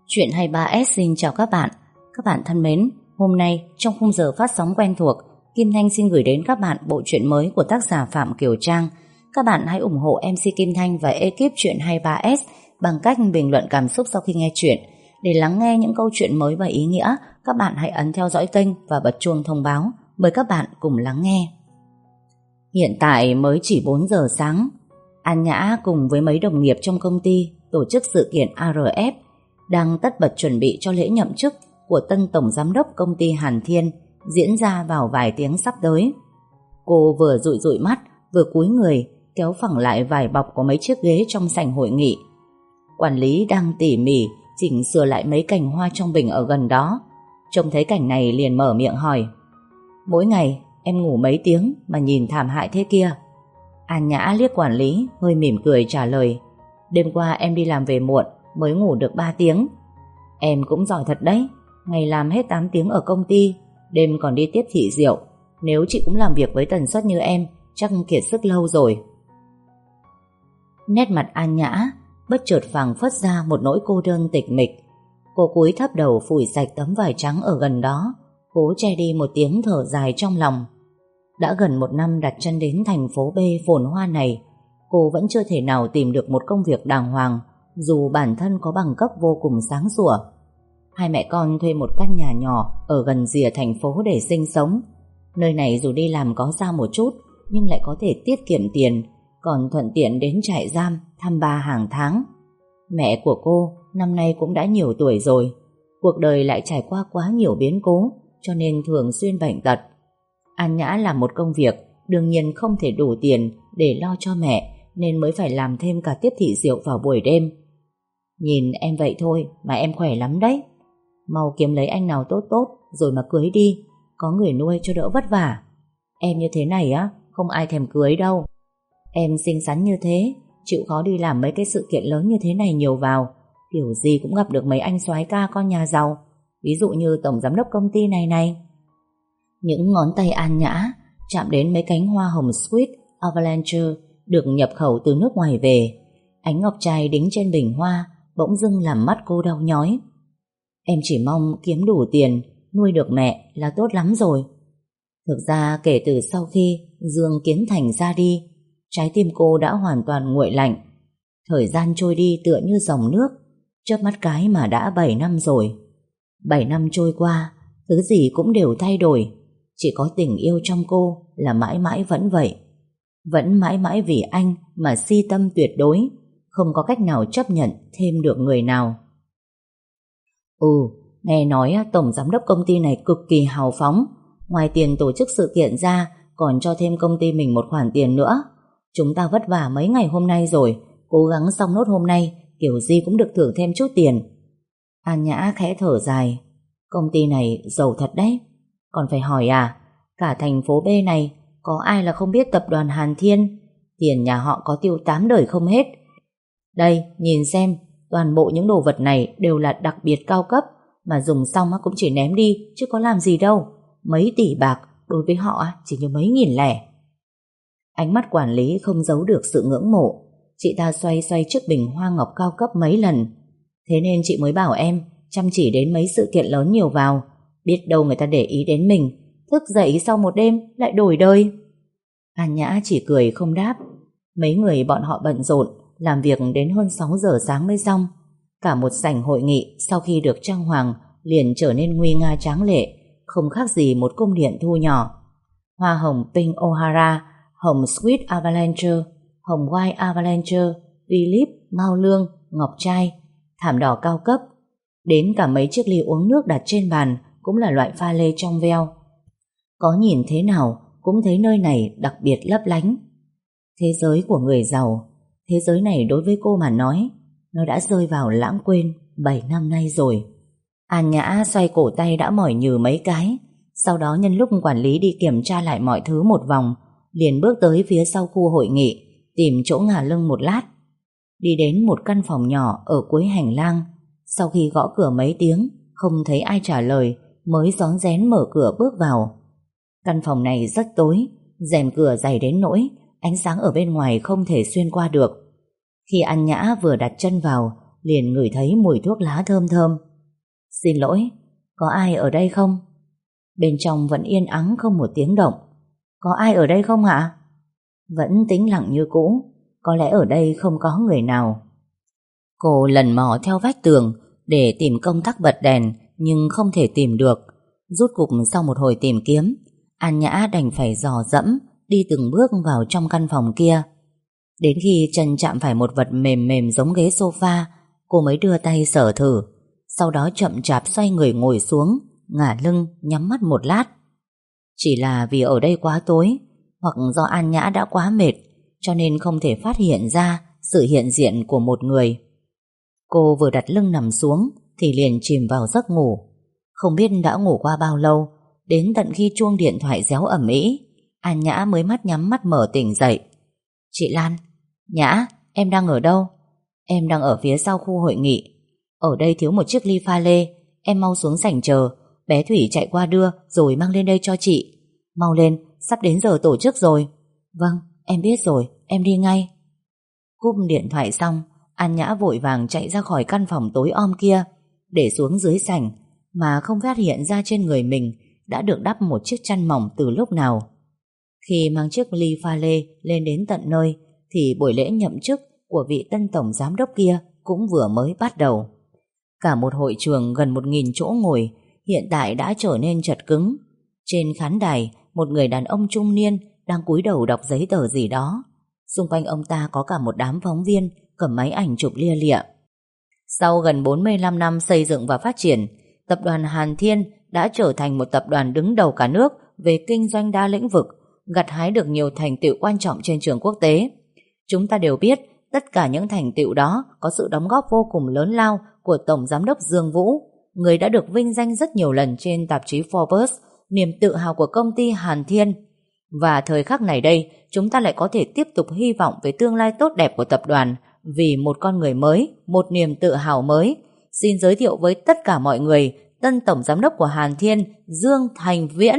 Chuyện 23S xin chào các bạn. Các bạn thân mến, hôm nay trong khung giờ phát sóng quen thuộc, Kim Thanh xin gửi đến các bạn bộ truyện mới của tác giả Phạm Kiều Trang. Các bạn hãy ủng hộ MC Kim Thanh và ekip Chuyện 23S bằng cách bình luận cảm xúc sau khi nghe chuyện. Để lắng nghe những câu chuyện mới và ý nghĩa, các bạn hãy ấn theo dõi kênh và bật chuông thông báo. Mời các bạn cùng lắng nghe. Hiện tại mới chỉ 4 giờ sáng, An Nhã cùng với mấy đồng nghiệp trong công ty tổ chức sự kiện ARF, đang tất bật chuẩn bị cho lễ nhậm chức của tân tổng giám đốc công ty Hàn Thiên diễn ra vào vài tiếng sắp tới. Cô vừa dụi dụi mắt, vừa cúi người kéo phẳng lại vài bọc của mấy chiếc ghế trong sảnh hội nghị. Quản lý đang tỉ mỉ chỉnh sửa lại mấy cành hoa trong bình ở gần đó. Trông thấy cảnh này liền mở miệng hỏi: "Mỗi ngày em ngủ mấy tiếng mà nhìn thảm hại thế kia?" An Nhã liếc quản lý, hơi mỉm cười trả lời: "Đêm qua em đi làm về muộn, mới ngủ được 3 tiếng. Em cũng giỏi thật đấy, ngày làm hết 8 tiếng ở công ty, đêm còn đi tiếp thị rượu. Nếu chị cũng làm việc với tần suất như em, chắc kiệt sức lâu rồi." Nét mặt An Nhã bất chợt phảng phất ra một nỗi cô đơn tịch mịch. Cô cúi thấp đầu phủi sạch tấm vải trắng ở gần đó, cố che đi một tiếng thở dài trong lòng. Đã gần 1 năm đặt chân đến thành phố B phồn hoa này, cô vẫn chưa thể nào tìm được một công việc đàng hoàng, dù bản thân có bằng cấp vô cùng sáng sủa. Hai mẹ con thuê một căn nhà nhỏ ở gần rìa thành phố để sinh sống. Nơi này dù đi làm có xa một chút, nhưng lại có thể tiết kiệm tiền, còn thuận tiện đến trại giam thăm ba hàng tháng. Mẹ của cô năm nay cũng đã nhiều tuổi rồi, cuộc đời lại trải qua quá nhiều biến cố, cho nên thường xuyên bệnh tật. An Nhã làm một công việc đương nhiên không thể đủ tiền để lo cho mẹ, nên mới phải làm thêm cả tiếp thị rượu vào buổi đêm. "Nhìn em vậy thôi mà em khỏe lắm đấy. Mau kiếm lấy anh nào tốt tốt rồi mà cưới đi, có người nuôi cho đỡ vất vả. Em như thế này á, không ai thèm cưới đâu. Em xinh xắn như thế, chịu khó đi làm mấy cái sự kiện lớn như thế này nhiều vào, kiểu gì cũng gặp được mấy anh soái ca con nhà giàu, ví dụ như tổng giám đốc công ty này này." Những ngón tay An Nhã chạm đến mấy cánh hoa hồng Sweet Avalanche được nhập khẩu từ nước ngoài về. Ánh ngọc trai đính trên bình hoa bỗng dưng làm mắt cô đau nhói. "Em chỉ mong kiếm đủ tiền nuôi được mẹ là tốt lắm rồi." Thực ra kể từ sau khi Dương Kiến Thành ra đi, trái tim cô đã hoàn toàn nguội lạnh. Thời gian trôi đi tựa như dòng nước, chớp mắt cái mà đã 7 năm rồi. 7 năm trôi qua, thứ gì cũng đều thay đổi, chỉ có tình yêu trong cô là mãi mãi vẫn vậy. Vẫn mãi mãi vì anh mà si tâm tuyệt đối, không có cách nào chấp nhận thêm được người nào. Nghe nói tổng giám đốc công ty này cực kỳ hào phóng, ngoài tiền tổ chức sự kiện ra còn cho thêm công ty mình một khoản tiền nữa. Chúng ta vất vả mấy ngày hôm nay rồi, cố gắng xong nốt hôm nay, kiểu gì cũng được thưởng thêm chút tiền. An Nhã khẽ thở dài. Công ty này giàu thật đấy. Còn phải hỏi à, cả thành phố B này có ai là không biết tập đoàn Hàn Thiên. Tiền nhà họ có tiêu 8 đời không hết. Đây, nhìn xem, toàn bộ những đồ vật này đều là đặc biệt cao cấp, mà dùng xong cũng chỉ ném đi, chứ có làm gì đâu. Mấy tỷ bạc đối với họ chỉ như mấy nghìn lẻ. Ánh mắt quản lý không giấu được sự ngưỡng mộ. Chị ta xoay xoay chiếc bình hoa ngọc cao cấp mấy lần. Thế nên chị mới bảo em chăm chỉ đến mấy sự kiện lớn nhiều vào, biết đâu người ta để ý đến mình, thức dậy sau một đêm lại đổi đời. An Nhã chỉ cười không đáp. Mấy người bọn họ bận rộn, làm việc đến hơn 6 giờ sáng mới xong. Cả một sảnh hội nghị sau khi được trang hoàng liền trở nên nguy nga tráng lệ, không khác gì một cung điện thu nhỏ. Hoa hồng Pink O'Hara, hồng Sweet Avalanche, hồng White Avalanche, tulip, ngao lương, ngọc trai, thảm đỏ cao cấp. Đến cả mấy chiếc ly uống nước đặt trên bàn cũng là loại pha lê trong veo. Có nhìn thế nào cũng thấy nơi này đặc biệt lấp lánh. Thế giới của người giàu. Thế giới này đối với cô mà nói, nó đã rơi vào lãng quên 7 năm nay rồi. An Nhã xoay cổ tay đã mỏi nhừ mấy cái. Sau đó nhân lúc quản lý đi kiểm tra lại mọi thứ một vòng, liền bước tới phía sau khu hội nghị, tìm chỗ ngả lưng một lát. Đi đến một căn phòng nhỏ ở cuối hành lang. Sau khi gõ cửa mấy tiếng không thấy ai trả lời, mới rón rén mở cửa bước vào. Căn phòng này rất tối, rèm cửa dày đến nỗi ánh sáng ở bên ngoài không thể xuyên qua được. Khi An Nhã vừa đặt chân vào, liền ngửi thấy mùi thuốc lá thơm thơm. Xin lỗi, có ai ở đây không? Bên trong vẫn yên ắng không một tiếng động. Có ai ở đây không hả? Vẫn tĩnh lặng như cũ. Có lẽ ở đây không có người nào. Cô lần mò theo vách tường để tìm công tắc bật đèn, nhưng không thể tìm được. Rút cục sau một hồi tìm kiếm, An Nhã đành phải dò dẫm đi từng bước vào trong căn phòng kia. Đến khi chân chạm phải một vật mềm mềm giống ghế sofa, cô mới đưa tay sờ thử. Sau đó chậm chạp xoay người ngồi xuống, ngả lưng nhắm mắt một lát. Chỉ là vì ở đây quá tối, hoặc do An Nhã đã quá mệt, cho nên không thể phát hiện ra sự hiện diện của một người. Cô vừa đặt lưng nằm xuống thì liền chìm vào giấc ngủ. Không biết đã ngủ qua bao lâu, đến tận khi chuông điện thoại réo ầm ĩ, An Nhã mới mắt nhắm mắt mở tỉnh dậy. Chị Lan. Nhã, em đang ở đâu? Em đang ở phía sau khu hội nghị. Ở đây thiếu một chiếc ly pha lê, em mau xuống sảnh chờ. Bé Thủy chạy qua đưa rồi mang lên đây cho chị. Mau lên, sắp đến giờ tổ chức rồi. Vâng, em biết rồi, em đi ngay. Cúp điện thoại xong, An Nhã vội vàng chạy ra khỏi căn phòng tối om kia, để xuống dưới sảnh mà không phát hiện ra trên người mình đã được đắp một chiếc chăn mỏng từ lúc nào. Khi mang chiếc ly pha lê lên đến tận nơi thì buổi lễ nhậm chức của vị tân tổng giám đốc kia cũng vừa mới bắt đầu. Cả một hội trường gần 1.000 chỗ ngồi hiện tại đã trở nên chật cứng. Trên khán đài, một người đàn ông trung niên đang cúi đầu đọc giấy tờ gì đó. Xung quanh ông ta có cả một đám phóng viên cầm máy ảnh chụp lia lịa. Sau gần 45 năm xây dựng và phát triển, tập đoàn Hàn Thiên đã trở thành một tập đoàn đứng đầu cả nước về kinh doanh đa lĩnh vực, gặt hái được nhiều thành tựu quan trọng trên trường quốc tế. Chúng ta đều biết tất cả những thành tựu đó có sự đóng góp vô cùng lớn lao của Tổng Giám đốc Dương Vũ, người đã được vinh danh rất nhiều lần trên tạp chí Forbes, niềm tự hào của công ty Hàn Thiên. Và thời khắc này đây, chúng ta lại có thể tiếp tục hy vọng về tương lai tốt đẹp của tập đoàn vì một con người mới, một niềm tự hào mới. Xin giới thiệu với tất cả mọi người tân Tổng Giám đốc của Hàn Thiên, Dương Thành Viễn.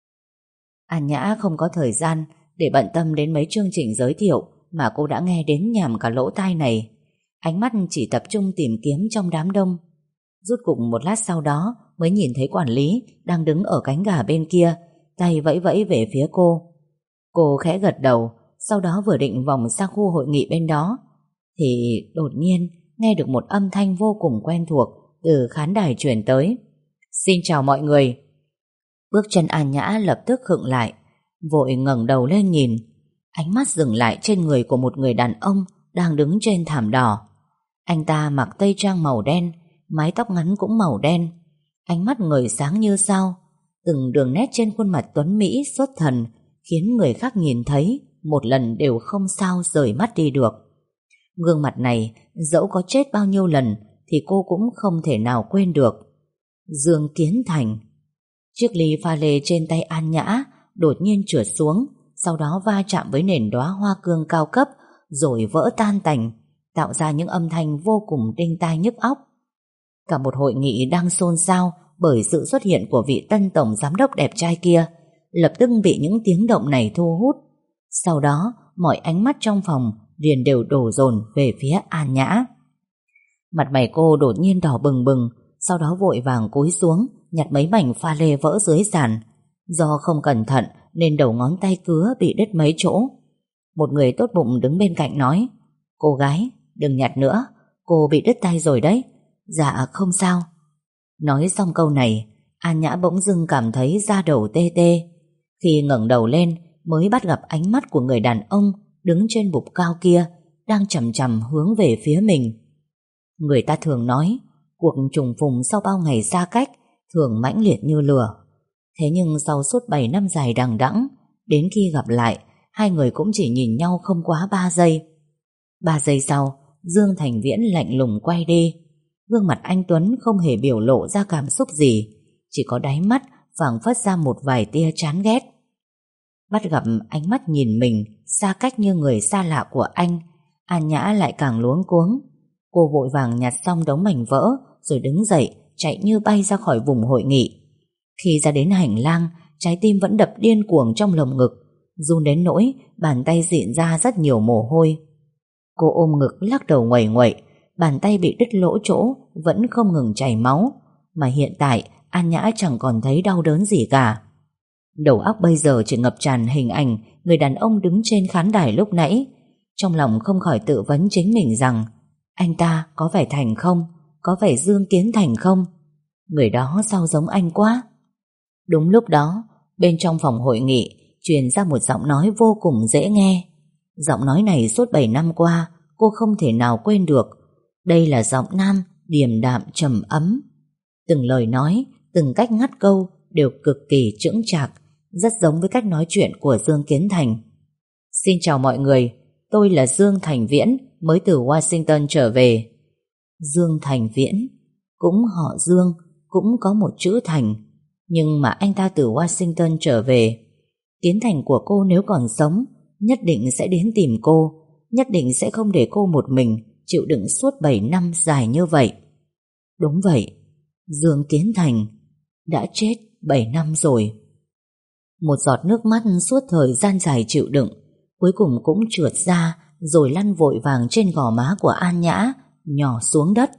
An Nhã không có thời gian để bận tâm đến mấy chương trình giới thiệu mà cô đã nghe đến nhàm cả lỗ tai này. Ánh mắt chỉ tập trung tìm kiếm trong đám đông. Rút cục một lát sau đó mới nhìn thấy quản lý đang đứng ở cánh gà bên kia, tay vẫy vẫy về phía cô. Cô khẽ gật đầu, sau đó vừa định vòng sang khu hội nghị bên đó thì đột nhiên nghe được một âm thanh vô cùng quen thuộc từ khán đài truyền tới. Xin chào mọi người. Bước chân An Nhã lập tức khựng lại, vội ngẩng đầu lên nhìn. Ánh mắt dừng lại trên người của một người đàn ông đang đứng trên thảm đỏ. Anh ta mặc tây trang màu đen, mái tóc ngắn cũng màu đen, ánh mắt ngời sáng như sao. Từng đường nét trên khuôn mặt tuấn mỹ xuất thần khiến người khác nhìn thấy một lần đều không sao rời mắt đi được. Gương mặt này dẫu có chết bao nhiêu lần thì cô cũng không thể nào quên được. Dương Kiến Thành. Chiếc ly pha lê trên tay An Nhã đột nhiên trượt xuống, sau đó va chạm với nền đóa hoa cương cao cấp rồi vỡ tan tành, tạo ra những âm thanh vô cùng đinh tai nhức óc. Cả một hội nghị đang xôn xao bởi sự xuất hiện của vị tân tổng giám đốc đẹp trai kia, lập tức bị những tiếng động này thu hút. Sau đó mọi ánh mắt trong phòng liền đều đổ dồn về phía An Nhã. Mặt mày cô đột nhiên đỏ bừng bừng, sau đó vội vàng cúi xuống nhặt mấy mảnh pha lê vỡ dưới sàn. Do không cẩn thận nên đầu ngón tay cứa bị đứt mấy chỗ. Một người tốt bụng đứng bên cạnh nói: Cô gái, đừng nhặt nữa, cô bị đứt tay rồi đấy. Dạ không sao. Nói xong câu này, An Nhã bỗng dưng cảm thấy da đầu tê tê. Khi ngẩng đầu lên mới bắt gặp ánh mắt của người đàn ông đứng trên bục cao kia đang chằm chằm hướng về phía mình. Người ta thường nói cuộc trùng phùng sau bao ngày xa cách thường mãnh liệt như lửa. Thế nhưng sau suốt 7 năm dài đằng đẵng, đến khi gặp lại, hai người cũng chỉ nhìn nhau không quá 3 giây. 3 giây sau, Dương Thành Viễn lạnh lùng quay đi. Gương mặt anh Tuấn không hề biểu lộ ra cảm xúc gì, chỉ có đáy mắt phảng phất ra một vài tia chán ghét. Bắt gặp ánh mắt nhìn mình xa cách như người xa lạ của anh, An Nhã lại càng luống cuống. Cô vội vàng nhặt xong đống mảnh vỡ rồi đứng dậy chạy như bay ra khỏi vùng hội nghị. Khi ra đến hành lang, trái tim vẫn đập điên cuồng trong lồng ngực, run đến nỗi bàn tay rịn ra rất nhiều mồ hôi. Cô ôm ngực lắc đầu nguẩy nguẩy, bàn tay bị đứt lỗ chỗ vẫn không ngừng chảy máu, mà hiện tại An Nhã chẳng còn thấy đau đớn gì cả. Đầu óc bây giờ chỉ ngập tràn hình ảnh người đàn ông đứng trên khán đài lúc nãy. Trong lòng không khỏi tự vấn chính mình rằng anh ta có phải Thành không? Có phải Dương Kiến Thành không? Người đó sao giống anh quá. Đúng lúc đó, bên trong phòng hội nghị truyền ra một giọng nói vô cùng dễ nghe. Giọng nói này suốt 7 năm qua cô không thể nào quên được. Đây là giọng nam điềm đạm trầm ấm. Từng lời nói, từng cách ngắt câu đều cực kỳ chững chạc, rất giống với cách nói chuyện của Dương Kiến Thành. Xin chào mọi người, tôi là Dương Thành Viễn, mới từ Washington trở về. Dương Thành Viễn, cũng họ Dương, cũng có một chữ Thành, nhưng mà anh ta từ Washington trở về. Kiến Thành của cô nếu còn sống, nhất định sẽ đến tìm cô, nhất định sẽ không để cô một mình chịu đựng suốt 7 năm dài như vậy. Đúng vậy, Dương Kiến Thành đã chết 7 năm rồi. Một giọt nước mắt suốt thời gian dài chịu đựng cuối cùng cũng trượt ra rồi lăn vội vàng trên gò má của An Nhã, nhỏ xuống đất.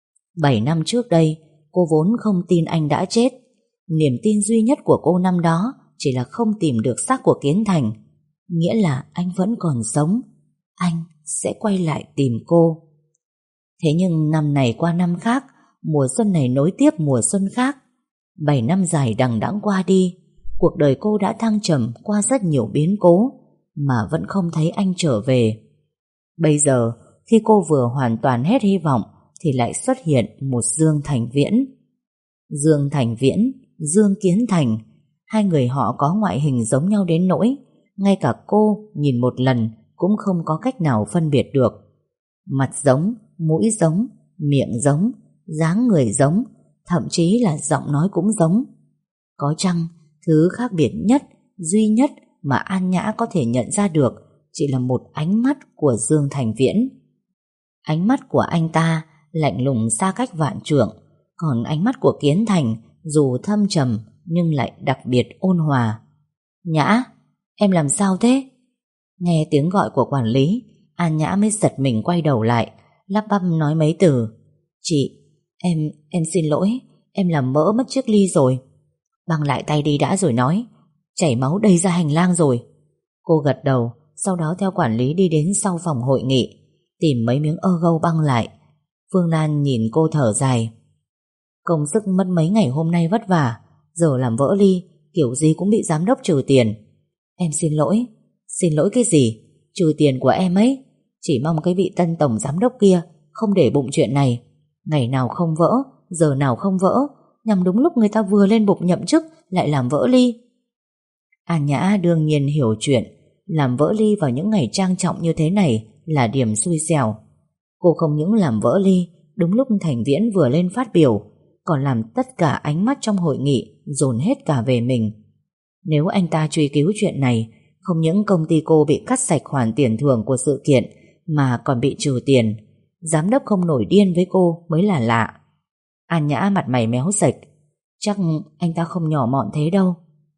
7 năm trước đây, cô vốn không tin anh đã chết. Niềm tin duy nhất của cô năm đó chỉ là không tìm được xác của Kiến Thành, nghĩa là anh vẫn còn sống, anh sẽ quay lại tìm cô. Thế nhưng năm này qua năm khác, mùa xuân này nối tiếp mùa xuân khác. 7 năm dài đằng đẵng qua đi, cuộc đời cô đã thăng trầm qua rất nhiều biến cố, mà vẫn không thấy anh trở về. Bây giờ, khi cô vừa hoàn toàn hết hy vọng, thì lại xuất hiện một Dương Thành Viễn. Dương Thành Viễn, Dương Kiến Thành, hai người họ có ngoại hình giống nhau đến nỗi ngay cả cô nhìn một lần cũng không có cách nào phân biệt được. Mặt giống, mũi giống, miệng giống, dáng người giống, thậm chí là giọng nói cũng giống. Có chăng thứ khác biệt nhất, duy nhất mà An Nhã có thể nhận ra được chỉ là một ánh mắt của Dương Thành Viễn. Ánh mắt của anh ta lạnh lùng xa cách vạn trượng, còn ánh mắt của Kiến Thành dù thâm trầm nhưng lại đặc biệt ôn hòa. Nhã, em làm sao thế? Nghe tiếng gọi của quản lý, An Nhã mới giật mình quay đầu lại, lắp bắp nói mấy từ. Chị, em xin lỗi, em làm mỡ mất chiếc ly rồi. Băng lại tay đi đã rồi nói. Chảy máu đầy ra hành lang rồi. Cô gật đầu, sau đó theo quản lý đi đến sau phòng hội nghị, tìm mấy miếng ơ gâu băng lại. Phương Lan nhìn cô thở dài. Công sức mất mấy ngày hôm nay vất vả, giờ làm vỡ ly, kiểu gì cũng bị giám đốc trừ tiền. Em xin lỗi. Xin lỗi cái gì? Trừ tiền của em ấy. Chỉ mong cái vị tân tổng giám đốc kia không để bụng chuyện này. Ngày nào không vỡ, giờ nào không vỡ, nhằm đúng lúc người ta vừa lên bục nhậm chức lại làm vỡ ly. An Nhã đương nhiên hiểu chuyện, làm vỡ ly vào những ngày trang trọng như thế này là điểm xui xẻo. Cô không những làm vỡ ly đúng lúc Thành Viễn vừa lên phát biểu, còn làm tất cả ánh mắt trong hội nghị dồn hết cả về mình. Nếu anh ta truy cứu chuyện này, không những công ty cô bị cắt sạch khoản tiền thưởng của sự kiện mà còn bị trừ tiền. Giám đốc không nổi điên với cô mới là lạ. An Nhã mặt mày méo sạch. Chắc anh ta không nhỏ mọn thế đâu.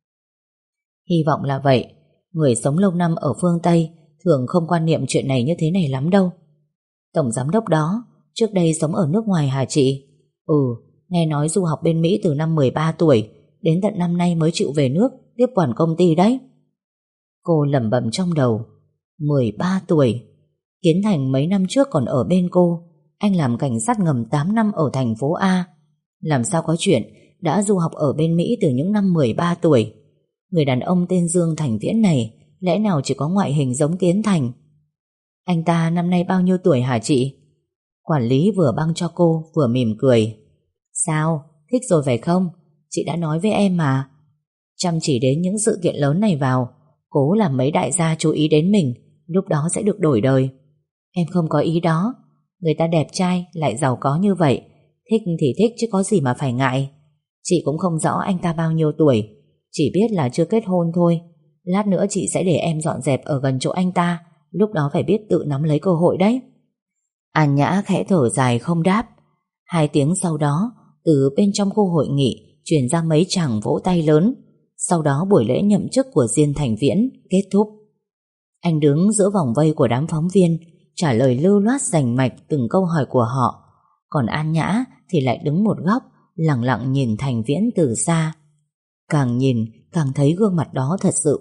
Hy vọng là vậy. Người sống lâu năm ở phương Tây thường không quan niệm chuyện này như thế này lắm đâu. Tổng giám đốc đó trước đây sống ở nước ngoài hả chị? Nghe nói du học bên Mỹ từ năm 13 tuổi, đến tận năm nay mới chịu về nước tiếp quản công ty đấy. Cô lẩm bẩm trong đầu. 13 tuổi. Kiến Thành mấy năm trước còn ở bên cô. Anh làm cảnh sát ngầm 8 năm ở thành phố A. Làm sao có chuyện đã du học ở bên Mỹ từ những năm 13 tuổi. Người đàn ông tên Dương Thành Viễn này lẽ nào chỉ có ngoại hình giống Kiến Thành? Anh ta năm nay bao nhiêu tuổi hả chị? Quản lý vừa băng cho cô vừa mỉm cười. Sao? Thích rồi phải không? Chị đã nói với em mà. Chăm chỉ đến những sự kiện lớn này vào, cố làm mấy đại gia chú ý đến mình, lúc đó sẽ được đổi đời. Em không có ý đó. Người ta đẹp trai lại giàu có như vậy, thích thì thích chứ có gì mà phải ngại. Chị cũng không rõ anh ta bao nhiêu tuổi, chỉ biết là chưa kết hôn thôi. Lát nữa chị sẽ để em dọn dẹp ở gần chỗ anh ta, lúc đó phải biết tự nắm lấy cơ hội đấy. An Nhã khẽ thở dài không đáp. 2 tiếng sau đó, từ bên trong khu hội nghị truyền ra mấy tràng vỗ tay lớn. Sau đó buổi lễ nhậm chức của Diên Thành Viễn kết thúc. Anh đứng giữa vòng vây của đám phóng viên, trả lời lưu loát rành mạch từng câu hỏi của họ. Còn An Nhã thì lại đứng một góc, lặng lặng nhìn Thành Viễn từ xa. Càng nhìn càng thấy gương mặt đó thật sự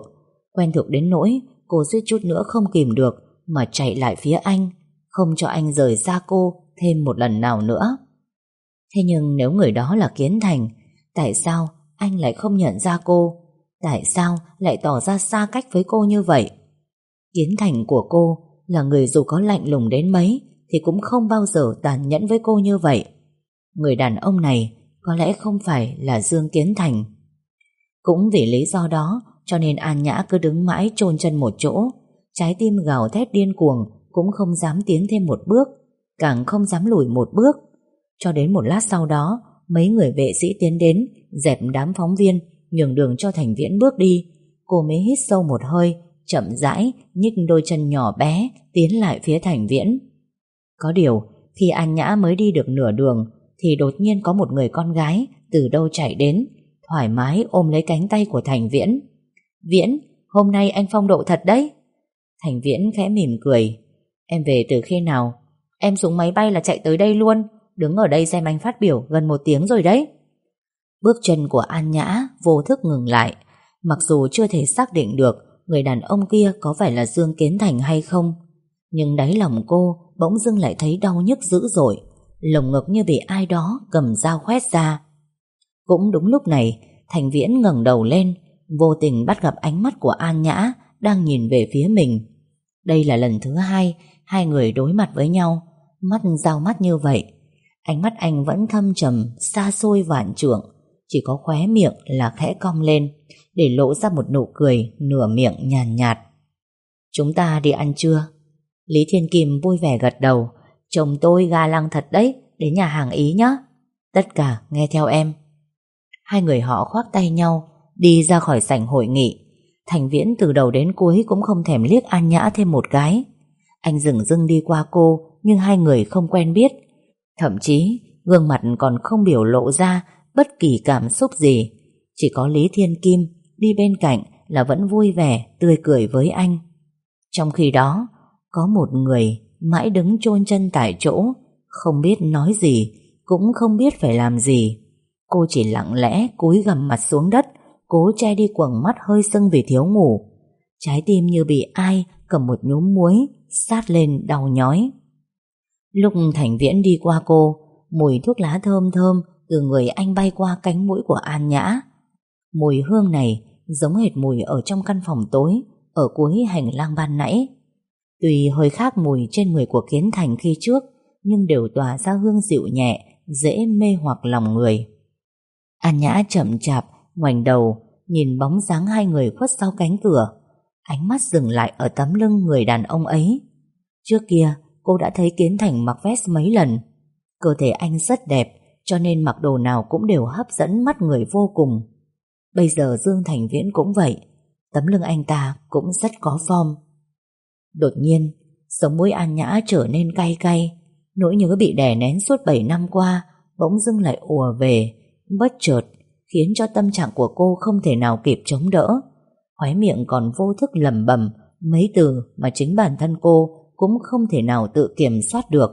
quen thuộc đến nỗi cô suýt chút nữa không kìm được mà chạy lại phía anh, không cho anh rời xa cô thêm một lần nào nữa. Thế nhưng nếu người đó là Kiến Thành, tại sao anh lại không nhận ra cô? Tại sao lại tỏ ra xa cách với cô như vậy? Kiến Thành của cô là người dù có lạnh lùng đến mấy thì cũng không bao giờ tàn nhẫn với cô như vậy. Người đàn ông này có lẽ không phải là Dương Kiến Thành. Cũng vì lý do đó cho nên An Nhã cứ đứng mãi chôn chân một chỗ, trái tim gào thét điên cuồng, cũng không dám tiến thêm một bước, càng không dám lùi một bước. Cho đến một lát sau đó, mấy người vệ sĩ tiến đến, dẹp đám phóng viên, nhường đường cho Thành Viễn bước đi. Cô mới hít sâu một hơi, chậm rãi nhích đôi chân nhỏ bé tiến lại phía Thành Viễn. Có điều, khi An Nhã mới đi được nửa đường thì đột nhiên có một người con gái từ đâu chạy đến, thoải mái ôm lấy cánh tay của Thành Viễn. Viễn, hôm nay anh phong độ thật đấy. Thành Viễn khẽ mỉm cười. Em về từ khi nào? Em xuống máy bay là chạy tới đây luôn, đứng ở đây xem anh phát biểu gần 1 tiếng rồi đấy. Bước chân của An Nhã vô thức ngừng lại. Mặc dù chưa thể xác định được người đàn ông kia có phải là Dương Kiến Thành hay không, nhưng đáy lòng cô bỗng dưng lại thấy đau nhức dữ dội, lồng ngực như bị ai đó cầm dao khoét ra. Cũng đúng lúc này, Thành Viễn ngẩng đầu lên, vô tình bắt gặp ánh mắt của An Nhã đang nhìn về phía mình. Đây là lần thứ hai người đối mặt với nhau, mắt giao mắt như vậy. Ánh mắt anh vẫn thâm trầm, xa xôi vạn trượng, chỉ có khóe miệng là khẽ cong lên, để lộ ra một nụ cười nửa miệng nhàn nhạt. Chúng ta đi ăn trưa. Lý Thiên Kim vui vẻ gật đầu. Chồng tôi ga lăng thật đấy, đến nhà hàng Ý nhé. Tất cả nghe theo em. Hai người họ khoác tay nhau, đi ra khỏi sảnh hội nghị. Thành Viễn từ đầu đến cuối cũng không thèm liếc An Nhã thêm một cái. Anh dửng dưng đi qua cô, nhưng hai người không quen biết. Thậm chí gương mặt còn không biểu lộ ra bất kỳ cảm xúc gì. Chỉ có Lý Thiên Kim đi bên cạnh là vẫn vui vẻ, tươi cười với anh. Trong khi đó, có một người mãi đứng chôn chân tại chỗ, không biết nói gì, cũng không biết phải làm gì. Cô chỉ lặng lẽ cúi gằm mặt xuống đất, cố che đi quầng mắt hơi sưng vì thiếu ngủ. Trái tim như bị ai cầm một nhúm muối sát lên đau nhói. Lúc Thành Viễn đi qua cô, mùi thuốc lá thơm thơm từ người anh bay qua cánh mũi của An Nhã. Mùi hương này giống hệt mùi ở trong căn phòng tối ở cuối hành lang ban nãy. Tuy hơi khác mùi trên người của Kiến Thành khi trước, nhưng đều tỏa ra hương dịu nhẹ, dễ mê hoặc lòng người. An Nhã chậm chạp ngoảnh đầu nhìn bóng dáng hai người khuất sau cánh cửa. Ánh mắt dừng lại ở tấm lưng người đàn ông ấy. Trước kia cô đã thấy Kiến Thành mặc vest mấy lần. Cơ thể anh rất đẹp, cho nên mặc đồ nào cũng đều hấp dẫn mắt người vô cùng. Bây giờ Dương Thành Viễn cũng vậy, tấm lưng anh ta cũng rất có form. Đột nhiên, sống mũi An Nhã trở nên cay cay. Nỗi nhớ bị đè nén suốt 7 năm qua bỗng dưng lại ùa về, bất chợt, khiến cho tâm trạng của cô không thể nào kịp chống đỡ. Khóe miệng còn vô thức lẩm bẩm mấy từ mà chính bản thân cô cũng không thể nào tự kiểm soát được.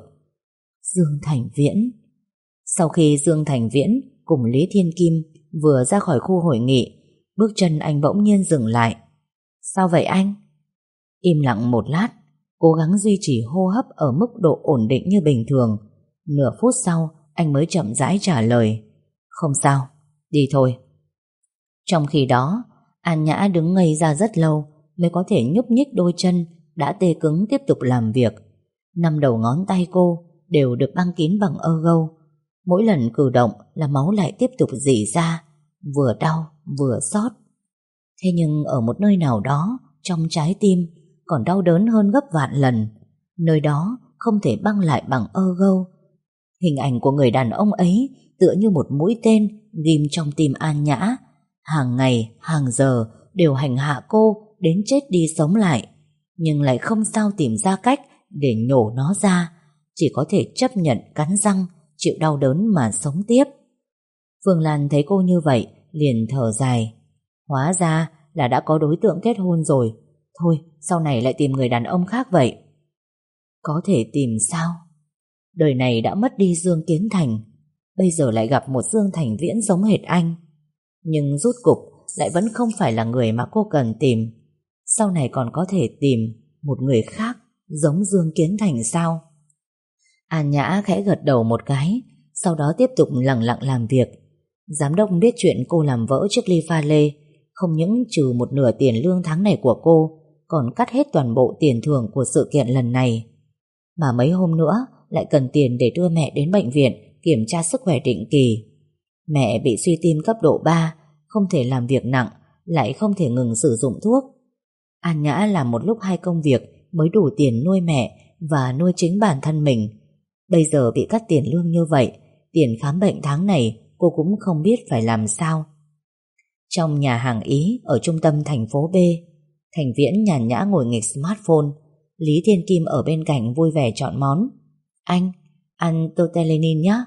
Dương Thành Viễn. Sau khi Dương Thành Viễn cùng Lý Thiên Kim vừa ra khỏi khu hội nghị, bước chân anh bỗng nhiên dừng lại. Sao vậy anh? Im lặng một lát, cố gắng duy trì hô hấp ở mức độ ổn định như bình thường. Nửa phút sau, anh mới chậm rãi trả lời. Không sao, đi thôi. Trong khi đó, An Nhã đứng ngây ra rất lâu mới có thể nhúc nhích đôi chân đã tê cứng tiếp tục làm việc. 5 đầu ngón tay cô đều được băng kín bằng ơ gâu. Mỗi lần cử động là máu lại tiếp tục rỉ ra, vừa đau vừa xót. Thế nhưng ở một nơi nào đó trong trái tim còn đau đớn hơn gấp vạn lần. Nơi đó không thể băng lại bằng ơ gâu. Hình ảnh của người đàn ông ấy tựa như một mũi tên ghim trong tim An Nhã. Hàng ngày, hàng giờ đều hành hạ cô đến chết đi sống lại, nhưng lại không sao tìm ra cách để nhổ nó ra. Chỉ có thể chấp nhận cắn răng, chịu đau đớn mà sống tiếp. Phương Lan thấy cô như vậy liền thở dài. Hóa ra là đã có đối tượng kết hôn rồi. Thôi, sau này lại tìm người đàn ông khác vậy. Có thể tìm sao? Đời này đã mất đi Dương Kiến Thành, bây giờ lại gặp một Dương Thành Viễn giống hệt anh. Nhưng rốt cục lại vẫn không phải là người mà cô cần tìm. Sau này còn có thể tìm một người khác giống Dương Kiến Thành sao? An Nhã khẽ gật đầu một cái, sau đó tiếp tục lặng lặng làm việc. Giám đốc biết chuyện cô làm vỡ chiếc ly pha lê, không những trừ một nửa tiền lương tháng này của cô, còn cắt hết toàn bộ tiền thưởng của sự kiện lần này. Mà mấy hôm nữa lại cần tiền để đưa mẹ đến bệnh viện kiểm tra sức khỏe định kỳ. Mẹ bị suy tim cấp độ 3, không thể làm việc nặng, lại không thể ngừng sử dụng thuốc. An Nhã làm một lúc 2 công việc mới đủ tiền nuôi mẹ và nuôi chính bản thân mình. Bây giờ bị cắt tiền lương như vậy, tiền khám bệnh tháng này cô cũng không biết phải làm sao. Trong nhà hàng Ý ở trung tâm thành phố B, Thành Viễn nhàn nhã ngồi nghịch smartphone. Lý Thiên Kim ở bên cạnh vui vẻ chọn món. Anh, ăn tortellini nhé.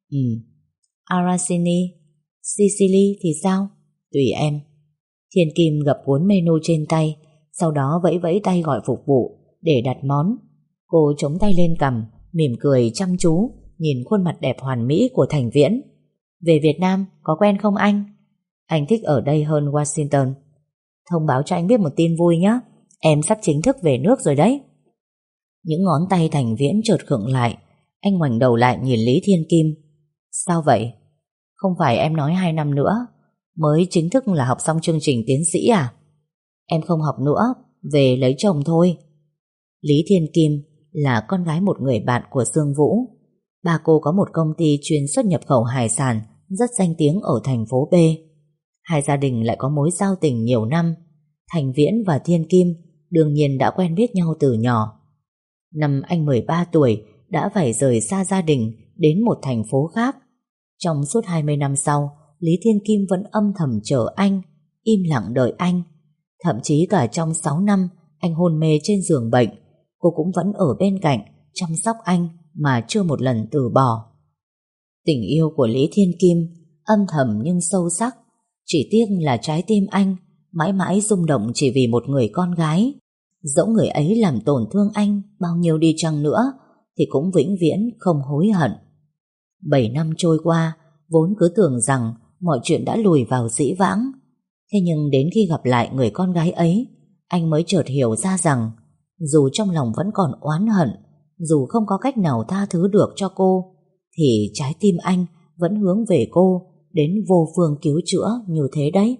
Arancini, Sicily thì sao? Tùy em. Thiên Kim gập cuốn menu trên tay, sau đó vẫy vẫy tay gọi phục vụ để đặt món. Cô chống tay lên cằm, mỉm cười chăm chú nhìn khuôn mặt đẹp hoàn mỹ của Thành Viễn. Về Việt Nam có quen không anh? Anh thích ở đây hơn Washington. Thông báo cho anh biết một tin vui nhé, em sắp chính thức về nước rồi đấy. Những ngón tay Thành Viễn chợt khựng lại. Anh ngoảnh đầu lại nhìn Lý Thiên Kim. Sao vậy? Không phải em nói 2 năm nữa mới chính thức là học xong chương trình tiến sĩ à? Em không học nữa, về lấy chồng thôi. Lý Thiên Kim là con gái một người bạn của Dương Vũ. Ba cô có một công ty chuyên xuất nhập khẩu hải sản rất danh tiếng ở thành phố B. Hai gia đình lại có mối giao tình nhiều năm. Thành Viễn và Thiên Kim đương nhiên đã quen biết nhau từ nhỏ. Năm anh 13 tuổi đã phải rời xa gia đình đến một thành phố khác. Trong suốt 20 năm sau, Lý Thiên Kim vẫn âm thầm chờ anh, im lặng đợi anh. Thậm chí cả trong 6 năm anh hôn mê trên giường bệnh, cô cũng vẫn ở bên cạnh chăm sóc anh mà chưa một lần từ bỏ. Tình yêu của Lý Thiên Kim âm thầm nhưng sâu sắc. Chỉ tiếc là trái tim anh mãi mãi rung động chỉ vì một người con gái. Dẫu người ấy làm tổn thương anh bao nhiêu đi chăng nữa thì cũng vĩnh viễn không hối hận. 7 năm trôi qua, vốn cứ tưởng rằng mọi chuyện đã lùi vào dĩ vãng. Thế nhưng đến khi gặp lại người con gái ấy, anh mới chợt hiểu ra rằng dù trong lòng vẫn còn oán hận, dù không có cách nào tha thứ được cho cô, thì trái tim anh vẫn hướng về cô đến vô phương cứu chữa như thế đấy.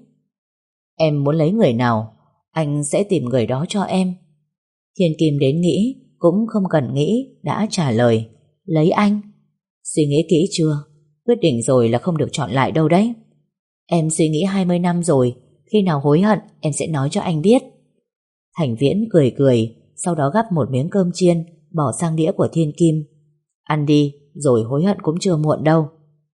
Em muốn lấy người nào, anh sẽ tìm người đó cho em. Thiên Kim đến nghĩ cũng không cần nghĩ đã trả lời. Lấy anh. Suy nghĩ kỹ chưa? Quyết định rồi là không được chọn lại đâu đấy. Em suy nghĩ 20 năm rồi, khi nào hối hận em sẽ nói cho anh biết. Thành Viễn cười cười, sau đó gắp một miếng cơm chiên bỏ sang đĩa của Thiên Kim. Ăn đi, rồi hối hận cũng chưa muộn đâu.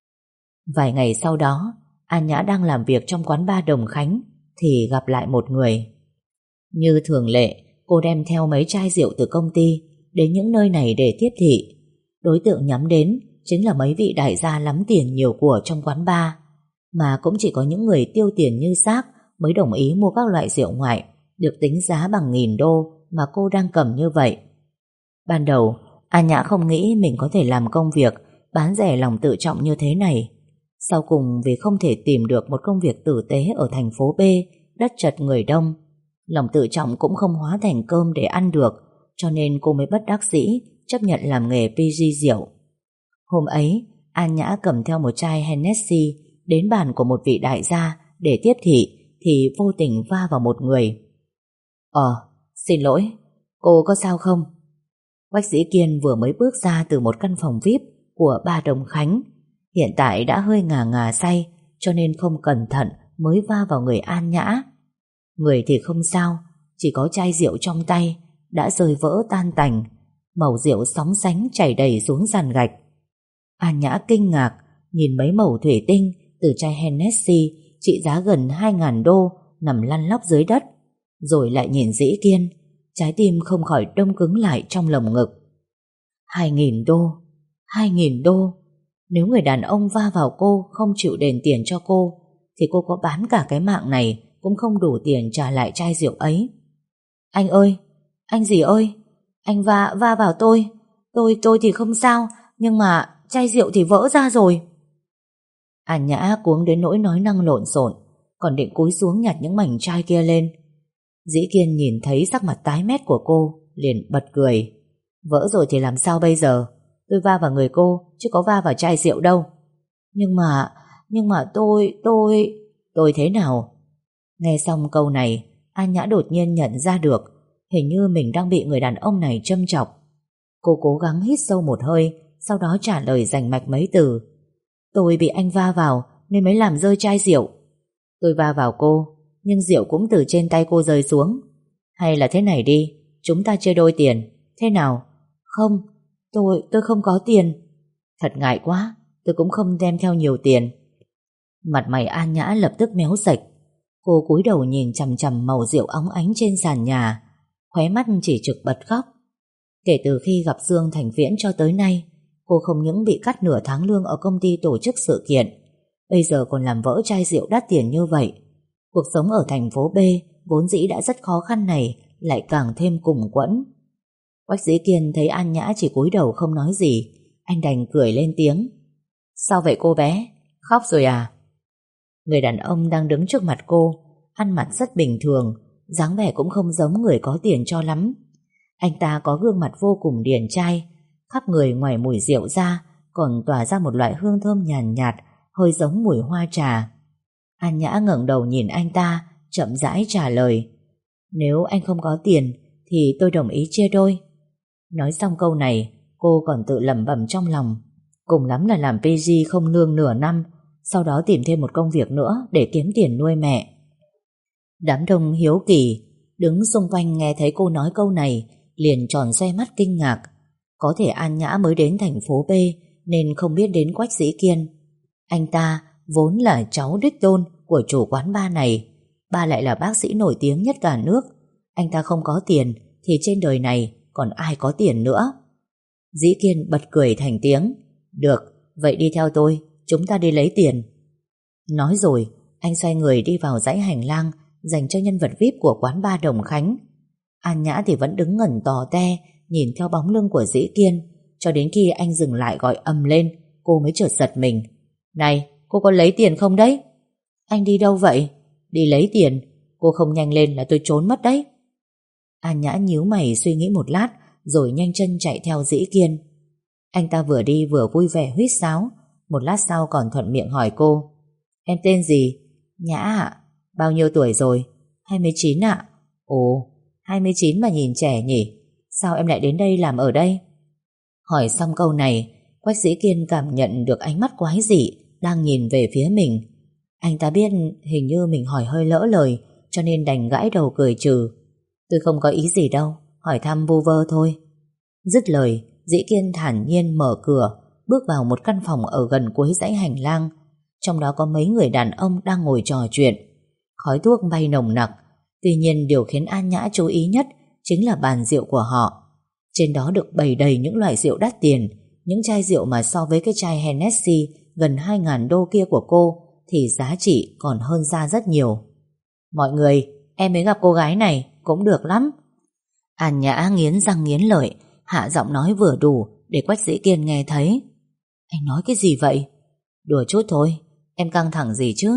Vài ngày sau đó, An Nhã đang làm việc trong quán bar Đồng Khánh thì gặp lại một người. Như thường lệ, cô đem theo mấy chai rượu từ công ty đến những nơi này để tiếp thị. Đối tượng nhắm đến chính là mấy vị đại gia lắm tiền nhiều của trong quán bar, mà cũng chỉ có những người tiêu tiền như xác mới đồng ý mua các loại rượu ngoại được tính giá bằng $1.000 mà cô đang cầm như vậy. Ban đầu, An Nhã không nghĩ mình có thể làm công việc bán rẻ lòng tự trọng như thế này. Sau cùng vì không thể tìm được một công việc tử tế ở thành phố B, đất chật người đông, lòng tự trọng cũng không hóa thành cơm để ăn được, cho nên cô mới bất đắc dĩ chấp nhận làm nghề PG rượu. Hôm ấy, An Nhã cầm theo một chai Hennessy đến bàn của một vị đại gia để tiếp thị thì vô tình va vào một người. Xin lỗi, cô có sao không? Quách Dĩ Kiên vừa mới bước ra từ một căn phòng VIP của bar Đồng Khánh. Hiện tại đã hơi ngà ngà say, cho nên không cẩn thận mới va vào người An Nhã. Người thì không sao, chỉ có chai rượu trong tay đã rơi vỡ tan tành, mẩu rượu sóng sánh chảy đầy xuống sàn gạch. An Nhã kinh ngạc nhìn mấy mẩu thủy tinh từ chai Hennessy trị giá gần $2.000 nằm lăn lóc dưới đất, rồi lại nhìn Dĩ Kiên, trái tim không khỏi đông cứng lại trong lồng ngực. $2.000, $2.000. Nếu người đàn ông va vào cô không chịu đền tiền cho cô thì cô có bán cả cái mạng này cũng không đủ tiền trả lại chai rượu ấy. Anh ơi, anh gì ơi, Anh va vào tôi. Tôi thì không sao, nhưng mà chai rượu thì vỡ ra rồi. An Nhã cuống đến nỗi nói năng lộn xộn, còn định cúi xuống nhặt những mảnh chai kia lên. Dĩ Kiên nhìn thấy sắc mặt tái mét của cô, liền bật cười. Vỡ rồi thì làm sao bây giờ? Tôi va vào người cô, chứ có va vào chai rượu đâu. Nhưng mà tôi thế nào? Nghe xong câu này, An Nhã đột nhiên nhận ra được hình như mình đang bị người đàn ông này châm chọc. Cô cố gắng hít sâu một hơi, sau đó trả lời rành mạch mấy từ. Tôi bị anh va vào nên mới làm rơi chai rượu. Tôi va vào cô, nhưng rượu cũng từ trên tay cô rơi xuống. Hay là thế này đi, chúng ta chia đôi tiền, thế nào? Không, tôi không có tiền. Thật ngại quá, tôi cũng không đem theo nhiều tiền. Mặt mày An Nhã lập tức méo sạch. Cô cúi đầu nhìn chằm chằm màu rượu óng ánh trên sàn nhà, khóe mắt chỉ trực bật khóc. Kể từ khi gặp Dương Thành Viễn cho tới nay, cô không những bị cắt nửa tháng lương ở công ty tổ chức sự kiện, bây giờ còn làm vỡ chai rượu đắt tiền như vậy. Cuộc sống ở thành phố B vốn dĩ đã rất khó khăn này lại càng thêm cùng quẫn. Quách Dĩ Kiên thấy An Nhã chỉ cúi đầu không nói gì, anh đành cười lên tiếng. Sao vậy cô bé? Khóc rồi à? Người đàn ông đang đứng trước mặt cô, ăn mặc rất bình thường, dáng vẻ cũng không giống người có tiền cho lắm. Anh ta có gương mặt vô cùng điển trai, khắp người ngoài mùi rượu ra còn tỏa ra một loại hương thơm nhàn nhạt, hơi giống mùi hoa trà. An Nhã ngẩng đầu nhìn anh ta, chậm rãi trả lời. Nếu anh không có tiền thì tôi đồng ý chia đôi. Nói xong câu này, cô còn tự lẩm bẩm trong lòng, cùng lắm là làm PG không lương nửa năm, sau đó tìm thêm một công việc nữa để kiếm tiền nuôi mẹ. Đám đông hiếu kỳ đứng xung quanh nghe thấy cô nói câu này liền tròn xoe mắt kinh ngạc. Có thể An Nhã mới đến thành phố B nên không biết đến Quách Dĩ Kiên. Anh ta vốn là cháu đích tôn của chủ quán bar này, ba lại là bác sĩ nổi tiếng nhất cả nước. Anh ta không có tiền thì trên đời này còn ai có tiền nữa. Dĩ Kiên bật cười thành tiếng. Được, vậy đi theo tôi, chúng ta đi lấy tiền. Nói rồi, anh xoay người đi vào dãy hành lang dành cho nhân vật VIP của quán bar Đồng Khánh. An Nhã thì vẫn đứng ngẩn tò te nhìn theo bóng lưng của Dĩ Kiên, cho đến khi anh dừng lại gọi ầm lên, cô mới chợt giật mình. Này, cô có lấy tiền không đấy? Anh đi đâu vậy? Đi lấy tiền, cô không nhanh lên là tôi trốn mất đấy. An Nhã nhíu mày suy nghĩ một lát rồi nhanh chân chạy theo Dĩ Kiên. Anh ta vừa đi vừa vui vẻ huýt sáo, một lát sau còn thuận miệng hỏi cô. Em tên gì? Nhã ạ. Bao nhiêu tuổi rồi? 29 ạ. Ồ, 29 mà nhìn trẻ nhỉ? Sao em lại đến đây làm ở đây? Hỏi xong câu này, Quách Dĩ Kiên cảm nhận được ánh mắt quái dị đang nhìn về phía mình. Anh ta biết hình như mình hỏi hơi lỡ lời, cho nên đành gãi đầu cười trừ. Tôi không có ý gì đâu, hỏi thăm vu vơ thôi. Dứt lời, Dĩ Kiên thản nhiên mở cửa, bước vào một căn phòng ở gần cuối dãy hành lang. Trong đó có mấy người đàn ông đang ngồi trò chuyện. Khói thuốc bay nồng nặc. Tuy nhiên điều khiến An Nhã chú ý nhất chính là bàn rượu của họ. Trên đó được bày đầy những loại rượu đắt tiền, những chai rượu mà so với cái chai Hennessy gần 2.000 đô kia của cô thì giá trị còn hơn ra rất nhiều. Mọi người, em mới gặp cô gái này, cũng được lắm. An Nhã nghiến răng nghiến lợi, hạ giọng nói vừa đủ để Quách Dĩ Kiên nghe thấy. Anh nói cái gì vậy? Đùa chút thôi, em căng thẳng gì chứ?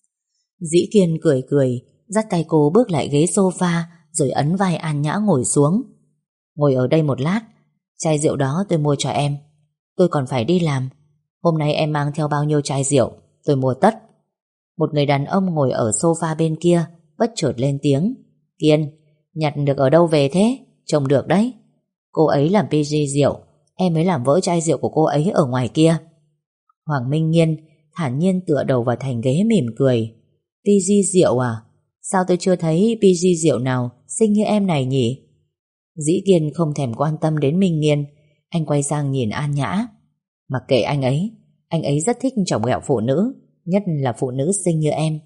Dĩ Kiên cười cười, dắt tay cô bước lại ghế sofa rồi ấn vai An Nhã ngồi xuống. Ngồi ở đây một lát, chai rượu đó tôi mua cho em. Tôi còn phải đi làm. Hôm nay em mang theo bao nhiêu chai rượu, tôi mua tất. Một người đàn ông ngồi ở sofa bên kia bất chợt lên tiếng. Kiên, nhặt được ở đâu về thế? Trông được đấy. Cô ấy làm PG rượu, em mới làm vỡ chai rượu của cô ấy ở ngoài kia. Hoàng Minh Nghiên thản nhiên tựa đầu vào thành ghế mỉm cười. PG rượu à? Sao tôi chưa thấy PG rượu nào xinh như em này nhỉ? Dĩ Kiên không thèm quan tâm đến Minh Nghiên. Anh quay sang nhìn An Nhã. Mặc kệ anh ấy rất thích chồng ghẹo phụ nữ, nhất là phụ nữ xinh như em.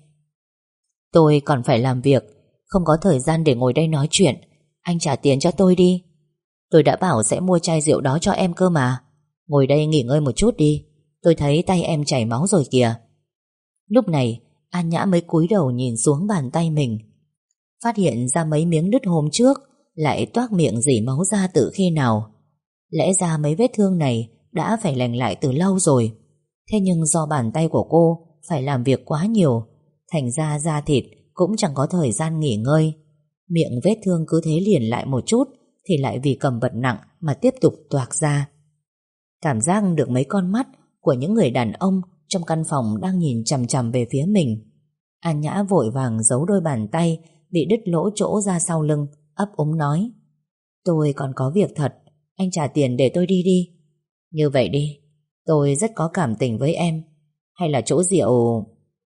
Tôi còn phải làm việc, không có thời gian để ngồi đây nói chuyện. Anh trả tiền cho tôi đi. Tôi đã bảo sẽ mua chai rượu đó cho em cơ mà. Ngồi đây nghỉ ngơi một chút đi, tôi thấy tay em chảy máu rồi kìa. Lúc này An Nhã mới cúi đầu nhìn xuống bàn tay mình, phát hiện ra mấy miếng đứt hôm trước lại toác miệng rỉ máu ra từ khi nào. Lẽ ra mấy vết thương này đã phải lành lại từ lâu rồi. Thế nhưng do bàn tay của cô phải làm việc quá nhiều, thành ra da thịt cũng chẳng có thời gian nghỉ ngơi. Miệng vết thương cứ thế liền lại một chút thì lại vì cầm vật nặng mà tiếp tục toạc ra. Cảm giác được mấy con mắt của những người đàn ông trong căn phòng đang nhìn chằm chằm về phía mình. An Nhã vội vàng giấu đôi bàn tay bị đứt lỗ chỗ ra sau lưng, ấp úng nói: tôi còn có việc thật, anh trả tiền để tôi đi đi. Như vậy đi, tôi rất có cảm tình với em. Hay là chỗ rượu...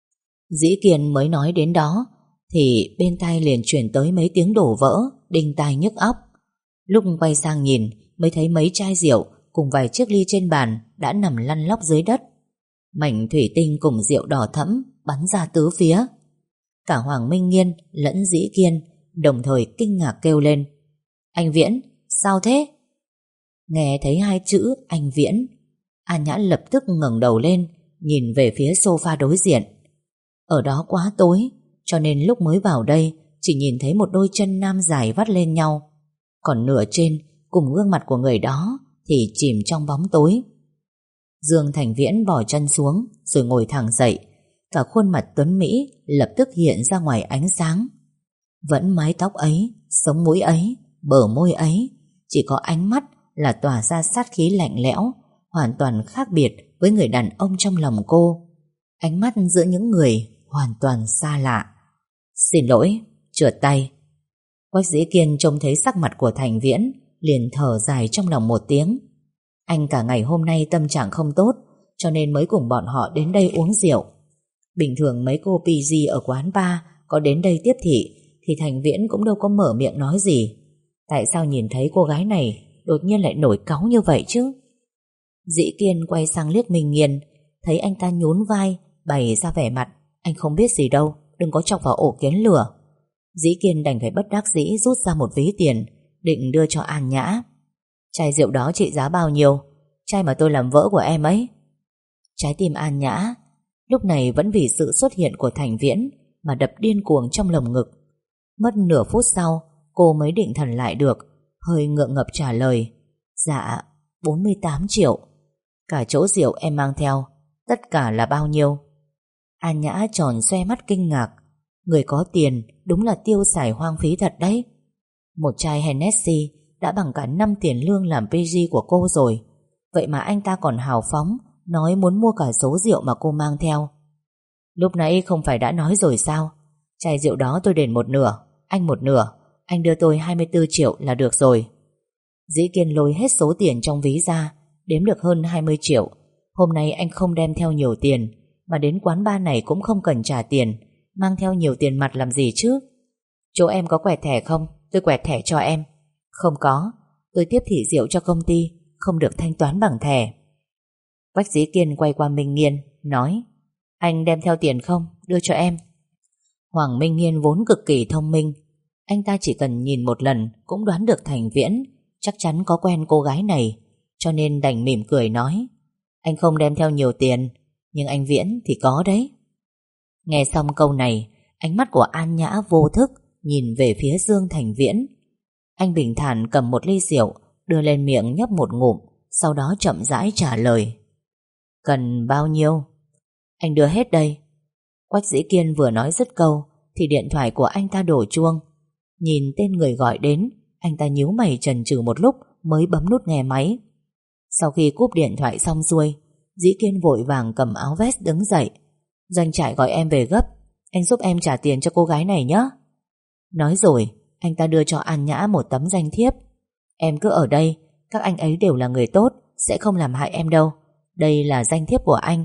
Dĩ Kiên mới nói đến đó thì bên tai liền chuyển tới mấy tiếng đổ vỡ, đinh tai nhức óc. Lúc quay sang nhìn mới thấy mấy chai rượu cùng vài chiếc ly trên bàn đã nằm lăn lóc dưới đất. Mảnh thủy tinh cùng rượu đỏ thẫm bắn ra tứ phía. Cả Hoàng Minh Nghiên lẫn Dĩ Kiên đồng thời kinh ngạc kêu lên: anh Viễn, sao thế? Nghe thấy hai chữ anh Viễn, An Nhã lập tức ngẩng đầu lên, nhìn về phía sofa đối diện. Ở đó quá tối, cho nên lúc mới vào đây chỉ nhìn thấy một đôi chân nam dài vắt lên nhau, còn nửa trên cùng gương mặt của người đó thì chìm trong bóng tối. Dương Thành Viễn bỏ chân xuống rồi ngồi thẳng dậy, cả khuôn mặt tuấn Mỹ lập tức hiện ra ngoài ánh sáng. Vẫn mái tóc ấy, sống mũi ấy, bờ môi ấy, chỉ có ánh mắt là tỏa ra sát khí lạnh lẽo, hoàn toàn khác biệt với người đàn ông trong lòng cô. Ánh mắt giữa những người hoàn toàn xa lạ. Xin lỗi, trượt tay. Quách Dĩ Kiên trông thấy sắc mặt của Thành Viễn liền thở dài trong lòng một tiếng. Anh cả ngày hôm nay tâm trạng không tốt, cho nên mới cùng bọn họ đến đây uống rượu. Bình thường mấy cô PG ở quán bar có đến đây tiếp thị thì Thành Viễn cũng đâu có mở miệng nói gì. Tại sao nhìn thấy cô gái này đột nhiên lại nổi cáu như vậy chứ? Dĩ Kiên quay sang liếc Minh Nghiên, thấy anh ta nhún vai, bày ra vẻ mặt: anh không biết gì đâu, đừng có chọc vào ổ kiến lửa. Dĩ Kiên đành phải bất đắc dĩ rút ra một ví tiền định đưa cho An Nhã. Chai rượu đó trị giá bao nhiêu? Chai mà tôi làm vỡ của em ấy. Trái tim An Nhã lúc này vẫn vì sự xuất hiện của Thành Viễn mà đập điên cuồng trong lồng ngực. Mất nửa phút sau cô mới định thần lại được, hơi ngượng ngập trả lời: dạ 48 triệu. Cả chỗ rượu em mang theo, tất cả là bao nhiêu? An Nhã tròn xoe mắt kinh ngạc. Người có tiền đúng là tiêu xài hoang phí thật đấy. Một chai Hennessy đã bằng cả 5 tiền lương làm PG của cô rồi. Vậy mà anh ta còn hào phóng nói muốn mua cả số rượu mà cô mang theo. Lúc nãy không phải đã nói rồi sao? Chai rượu đó tôi đền một nửa, anh một nửa. Anh đưa tôi 24 triệu là được rồi. Dĩ Kiên lôi hết số tiền trong ví ra, đếm được hơn 20 triệu. Hôm nay anh không đem theo nhiều tiền, mà đến quán bar này cũng không cần trả tiền, mang theo nhiều tiền mặt làm gì chứ? Chỗ em có quẹt thẻ không? Tôi quẹt thẻ cho em. Không có, tôi tiếp thị rượu cho công ty, không được thanh toán bằng thẻ. Quách Dĩ Kiên quay qua Minh Nghiên nói: anh đem theo tiền không? Đưa cho em. Hoàng Minh Nghiên vốn cực kỳ thông minh, anh ta chỉ cần nhìn một lần cũng đoán được Thành Viễn chắc chắn có quen cô gái này, cho nên đành mỉm cười nói: anh không đem theo nhiều tiền, nhưng anh Viễn thì có đấy. Nghe xong câu này, ánh mắt của An Nhã vô thức nhìn về phía Dương Thành Viễn. Anh bình thản cầm một ly rượu, đưa lên miệng nhấp một ngụm, sau đó chậm rãi trả lời: cần bao nhiêu? Anh đưa hết đây. Quách Dĩ Kiên vừa nói dứt câu thì điện thoại của anh ta đổ chuông. Nhìn tên người gọi đến, anh ta nhíu mày chần chừ một lúc mới bấm nút nghe máy. Sau khi cúp điện thoại xong xuôi, Dĩ Kiên vội vàng cầm áo vest đứng dậy. Doanh trại gọi em về gấp, anh giúp em trả tiền cho cô gái này nhé. Nói rồi, anh ta đưa cho An Nhã một tấm danh thiếp. Em cứ ở đây, các anh ấy đều là người tốt, sẽ không làm hại em đâu. Đây là danh thiếp của anh.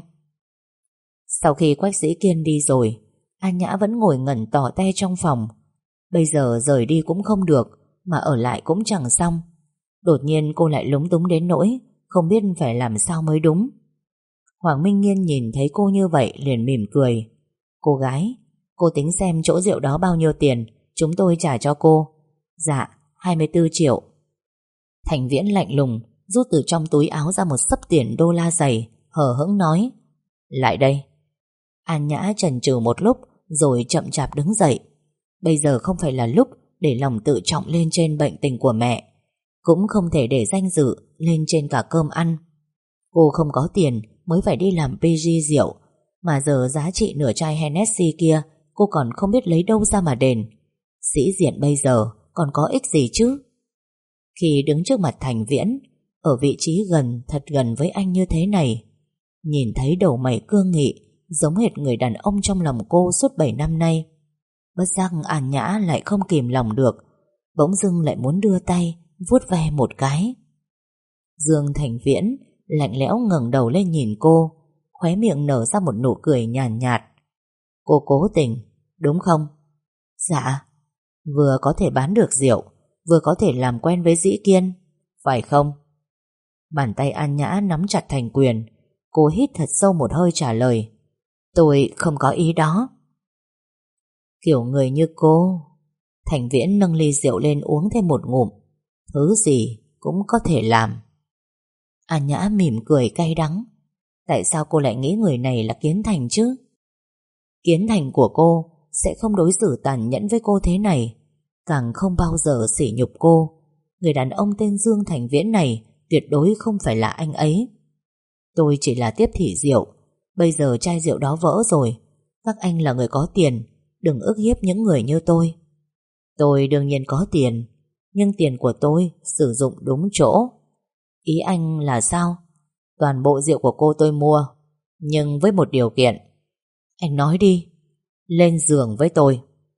Sau khi Quách Dĩ Kiên đi rồi, An Nhã vẫn ngồi ngẩn tỏ te trong phòng. Bây giờ rời đi cũng không được, mà ở lại cũng chẳng xong. Đột nhiên cô lại lúng túng đến nỗi không biết phải làm sao mới đúng. Hoàng Minh Nghiên nhìn thấy cô như vậy liền mỉm cười: cô gái, cô tính xem chỗ rượu đó bao nhiêu tiền, chúng tôi trả cho cô. Dạ 24 triệu. Thành Viễn lạnh lùng rút từ trong túi áo ra một xấp tiền đô la dày, hờ hững nói: lại đây. An Nhã chần chừ một lúc rồi chậm chạp đứng dậy. Bây giờ không phải là lúc để lòng tự trọng lên trên bệnh tình của mẹ, cũng không thể để danh dự lên trên cả cơm ăn. Cô không có tiền mới phải đi làm PG rượu, mà giờ giá trị nửa chai Hennessy kia cô còn không biết lấy đâu ra mà đền. Sĩ diện bây giờ còn có ích gì chứ? Khi đứng trước mặt Thành Viễn, ở vị trí thật gần với anh như thế này, nhìn thấy đầu mày cương nghị, giống hệt người đàn ông trong lòng cô suốt 7 năm nay, bất giác An Nhã lại không kìm lòng được, bỗng dưng lại muốn đưa tay vuốt ve một cái. Dương Thành Viễn lạnh lẽo ngẩng đầu lên nhìn cô, khóe miệng nở ra một nụ cười nhàn nhạt. Cô cố tình, đúng không? Dạ. Vừa có thể bán được rượu, vừa có thể làm quen với Dĩ Kiên, phải không? Bàn tay An Nhã nắm chặt thành quyền. Cô hít thật sâu một hơi trả lời. Tôi không có ý đó. Kiểu người như cô. Thành Viễn nâng ly rượu lên uống thêm một ngụm. Thứ gì cũng có thể làm. An Nhã mỉm cười cay đắng. Tại sao cô lại nghĩ người này là Kiến Thành chứ? Kiến Thành của cô sẽ không đối xử tàn nhẫn với cô thế này, càng không bao giờ sỉ nhục cô. Người đàn ông tên Dương Thành Viễn này tuyệt đối không phải là anh ấy. Tôi chỉ là tiếp thị rượu. Bây giờ chai rượu đó vỡ rồi. Các anh là người có tiền, đừng ức hiếp những người như tôi. Tôi đương nhiên có tiền, nhưng tiền của tôi sử dụng đúng chỗ. Ý anh là sao? Toàn bộ rượu của cô tôi mua, nhưng với một điều kiện. Anh nói đi. Lên giường với tôi.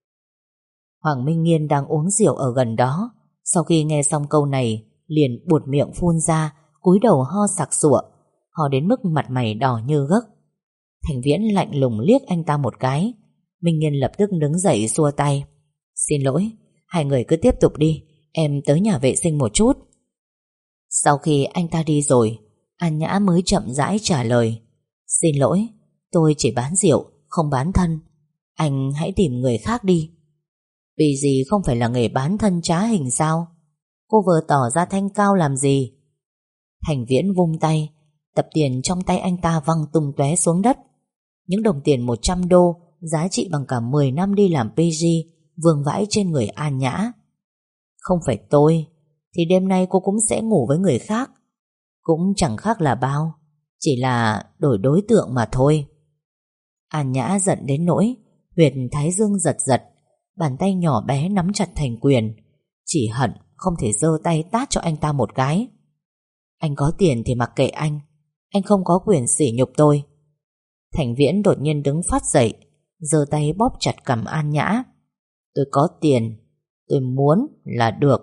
Hoàng Minh Nghiên đang uống rượu ở gần đó, sau khi nghe xong câu này liền buột miệng phun ra, cúi đầu ho sặc sụa, ho đến mức mặt mày đỏ như gấc. Thành Viễn lạnh lùng liếc anh ta một cái. Minh Nghiên lập tức đứng dậy xua tay. Xin lỗi, hai người cứ tiếp tục đi, em tới nhà vệ sinh một chút. Sau khi anh ta đi rồi, An Nhã mới chậm rãi trả lời. Xin lỗi, tôi chỉ bán rượu, không bán thân. Anh hãy tìm người khác đi. Vì gì không phải là nghề bán thân trá hình sao? Cô vừa tỏ ra thanh cao làm gì? Thành Viễn vung tay, tập tiền trong tay anh ta văng tung tóe xuống đất. Những đồng tiền 100 đô giá trị bằng cả 10 năm đi làm PG vương vãi trên người An Nhã. Không phải tôi thì đêm nay cô cũng sẽ ngủ với người khác. Cũng chẳng khác là bao, chỉ là đổi đối tượng mà thôi. An Nhã giận đến nỗi huyệt thái dương giật giật, bàn tay nhỏ bé nắm chặt thành quyền, chỉ hận không thể giơ tay tát cho anh ta một cái. Anh có tiền thì mặc kệ anh không có quyền sỉ nhục tôi. Thành Viễn đột nhiên đứng phát dậy, giơ tay bóp chặt cằm An Nhã. Tôi có tiền, tôi muốn là được.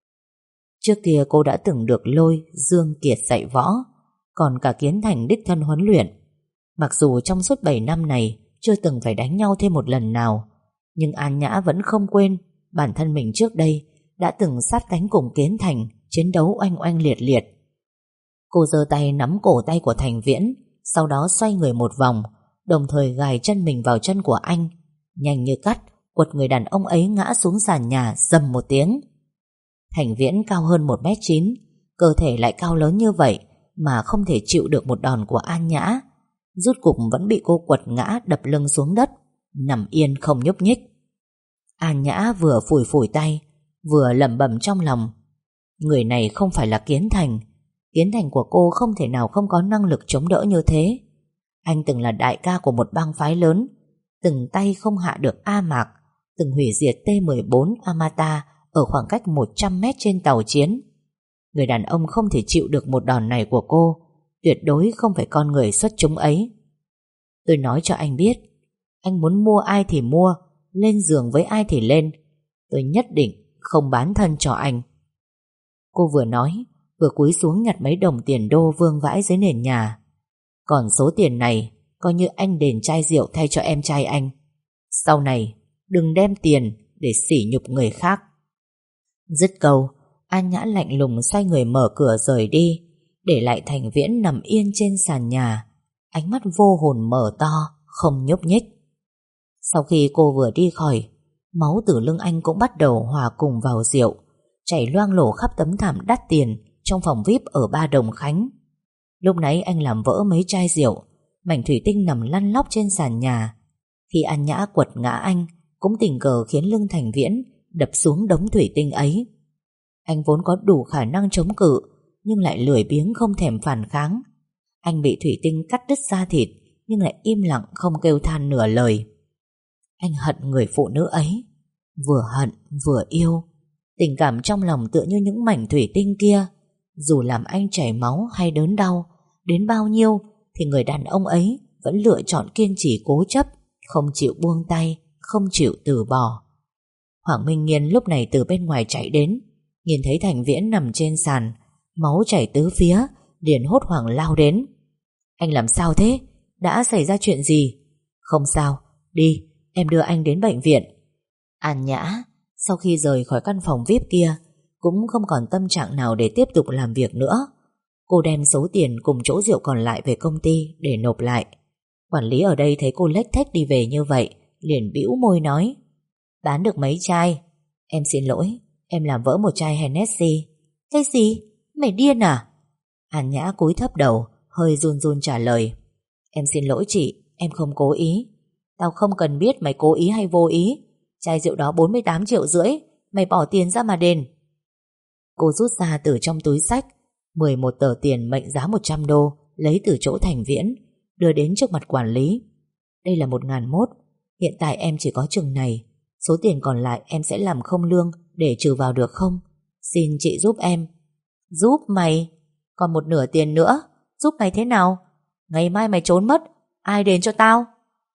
Trước kia cô đã từng được Lôi, Dương Kiệt dạy võ, còn cả Kiến Thành đích thân huấn luyện. Mặc dù trong suốt 7 năm này chưa từng phải đánh nhau thêm một lần nào, nhưng An Nhã vẫn không quên bản thân mình trước đây đã từng sát cánh cùng Kiến Thành, chiến đấu oanh oanh liệt liệt. Cô giơ tay nắm cổ tay của Thành Viễn, sau đó xoay người một vòng, đồng thời gài chân mình vào chân của anh, nhanh như cắt quật người đàn ông ấy ngã xuống sàn nhà rầm một tiếng. Thành Viễn cao hơn 1m9, cơ thể lại cao lớn như vậy mà không thể chịu được một đòn của An Nhã, rút cục vẫn bị cô quật ngã đập lưng xuống đất, nằm yên không nhúc nhích. An Nhã vừa phủi phủi tay, vừa lẩm bẩm trong lòng. Người này không phải là Kiến Thành. Kiến Thành của cô không thể nào không có năng lực chống đỡ như thế. Anh từng là đại ca của một bang phái lớn, từng tay không hạ được A Mạc, từng hủy diệt T-14 Amata ở khoảng cách 100 mét trên tàu chiến. Người đàn ông không thể chịu được một đòn này của cô, tuyệt đối không phải con người xuất chúng ấy. Tôi nói cho anh biết, anh muốn mua ai thì mua, lên giường với ai thì lên, tôi nhất định không bán thân cho anh. Cô vừa nói, vừa cúi xuống nhặt mấy đồng tiền đô vương vãi dưới nền nhà. Còn số tiền này coi như anh đền chai rượu thay cho em trai anh. Sau này đừng đem tiền để sỉ nhục người khác. Dứt câu, An Nhã lạnh lùng xoay người mở cửa rời đi, để lại Thành Viễn nằm yên trên sàn nhà, ánh mắt vô hồn mở to, không nhúc nhích. Sau khi cô vừa đi khỏi, máu từ lưng anh cũng bắt đầu hòa cùng vào rượu, chảy loang lổ khắp tấm thảm đắt tiền trong phòng VIP ở Ba Đồng Khánh. Lúc nãy anh làm vỡ mấy chai rượu, mảnh thủy tinh nằm lăn lóc trên sàn nhà. Khi An Nhã quật ngã anh, cũng tình cờ khiến lưng Thành Viễn đập xuống đống thủy tinh ấy. Anh vốn có đủ khả năng chống cự, nhưng lại lười biếng không thèm phản kháng. Anh bị thủy tinh cắt đứt da thịt, nhưng lại im lặng không kêu than nửa lời. Anh hận người phụ nữ ấy, vừa hận vừa yêu. Tình cảm trong lòng tựa như những mảnh thủy tinh kia, dù làm anh chảy máu hay đớn đau đến bao nhiêu thì người đàn ông ấy vẫn lựa chọn kiên trì cố chấp, không chịu buông tay, không chịu từ bỏ. Hoàng Minh Nghiên lúc này từ bên ngoài chạy đến, nhìn thấy Thành Viễn nằm trên sàn, máu chảy tứ phía, liền hốt hoảng lao đến. Anh làm sao thế? Đã xảy ra chuyện gì? Không sao, đi, em đưa anh đến bệnh viện. An Nhã sau khi rời khỏi căn phòng VIP kia cũng không còn tâm trạng nào để tiếp tục làm việc nữa. Cô đem số tiền cùng chỗ rượu còn lại về công ty để nộp lại. Quản lý ở đây thấy cô lếch thếch đi về như vậy, liền bĩu môi nói: Bán được mấy chai? Em xin lỗi, em làm vỡ một chai Hennessy. Cái gì? Mày điên à? An Nhã cúi thấp đầu, hơi run run trả lời: Em xin lỗi chị, em không cố ý. Tao không cần biết mày cố ý hay vô ý. Chai rượu đó 48,5 triệu, mày bỏ tiền ra mà đền. Cô rút ra từ trong túi xách 11 tờ tiền mệnh giá 100 đô, lấy từ chỗ Thành Viễn, đưa đến trước mặt quản lý. Đây là 1.100, hiện tại em chỉ có chừng này. Số tiền còn lại em sẽ làm không lương để trừ vào được không? Xin chị giúp em. Giúp mày? Còn một nửa tiền nữa. Giúp mày thế nào? Ngày mai mày trốn mất, ai đền cho tao?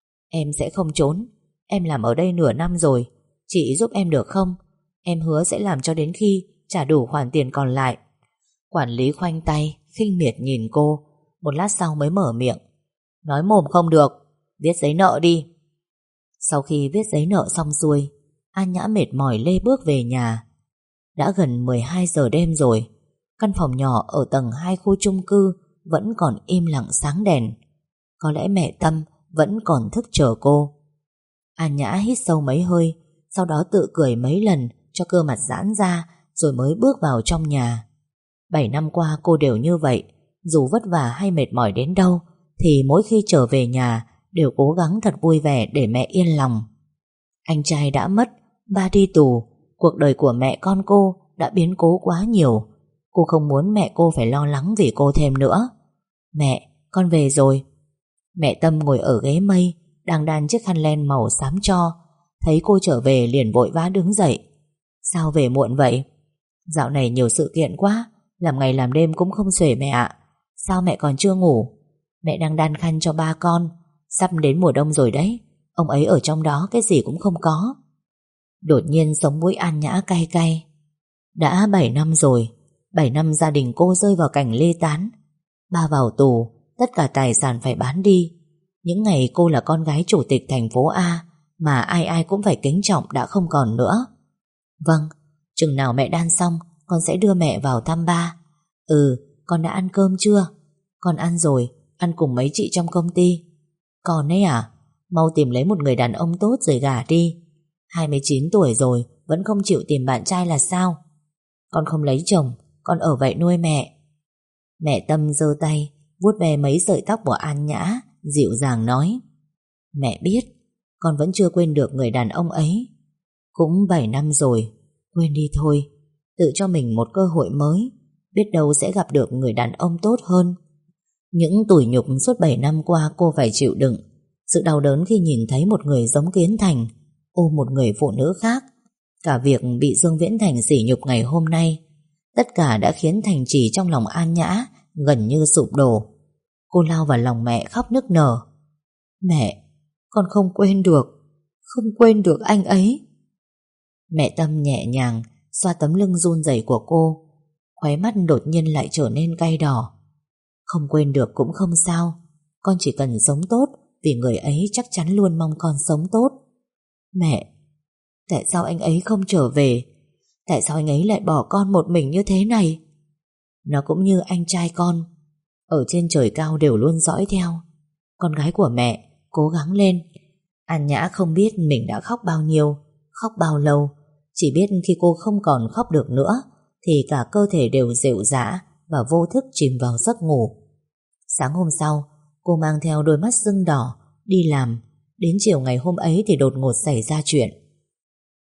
Em sẽ không trốn. Em làm ở đây nửa năm rồi. Chị giúp em được không? Em hứa sẽ làm cho đến khi trả đủ khoản tiền còn lại. Quản lý khoanh tay, khinh miệt nhìn cô. Một lát sau mới mở miệng: Nói mồm không được, viết giấy nợ đi. Sau khi viết giấy nợ xong xuôi, An Nhã mệt mỏi lê bước về nhà. Đã gần 12 giờ đêm rồi. Căn phòng nhỏ ở tầng 2 khu chung cư vẫn còn im lặng sáng đèn. Có lẽ mẹ Tâm vẫn còn thức chờ cô. An Nhã hít sâu mấy hơi, sau đó tự cười mấy lần cho cơ mặt giãn ra, rồi mới bước vào trong nhà. 7 năm qua cô đều như vậy. Dù vất vả hay mệt mỏi đến đâu thì mỗi khi trở về nhà đều cố gắng thật vui vẻ để mẹ yên lòng. Anh trai đã mất, ba đi tù, cuộc đời của mẹ con cô đã biến cố quá nhiều. Cô không muốn mẹ cô phải lo lắng vì cô thêm nữa. Mẹ, con về rồi. Mẹ Tâm ngồi ở ghế mây, đang đan chiếc khăn len màu xám tro. Thấy cô trở về liền vội vã đứng dậy. Sao về muộn vậy? Dạo này nhiều sự kiện quá, làm ngày làm đêm cũng không xuể mẹ ạ. Sao mẹ còn chưa ngủ? Mẹ đang đan khăn cho ba con. Sắp đến mùa đông rồi đấy. Ông ấy ở trong đó cái gì cũng không có. Đột nhiên sống mũi An Nhã cay cay. Đã 7 năm rồi. 7 năm gia đình cô rơi vào cảnh ly tán. Ba vào tù, tất cả tài sản phải bán đi. Những ngày cô là con gái chủ tịch thành phố A mà ai ai cũng phải kính trọng đã không còn nữa. Vâng, chừng nào mẹ đan xong con sẽ đưa mẹ vào thăm ba. Con đã ăn cơm chưa? Con ăn rồi, ăn cùng mấy chị trong công ty. Con ấy à? Mau tìm lấy một người đàn ông tốt rồi gả đi. 29 tuổi rồi vẫn không chịu tìm bạn trai là sao? Con không lấy chồng, con ở vậy nuôi mẹ. Mẹ Tâm giơ tay vuốt ve mấy sợi tóc của An Nhã, dịu dàng nói: Mẹ biết, con vẫn chưa quên được người đàn ông ấy. Cũng 7 năm rồi, quên đi thôi. Tự cho mình một cơ hội mới, biết đâu sẽ gặp được người đàn ông tốt hơn. Những tủi nhục suốt 7 năm qua cô phải chịu đựng. Sự đau đớn khi nhìn thấy một người giống Kiến Thành ôm một người phụ nữ khác, cả việc bị Dương Viễn Thành sỉ nhục ngày hôm nay, tất cả đã khiến Thành Trì trong lòng An Nhã gần như sụp đổ. Cô lao vào lòng mẹ khóc nức nở. Mẹ, con không quên được, không quên được anh ấy. Mẹ Tâm nhẹ nhàng xoa tấm lưng run rẩy của cô, khóe mắt đột nhiên lại trở nên cay đỏ. Không quên được cũng không sao, con chỉ cần sống tốt, vì người ấy chắc chắn luôn mong con sống tốt. Mẹ, tại sao anh ấy không trở về? Tại sao anh ấy lại bỏ con một mình như thế này? Nó cũng như anh trai con, ở trên trời cao đều luôn dõi theo. Con gái của mẹ, cố gắng lên. An Nhã không biết mình đã khóc bao nhiêu, khóc bao lâu. Chỉ biết khi cô không còn khóc được nữa thì cả cơ thể đều rệu rã và vô thức chìm vào giấc ngủ. Sáng hôm sau, cô mang theo đôi mắt sưng đỏ đi làm. Đến chiều ngày hôm ấy thì đột ngột xảy ra chuyện.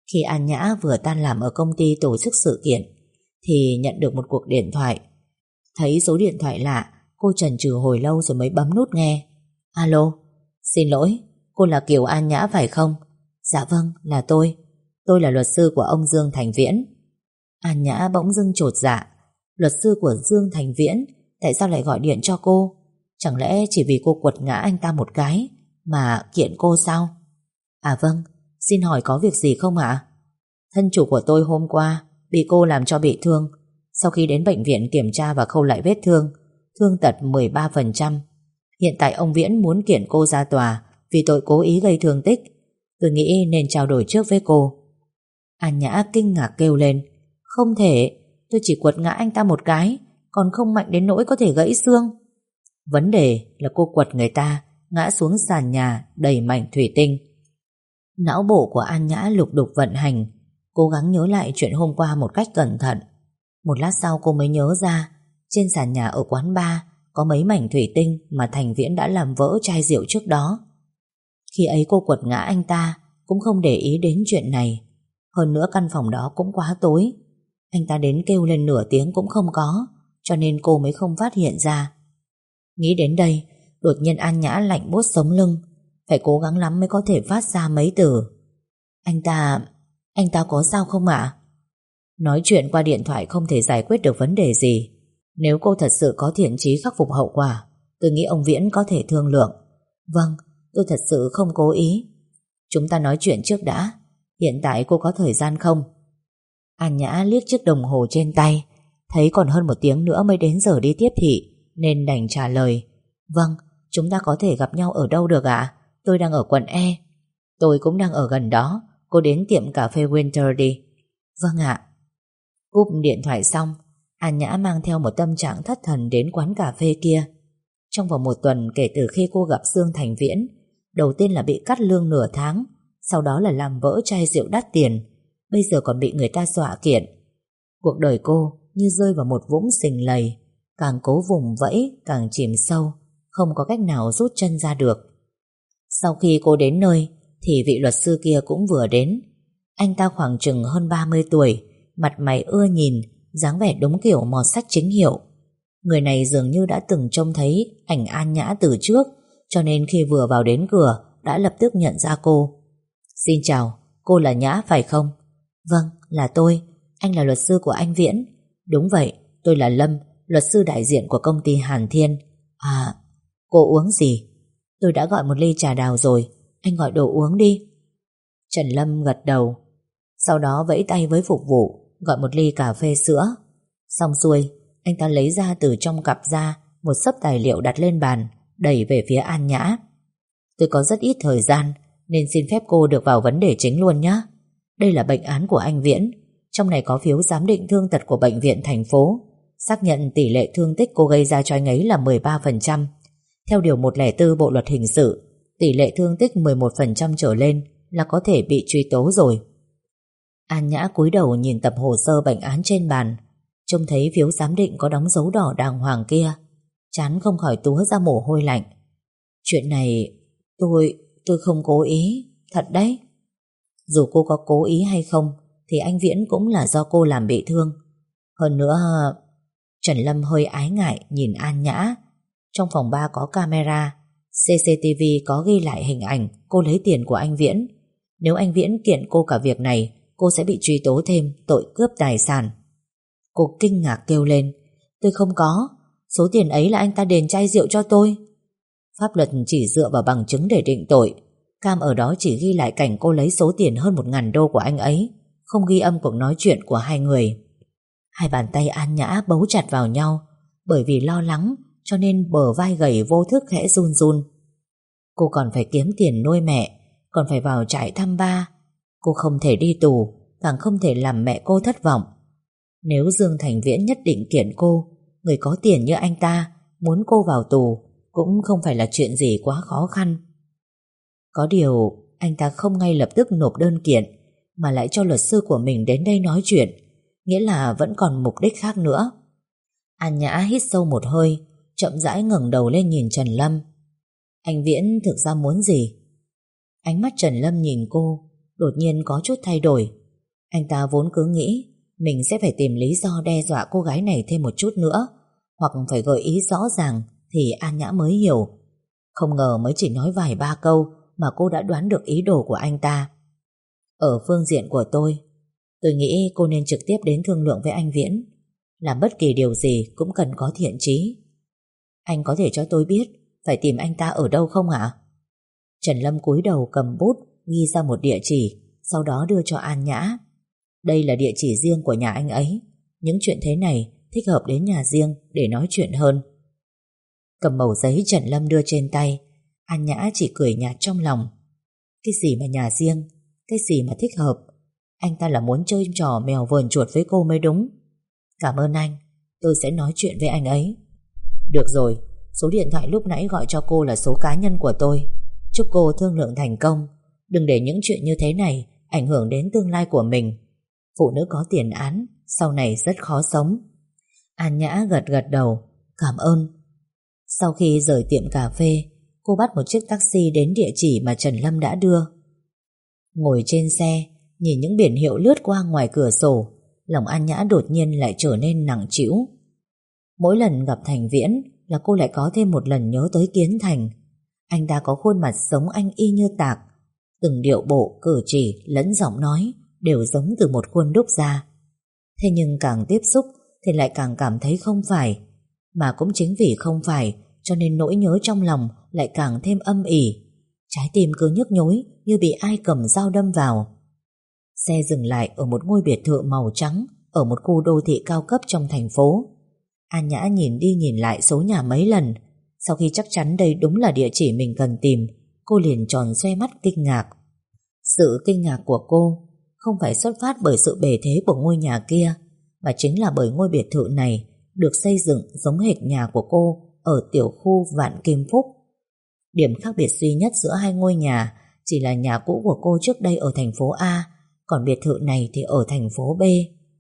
Khi An Nhã vừa tan làm ở công ty tổ chức sự kiện thì nhận được một cuộc điện thoại. Thấy số điện thoại lạ, cô chần chừ hồi lâu rồi mới bấm nút nghe. Alo, xin lỗi, cô là Kiều An Nhã phải không? Dạ vâng, là tôi. Tôi là luật sư của ông Dương Thành Viễn. An Nhã bỗng dưng chột dạ. Luật sư của Dương Thành Viễn tại sao lại gọi điện cho cô? Chẳng lẽ chỉ vì cô quật ngã anh ta một cái mà kiện cô sao? À vâng, xin hỏi có việc gì không ạ? Thân chủ của tôi hôm qua bị cô làm cho bị thương. Sau khi đến bệnh viện kiểm tra và khâu lại vết thương, thương tật 13%. Hiện tại ông Viễn muốn kiện cô ra tòa vì tội cố ý gây thương tích. Tôi nghĩ nên trao đổi trước với cô. An Nhã kinh ngạc kêu lên. Không thể, tôi chỉ quật ngã anh ta một cái, còn không mạnh đến nỗi có thể gãy xương. Vấn đề là cô quật người ta ngã xuống sàn nhà đầy mảnh thủy tinh. Não bộ của An Nhã lục đục vận hành, cố gắng nhớ lại chuyện hôm qua một cách cẩn thận. Một lát sau cô mới nhớ ra trên sàn nhà ở quán bar có mấy mảnh thủy tinh mà Thành Viễn đã làm vỡ chai rượu trước đó. Khi ấy cô quật ngã anh ta cũng không để ý đến chuyện này. Hơn nữa căn phòng đó cũng quá tối, anh ta đến kêu lên nửa tiếng cũng không có, cho nên cô mới không phát hiện ra. Nghĩ đến đây, đột nhiên An Nhã lạnh buốt sống lưng, phải cố gắng lắm mới có thể phát ra mấy từ. Anh ta có sao không ạ? Nói chuyện qua điện thoại không thể giải quyết được vấn đề gì. Nếu cô thật sự có thiện chí khắc phục hậu quả, tôi nghĩ ông Viễn có thể thương lượng. Vâng, tôi thật sự không cố ý. Chúng ta nói chuyện trước đã. Hiện tại cô có thời gian không? An Nhã liếc chiếc đồng hồ trên tay, thấy còn hơn 1 tiếng nữa mới đến giờ đi tiếp thị, nên đành trả lời. Vâng, chúng ta có thể gặp nhau ở đâu được ạ? Tôi đang ở quận E. Tôi cũng đang ở gần đó. Cô đến tiệm cà phê Winter đi. Vâng ạ. Cúp điện thoại xong, An Nhã mang theo một tâm trạng thất thần đến quán cà phê kia. Trong vòng 1 tuần kể từ khi cô gặp Dương Thành Viễn, đầu tiên là bị cắt lương nửa tháng, sau đó là làm vỡ chai rượu đắt tiền, bây giờ còn bị người ta dọa kiện. Cuộc đời cô như rơi vào một vũng sình lầy, càng cố vùng vẫy càng chìm sâu, không có cách nào rút chân ra được. Sau khi cô đến nơi thì vị luật sư kia cũng vừa đến. Anh ta khoảng chừng hơn 30 tuổi, mặt mày ưa nhìn, dáng vẻ đúng kiểu mọt sách chính hiệu. Người này dường như đã từng trông thấy ảnh An Nhã từ trước, cho nên khi vừa vào đến cửa đã lập tức nhận ra cô. Xin chào, cô là Nhã phải không? Vâng, là tôi. Anh là luật sư của anh Viễn. Đúng vậy, tôi là Lâm, luật sư đại diện của công ty Hàn Thiên. À, cô uống gì? Tôi đã gọi 1 ly trà đào rồi, anh gọi đồ uống đi. Trần Lâm gật đầu, sau đó vẫy tay với phục vụ gọi 1 ly cà phê sữa. Xong xuôi, anh ta lấy ra từ trong cặp ra một xấp tài liệu đặt lên bàn, đẩy về phía An Nhã. Tôi có rất ít thời gian nên xin phép cô được vào vấn đề chính luôn nhé. Đây là bệnh án của anh Viễn. Trong này có phiếu giám định thương tật của bệnh viện thành phố, xác nhận tỷ lệ thương tích cô gây ra cho anh ấy là 13%. Theo điều 104 Bộ luật hình sự, tỷ lệ thương tích 11% trở lên là có thể bị truy tố rồi. An Nhã cúi đầu nhìn tập hồ sơ bệnh án trên bàn, trông thấy phiếu giám định có đóng dấu đỏ đàng hoàng kia, trán không khỏi túa ra mồ hôi lạnh. Chuyện này tôi không cố ý, thật đấy. Dù cô có cố ý hay không thì anh Viễn cũng là do cô làm bị thương. Hơn nữa, Trần Lâm hơi ái ngại nhìn An Nhã. Trong phòng bar có camera, CCTV có ghi lại hình ảnh cô lấy tiền của anh Viễn. Nếu anh Viễn kiện cô cả việc này, cô sẽ bị truy tố thêm tội cướp tài sản. Cô kinh ngạc kêu lên. Tôi không có, số tiền ấy là anh ta đền chai rượu cho tôi. Pháp luật chỉ dựa vào bằng chứng để định tội. Cam ở đó chỉ ghi lại cảnh cô lấy số tiền hơn 1.000 đô của anh ấy, không ghi âm cuộc nói chuyện của hai người. Hai bàn tay An Nhã bấu chặt vào nhau, bởi vì lo lắng cho nên bờ vai gầy vô thức khẽ run run. Cô còn phải kiếm tiền nuôi mẹ, còn phải vào trại thăm ba. Cô không thể đi tù, càng không thể làm mẹ cô thất vọng. Nếu Dương Thành Viễn nhất định kiện cô, người có tiền như anh ta muốn cô vào tù cũng không phải là chuyện gì quá khó khăn. Có điều anh ta không ngay lập tức nộp đơn kiện, mà lại cho luật sư của mình đến đây nói chuyện, nghĩa là vẫn còn mục đích khác nữa. An Nhã hít sâu một hơi, chậm rãi ngẩng đầu lên nhìn Trần Lâm. Anh Viễn thực ra muốn gì? Ánh mắt Trần Lâm nhìn cô đột nhiên có chút thay đổi. Anh ta vốn cứ nghĩ mình sẽ phải tìm lý do đe dọa cô gái này thêm một chút nữa, hoặc phải gợi ý rõ ràng thì An Nhã mới hiểu. Không ngờ mới chỉ nói vài ba câu mà cô đã đoán được ý đồ của anh ta. Ở phương diện của tôi nghĩ cô nên trực tiếp đến thương lượng với anh Viễn. Làm bất kỳ điều gì cũng cần có thiện chí. Anh có thể cho tôi biết phải tìm anh ta ở đâu không hả? Trần Lâm cúi đầu cầm bút ghi ra một địa chỉ, sau đó đưa cho An Nhã. Đây là địa chỉ riêng của nhà anh ấy. Những chuyện thế này thích hợp đến nhà riêng để nói chuyện hơn. Cầm mẩu giấy Trần Lâm đưa trên tay, An Nhã chỉ cười nhạt trong lòng. Cái gì mà nhà riêng, cái gì mà thích hợp. Anh ta là muốn chơi trò mèo vờn chuột với cô mới đúng. Cảm ơn anh, tôi sẽ nói chuyện với anh ấy. Được rồi, số điện thoại lúc nãy gọi cho cô là số cá nhân của tôi. Chúc cô thương lượng thành công. Đừng để những chuyện như thế này ảnh hưởng đến tương lai của mình. Phụ nữ có tiền án sau này rất khó sống. An Nhã gật gật đầu. Cảm ơn. Sau khi rời tiệm cà phê, cô bắt một chiếc taxi đến địa chỉ mà Trần Lâm đã đưa. Ngồi trên xe, nhìn những biển hiệu lướt qua ngoài cửa sổ, lòng An Nhã đột nhiên lại trở nên nặng trĩu. Mỗi lần gặp Thành Viễn là cô lại có thêm một lần nhớ tới Kiến Thành. Anh ta có khuôn mặt giống anh y như tạc. Từng điệu bộ, cử chỉ lẫn giọng nói đều giống từ một khuôn đúc ra. Thế nhưng càng tiếp xúc thì lại càng cảm thấy không phải. Mà cũng chính vì không phải cho nên nỗi nhớ trong lòng lại càng thêm âm ỉ. Trái tim cứ nhức nhối như bị ai cầm dao đâm vào. Xe dừng lại ở một ngôi biệt thự màu trắng ở một khu đô thị cao cấp trong thành phố. An Nhã nhìn đi nhìn lại số nhà mấy lần. Sau khi chắc chắn đây đúng là địa chỉ mình cần tìm, cô liền tròn xoe mắt kinh ngạc. Sự kinh ngạc của cô không phải xuất phát bởi sự bề thế của ngôi nhà kia, mà chính là bởi ngôi biệt thự này được xây dựng giống hệt nhà của cô ở tiểu khu Vạn Kim Phúc. Điểm khác biệt duy nhất giữa hai ngôi nhà chỉ là nhà cũ của cô trước đây ở thành phố A, còn biệt thự này thì ở thành phố B.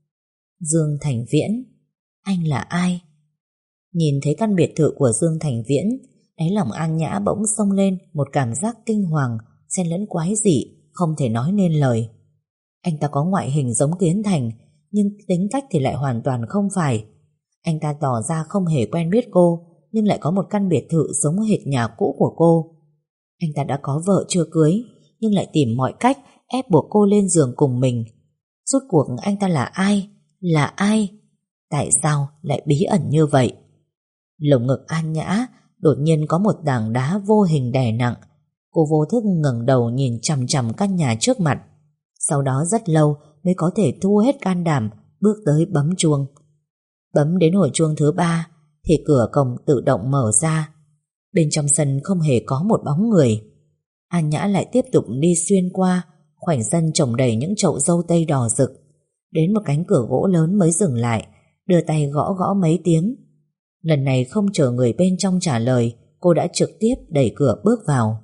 Dương Thành Viễn, anh là ai? Nhìn thấy căn biệt thự của Dương Thành Viễn, đáy lòng An Nhã bỗng xông lên một cảm giác kinh hoàng, xen lẫn quái dị, không thể nói nên lời. Anh ta có ngoại hình giống Kiến Thành, nhưng tính cách thì lại hoàn toàn không phải. Anh ta tỏ ra không hề quen biết cô, nhưng lại có một căn biệt thự giống hệt nhà cũ của cô. Anh ta đã có vợ chưa cưới, nhưng lại tìm mọi cách ép buộc cô lên giường cùng mình. Rốt cuộc anh ta là ai? Là ai? Tại sao lại bí ẩn như vậy? Lồng ngực An Nhã đột nhiên có một tảng đá vô hình đè nặng. Cô vô thức ngẩng đầu nhìn chằm chằm căn nhà trước mặt. Sau đó rất lâu mới có thể thu hết can đảm bước tới bấm chuông. Bấm đến hồi chuông thứ 3 thì cửa cổng tự động mở ra. Bên trong sân không hề có một bóng người. An Nhã lại tiếp tục đi xuyên qua khoảnh sân trồng đầy những chậu dâu tây đỏ rực, đến một cánh cửa gỗ lớn mới dừng lại, đưa tay gõ gõ mấy tiếng. Lần này không chờ người bên trong trả lời, cô đã trực tiếp đẩy cửa bước vào.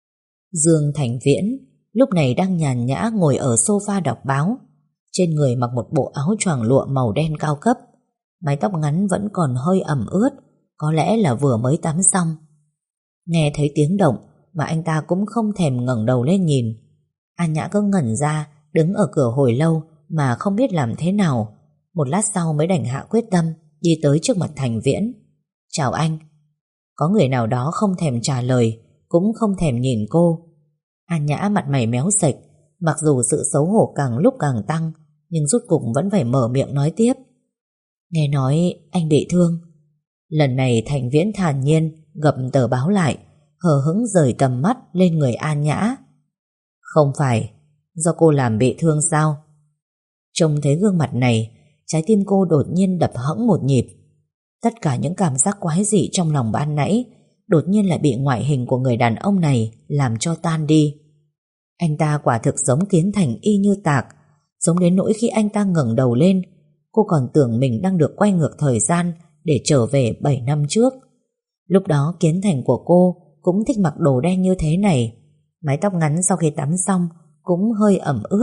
Dương Thành Viễn lúc này đang nhàn nhã ngồi ở sofa đọc báo. Trên người mặc một bộ áo choàng lụa màu đen cao cấp. Mái tóc ngắn vẫn còn hơi ẩm ướt, có lẽ là vừa mới tắm xong. Nghe thấy tiếng động mà anh ta cũng không thèm ngẩng đầu lên nhìn. An Nhã cứ ngẩn ra, đứng ở cửa hồi lâu mà không biết làm thế nào. Một lát sau mới đành hạ quyết tâm đi tới trước mặt Thành Viễn. Chào anh. Có người nào đó không thèm trả lời, cũng không thèm nhìn cô. An Nhã mặt mày méo sệch, mặc dù sự xấu hổ càng lúc càng tăng, nhưng rốt cục vẫn phải mở miệng nói tiếp. Nghe nói anh bị thương. Lần này Thành Viễn thản nhiên gập tờ báo lại, hờ hững rời tầm mắt lên người An Nhã. Không phải do cô làm bị thương sao? Trông thấy gương mặt này, trái tim cô đột nhiên đập hẫng một nhịp. Tất cả những cảm giác quái dị trong lòng ban nãy đột nhiên lại bị ngoại hình của người đàn ông này làm cho tan đi. Anh ta quả thực giống Kiến Thành y như tạc, giống đến nỗi khi anh ta ngẩng đầu lên, cô còn tưởng mình đang được quay ngược thời gian để trở về 7 năm trước. Lúc đó Kiến Thành của cô cũng thích mặc đồ đen như thế này. Mái tóc ngắn sau khi tắm xong cũng hơi ẩm ướt.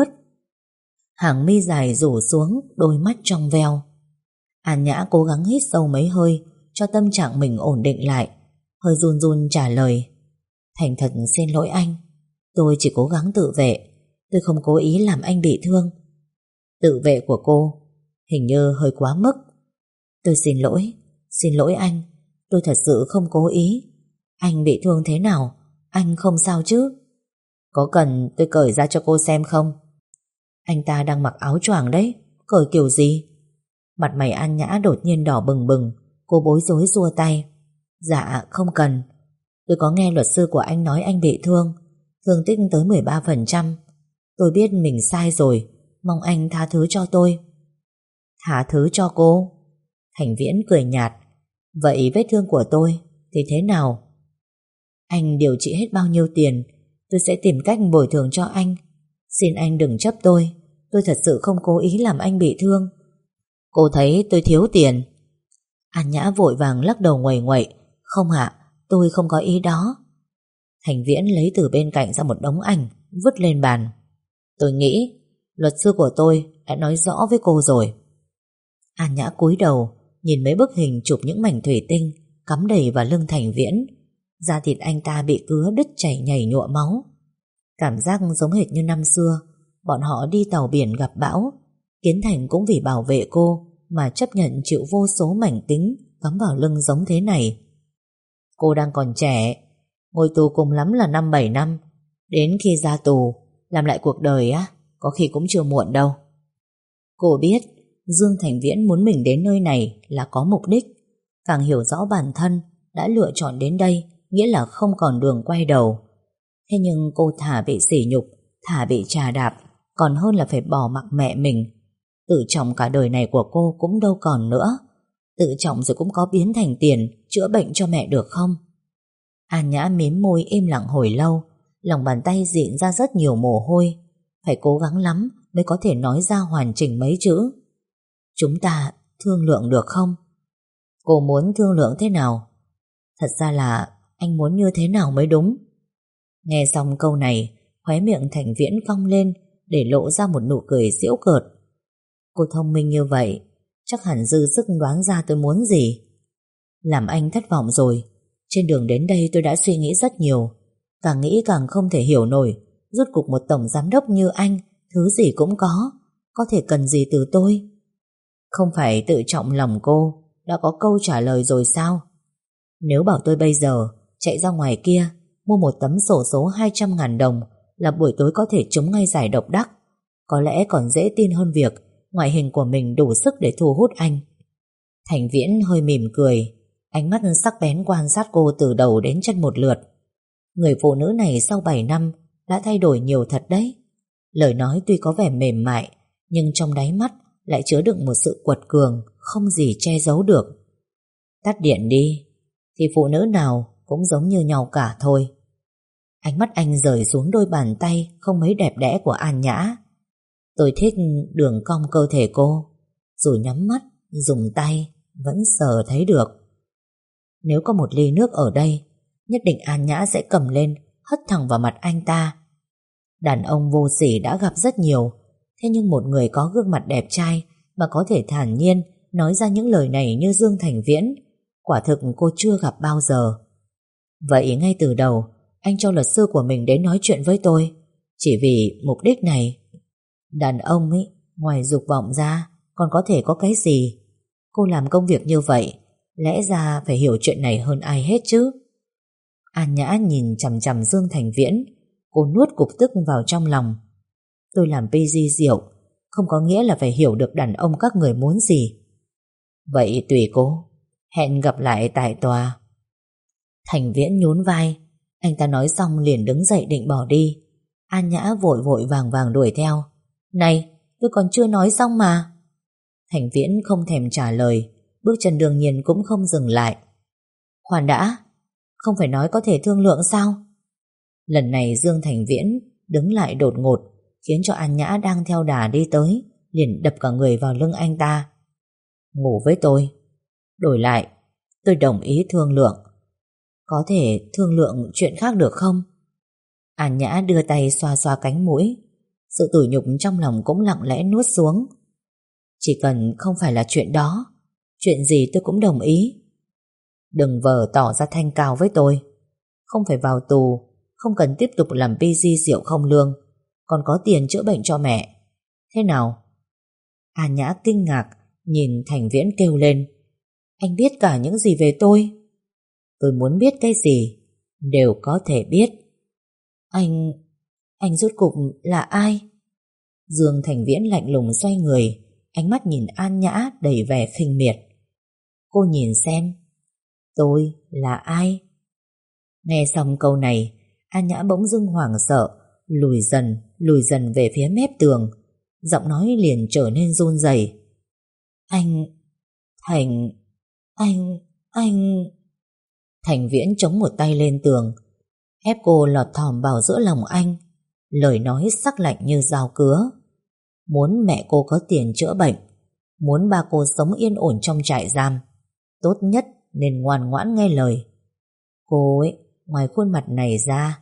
Hàng mi dài rủ xuống, đôi mắt trong veo. An Nhã cố gắng hít sâu mấy hơi cho tâm trạng mình ổn định lại, hơi run run trả lời. Thành thật xin lỗi anh, tôi chỉ cố gắng tự vệ, tôi không cố ý làm anh bị thương. tự vệ của cô hình như hơi quá mức. Tôi xin lỗi anh. Tôi thật sự không cố ý. Anh bị thương thế nào? Anh không sao chứ? Có cần tôi cởi ra cho cô xem không? Anh ta đang mặc áo choàng đấy. Cởi kiểu gì? Mặt mày An Nhã đột nhiên đỏ bừng bừng. Cô bối rối xua tay. Dạ không cần. Tôi có nghe luật sư của anh nói anh bị thương tích tới 13%. Tôi biết mình sai rồi. Mong anh tha thứ cho tôi. Tha thứ cho cô? Thành Viễn cười nhạt. Vậy vết thương của tôi thì thế nào? Anh điều trị hết bao nhiêu tiền, tôi sẽ tìm cách bồi thường cho anh. Xin anh đừng chấp tôi. Tôi thật sự không cố ý làm anh bị thương. Cô thấy tôi thiếu tiền? An Nhã vội vàng lắc đầu nguầy nguậy. Không ạ, tôi không có ý đó. Thành Viễn lấy từ bên cạnh ra một đống ảnh, vứt lên bàn. Tôi nghĩ luật sư của tôi đã nói rõ với cô rồi. An Nhã cúi đầu nhìn mấy bức hình chụp những mảnh thủy tinh cắm đầy vào lưng Thành Viễn. Da thịt anh ta bị cứa đứt chảy nhảy nhụa máu. Cảm giác giống hệt như năm xưa bọn họ đi tàu biển gặp bão. Kiến Thành cũng vì bảo vệ cô mà chấp nhận chịu vô số mảnh kính cắm vào lưng giống thế này. Cô đang còn trẻ, ngồi tù cùng lắm là 5-7 năm. Đến khi ra tù làm lại cuộc đời á, có khi cũng chưa muộn đâu. Cô biết Dương Thành Viễn muốn mình đến nơi này là có mục đích. Càng hiểu rõ bản thân đã lựa chọn đến đây nghĩa là không còn đường quay đầu. Thế nhưng cô thà bị sỉ nhục, thà bị chà đạp, còn hơn là phải bỏ mặc mẹ mình. Tự trọng cả đời này của cô cũng đâu còn nữa. Tự trọng rồi cũng có biến thành tiền chữa bệnh cho mẹ được không? An Nhã mím môi im lặng hồi lâu. Lòng bàn tay dịn ra rất nhiều mồ hôi. Phải cố gắng lắm mới có thể nói ra hoàn chỉnh mấy chữ. Chúng ta thương lượng được không? Cô muốn thương lượng thế nào? Thật ra là anh muốn như thế nào mới đúng. Nghe xong câu này, khóe miệng Thành Viễn cong lên để lộ ra một nụ cười giễu cợt. Cô thông minh như vậy, chắc hẳn dư sức đoán ra tôi muốn gì. Làm anh thất vọng rồi. Trên đường đến đây tôi đã suy nghĩ rất nhiều. Càng nghĩ càng không thể hiểu nổi. Rốt cuộc một tổng giám đốc như anh, thứ gì cũng có thể cần gì từ tôi? Không phải tự trọng lòng cô đã có câu trả lời rồi sao? Nếu bảo tôi bây giờ chạy ra ngoài kia mua một tấm xổ số 200.000 đồng là buổi tối có thể trúng ngay giải độc đắc, có lẽ còn dễ tin hơn việc ngoại hình của mình đủ sức để thu hút anh. Thành Viễn hơi mỉm cười, ánh mắt sắc bén quan sát cô từ đầu đến chân một lượt. Người phụ nữ này sau 7 năm đã thay đổi nhiều thật đấy. Lời nói tuy có vẻ mềm mại, nhưng trong đáy mắt lại chứa đựng một sự quật cường không gì che giấu được. Tắt điện đi, thì phụ nữ nào cũng giống như nhau cả thôi. Ánh mắt anh rời xuống đôi bàn tay không mấy đẹp đẽ của An Nhã. Tôi thích đường cong cơ thể cô, dù nhắm mắt, dùng tay vẫn sờ thấy được. Nếu có một ly nước ở đây, nhất định An Nhã sẽ cầm lên hất thẳng vào mặt anh ta. Đàn ông vô sỉ đã gặp rất nhiều, thế nhưng một người có gương mặt đẹp trai mà có thể thản nhiên nói ra những lời này như Dương Thành Viễn, quả thực cô chưa gặp bao giờ. Vậy ngay từ đầu anh cho luật sư của mình đến nói chuyện với tôi chỉ vì mục đích này. Đàn ông ấy, ngoài dục vọng ra còn có thể có cái gì? Cô làm công việc như vậy, lẽ ra phải hiểu chuyện này hơn ai hết chứ. An Nhã nhìn chằm chằm Dương Thành Viễn. Cô nuốt cục tức vào trong lòng. Tôi làm PG rượu không có nghĩa là phải hiểu được đàn ông các người muốn gì. Vậy tùy cô. Hẹn gặp lại tại tòa. Thành Viễn nhún vai. Anh ta nói xong liền đứng dậy định bỏ đi. An Nhã vội vội vàng vàng đuổi theo. Này, tôi còn chưa nói xong mà. Thành Viễn không thèm trả lời, bước chân đương nhiên cũng không dừng lại. Khoan đã, không phải nói có thể thương lượng sao? Lần này Dương Thành Viễn đứng lại đột ngột, khiến cho An Nhã đang theo đà đi tới liền đập cả người vào lưng anh ta. Ngủ với tôi, đổi lại tôi đồng ý thương lượng. Có thể thương lượng chuyện khác được không? An Nhã đưa tay xoa xoa cánh mũi. Sự tủi nhục trong lòng cũng lặng lẽ nuốt xuống. Chỉ cần không phải là chuyện đó, chuyện gì tôi cũng đồng ý. Đừng vờ tỏ ra thanh cao với tôi. Không phải vào tù, không cần tiếp tục làm PG rượu không lương, còn có tiền chữa bệnh cho mẹ. Thế nào? An Nhã kinh ngạc nhìn Thành Viễn kêu lên: Anh biết cả những gì về tôi? Tôi muốn biết cái gì đều có thể biết. Anh rốt cục là ai? Dương Thành Viễn lạnh lùng xoay người, ánh mắt nhìn An Nhã đầy vẻ khinh miệt. Cô nhìn xem, tôi là ai? Nghe xong câu này, An Nhã bỗng dưng hoảng sợ, lùi dần về phía mép tường. Giọng nói liền trở nên run rẩy. Thành Thành Viễn chống một tay lên tường, ép cô lọt thỏm vào giữa lòng anh. Lời nói sắc lạnh như dao cứa. Muốn mẹ cô có tiền chữa bệnh, muốn ba cô sống yên ổn trong trại giam, tốt nhất nên ngoan ngoãn nghe lời. Cô ấy, ngoài khuôn mặt này ra,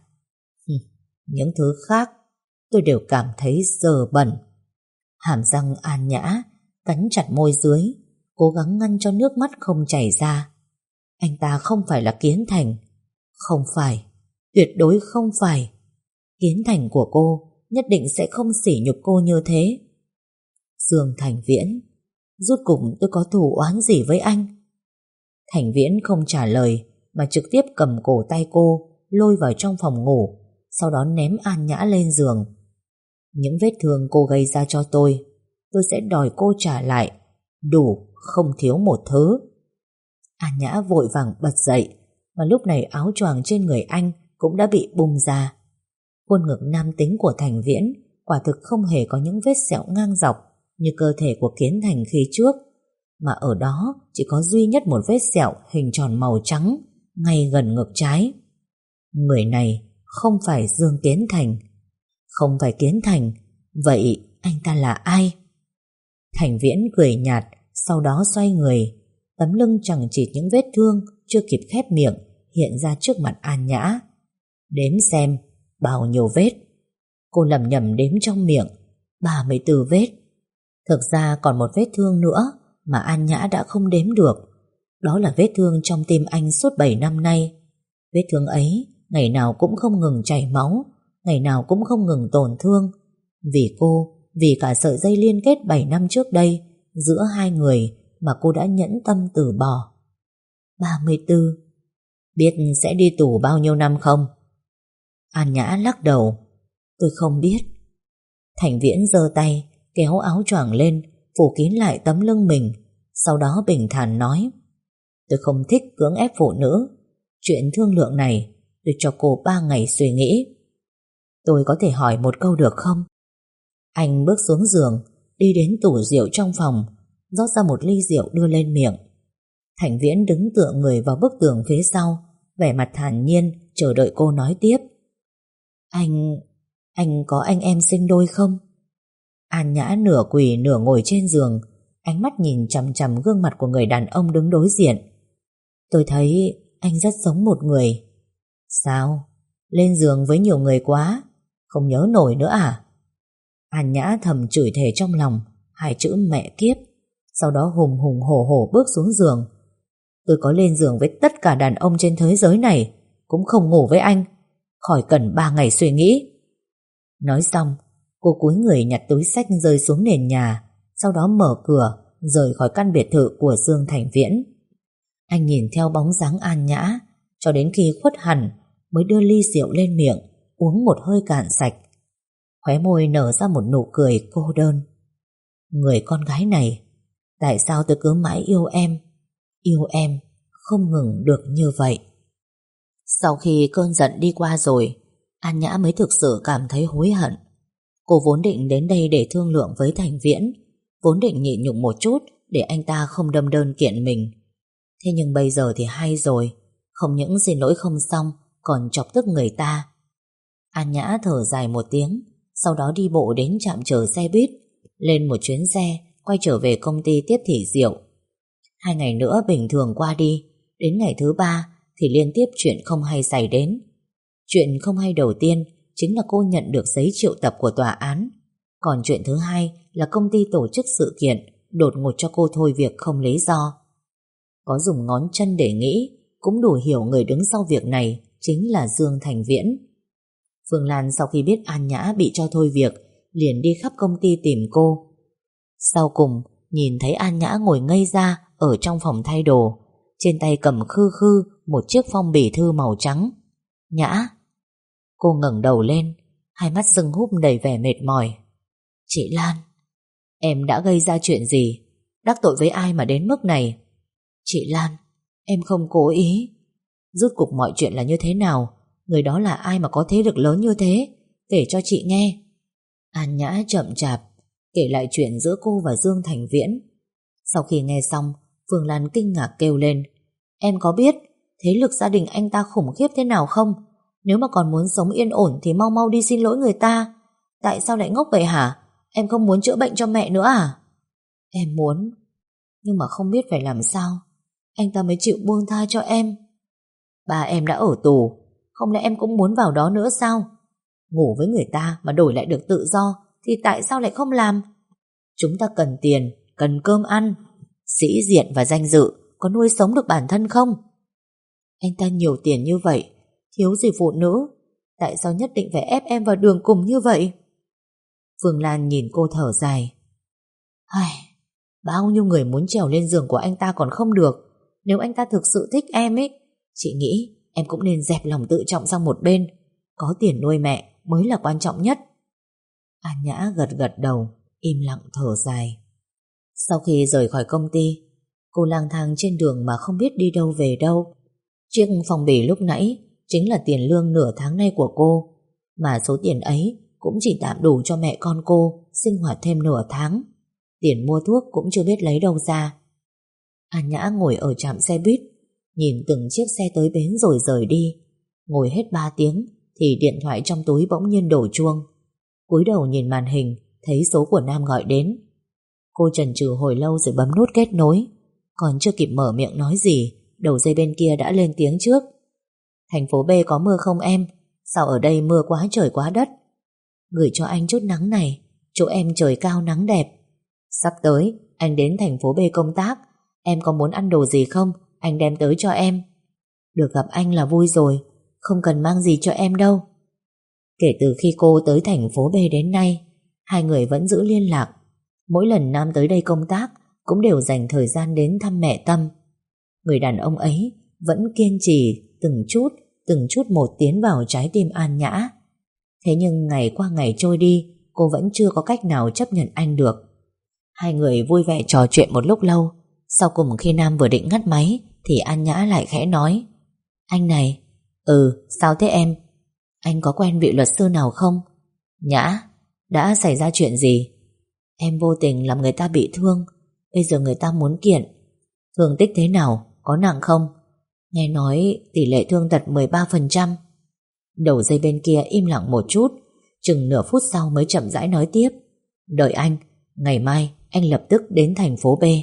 những thứ khác tôi đều cảm thấy dơ bẩn. Hàm răng An Nhã cắn chặt môi dưới, cố gắng ngăn cho nước mắt không chảy ra. Anh ta không phải là Kiến Thành. Không phải, tuyệt đối không phải. Kiến Thành của cô nhất định sẽ không sỉ nhục cô như thế. Dương Thành Viễn, rốt cuộc tôi có thù oán gì với anh? Thành Viễn không trả lời mà trực tiếp cầm cổ tay cô lôi vào trong phòng ngủ, sau đó ném An Nhã lên giường. Những vết thương cô gây ra cho tôi sẽ đòi cô trả lại, đủ không thiếu một thứ. An Nhã vội vàng bật dậy, mà lúc này áo choàng trên người anh cũng đã bị bung ra. Khuôn ngực nam tính của Thành Viễn quả thực không hề có những vết sẹo ngang dọc như cơ thể của Kiến Thành khi trước, mà ở đó chỉ có duy nhất một vết sẹo hình tròn màu trắng ngay gần ngực trái. Người này không phải Dương Kiến Thành. Không phải Kiến Thành, vậy anh ta là ai? Thành Viễn cười nhạt, sau đó xoay người. Tấm lưng chằng chịt những vết thương chưa kịp khép miệng hiện ra trước mặt An Nhã. Đếm xem bao nhiêu vết. Cô lẩm nhẩm đếm trong miệng: 34 vết. Thực ra còn một vết thương nữa mà An Nhã đã không đếm được. Đó là vết thương trong tim anh suốt 7 năm nay. Vết thương ấy ngày nào cũng không ngừng chảy máu, ngày nào cũng không ngừng tổn thương. Vì cô, vì cả sợi dây liên kết 7 năm trước đây giữa hai người mà cô đã nhẫn tâm từ bỏ. 34. Biết sẽ đi tù bao nhiêu năm không? An Nhã lắc đầu: Tôi không biết. Thành Viễn giơ tay kéo áo choàng lên, phủ kín lại tấm lưng mình, sau đó bình thản nói: Tôi không thích cưỡng ép phụ nữ. Chuyện thương lượng này tôi cho cô 3 ngày suy nghĩ. Tôi có thể hỏi một câu được không? Anh bước xuống giường, đi đến tủ rượu trong phòng, rót ra một ly rượu đưa lên miệng. Thành Viễn đứng tựa người vào bức tường phía sau, vẻ mặt thản nhiên chờ đợi cô nói tiếp. Anh có anh em sinh đôi không? An Nhã nửa quỳ nửa ngồi trên giường, ánh mắt nhìn chằm chằm gương mặt của người đàn ông đứng đối diện. Tôi thấy anh rất giống một người. Sao? Lên giường với nhiều người quá, không nhớ nổi nữa à? An Nhã thầm chửi thề trong lòng 2 chữ mẹ kiếp, sau đó hùng hùng hổ hổ bước xuống giường. Tôi có lên giường với tất cả đàn ông trên thế giới này cũng không ngủ với anh, khỏi cần 3 ngày suy nghĩ. Nói xong, cô cúi người nhặt túi xách rơi xuống nền nhà, sau đó mở cửa rời khỏi căn biệt thự của Dương Thành Viễn. Anh nhìn theo bóng dáng An Nhã cho đến khi khuất hẳn mới đưa ly rượu lên miệng, uống một hơi cạn sạch. Khóe môi nở ra một nụ cười cô đơn. Người con gái này, tại sao tôi cứ mãi yêu em không ngừng được như vậy? Sau khi cơn giận đi qua rồi, An Nhã mới thực sự cảm thấy hối hận. Cô vốn định đến đây để thương lượng với Thành Viễn, vốn định nhịn nhục một chút để anh ta không đâm đơn kiện mình. Thế nhưng bây giờ thì hay rồi, không những xin lỗi không xong còn chọc tức người ta. An Nhã thở dài một tiếng, sau đó đi bộ đến trạm chờ xe buýt, lên một chuyến xe quay trở về công ty tiếp thị rượu. 2 ngày nữa bình thường qua đi, đến ngày thứ 3 thì liên tiếp chuyện không hay xảy đến. Chuyện không hay đầu tiên chính là cô nhận được giấy triệu tập của tòa án. Còn chuyện thứ hai là công ty tổ chức sự kiện đột ngột cho cô thôi việc không lý do. Có dùng ngón chân để nghĩ cũng đủ hiểu người đứng sau việc này chính là Dương Thành Viễn. Phương Lan sau khi biết An Nhã bị cho thôi việc liền đi khắp công ty tìm cô. Sau cùng nhìn thấy An Nhã ngồi ngây ra ở trong phòng thay đồ, trên tay cầm khư khư một chiếc phong bì thư màu trắng. Nhã. Cô ngẩng đầu lên, hai mắt sưng húp đầy vẻ mệt mỏi. Chị Lan, em đã gây ra chuyện gì? Đắc tội với ai mà đến mức này? Chị Lan, em không cố ý. Rốt cuộc mọi chuyện là như thế nào? Người đó là ai mà có thế lực lớn như thế? Kể cho chị nghe. An Nhã chậm chạp kể lại chuyện giữa cô và Dương Thành Viễn. Sau khi nghe xong, Phương Lan kinh ngạc kêu lên. Em có biết thế lực gia đình anh ta khủng khiếp thế nào không? Nếu mà còn muốn sống yên ổn thì mau mau đi xin lỗi người ta. Tại sao lại ngốc vậy hả? Em không muốn chữa bệnh cho mẹ nữa à? Em muốn, nhưng mà không biết phải làm sao. Anh ta mới chịu buông tha cho em. Ba em đã ở tù, không lẽ em cũng muốn vào đó nữa sao? Ngủ với người ta mà đổi lại được tự do thì tại sao lại không làm? Chúng ta cần tiền, cần cơm ăn. Sĩ diện và danh dự có nuôi sống được bản thân không? Anh ta nhiều tiền như vậy, thiếu gì phụ nữ, tại sao nhất định phải ép em vào đường cùng như vậy? Phương Lan nhìn cô thở dài. Bao nhiêu người muốn trèo lên giường của anh ta còn không được. Nếu anh ta thực sự thích em ấy, chị nghĩ em cũng nên dẹp lòng tự trọng sang một bên. Có tiền nuôi mẹ mới là quan trọng nhất. An Nhã gật gật đầu, im lặng thở dài. Sau khi rời khỏi công ty, cô lang thang trên đường mà không biết đi đâu về đâu. Chiếc phong bì lúc nãy chính là tiền lương nửa tháng nay của cô, mà số tiền ấy cũng chỉ tạm đủ cho mẹ con cô sinh hoạt thêm nửa tháng. Tiền mua thuốc cũng chưa biết lấy đâu ra. An Nhã ngồi ở trạm xe buýt, nhìn từng chiếc xe tới bến rồi rời đi. Ngồi hết 3 tiếng thì điện thoại trong túi bỗng nhiên đổ chuông. Cúi đầu nhìn màn hình, thấy số của Nam gọi đến. Cô chần chừ hồi lâu rồi bấm nút kết nối. Còn chưa kịp mở miệng nói gì, đầu dây bên kia đã lên tiếng trước. Thành phố B có mưa không em? Sao ở đây mưa quá trời quá đất? Gửi cho anh chút nắng này, chỗ em trời cao nắng đẹp. Sắp tới anh đến thành phố B công tác, em có muốn ăn đồ gì không? Anh đem tới cho em. Được gặp anh là vui rồi, không cần mang gì cho em đâu. Kể từ khi cô tới thành phố B đến nay, hai người vẫn giữ liên lạc. Mỗi lần Nam tới đây công tác cũng đều dành thời gian đến thăm mẹ Tâm. Người đàn ông ấy vẫn kiên trì từng chút một tiến vào trái tim An Nhã. Thế nhưng ngày qua ngày trôi đi, cô vẫn chưa có cách nào chấp nhận anh được. Hai người vui vẻ trò chuyện một lúc lâu. Sau cùng khi Nam vừa định ngắt máy thì An Nhã lại khẽ nói. Anh này. Sao thế em? Anh có quen vị luật sư nào không? Nhã, đã xảy ra chuyện gì? Em vô tình làm người ta bị thương, bây giờ người ta muốn kiện. Thương tích thế nào? Có nặng không? Nghe nói tỷ lệ thương tật 13%. Đầu dây bên kia im lặng một chút, chừng nửa phút sau mới chậm rãi nói tiếp. Đợi anh, ngày mai anh lập tức đến thành phố B.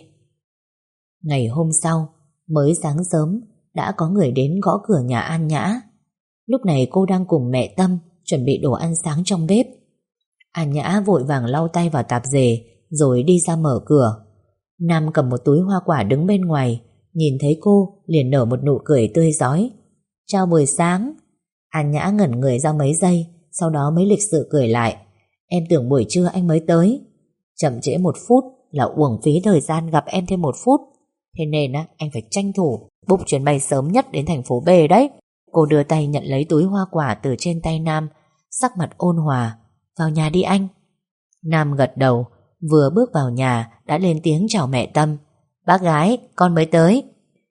Ngày hôm sau, mới sáng sớm, đã có người đến gõ cửa nhà An Nhã. Lúc này cô đang cùng mẹ Tâm chuẩn bị đồ ăn sáng trong bếp. An Nhã vội vàng lau tay vào tạp dề rồi đi ra mở cửa. Nam cầm một túi hoa quả đứng bên ngoài, nhìn thấy cô liền nở một nụ cười tươi rói. Chào buổi sáng. An Nhã ngẩn người ra mấy giây, sau đó mới lịch sự cười lại. Em tưởng buổi trưa anh mới tới. Chậm trễ 1 phút là uổng phí thời gian gặp em thêm 1 phút. Thế nên anh phải tranh thủ book chuyến bay sớm nhất đến thành phố B đấy. Cô đưa tay nhận lấy túi hoa quả từ trên tay Nam, sắc mặt ôn hòa. Vào nhà đi anh. Nam gật đầu, vừa bước vào nhà đã lên tiếng chào mẹ Tâm. Bác gái, con mới tới.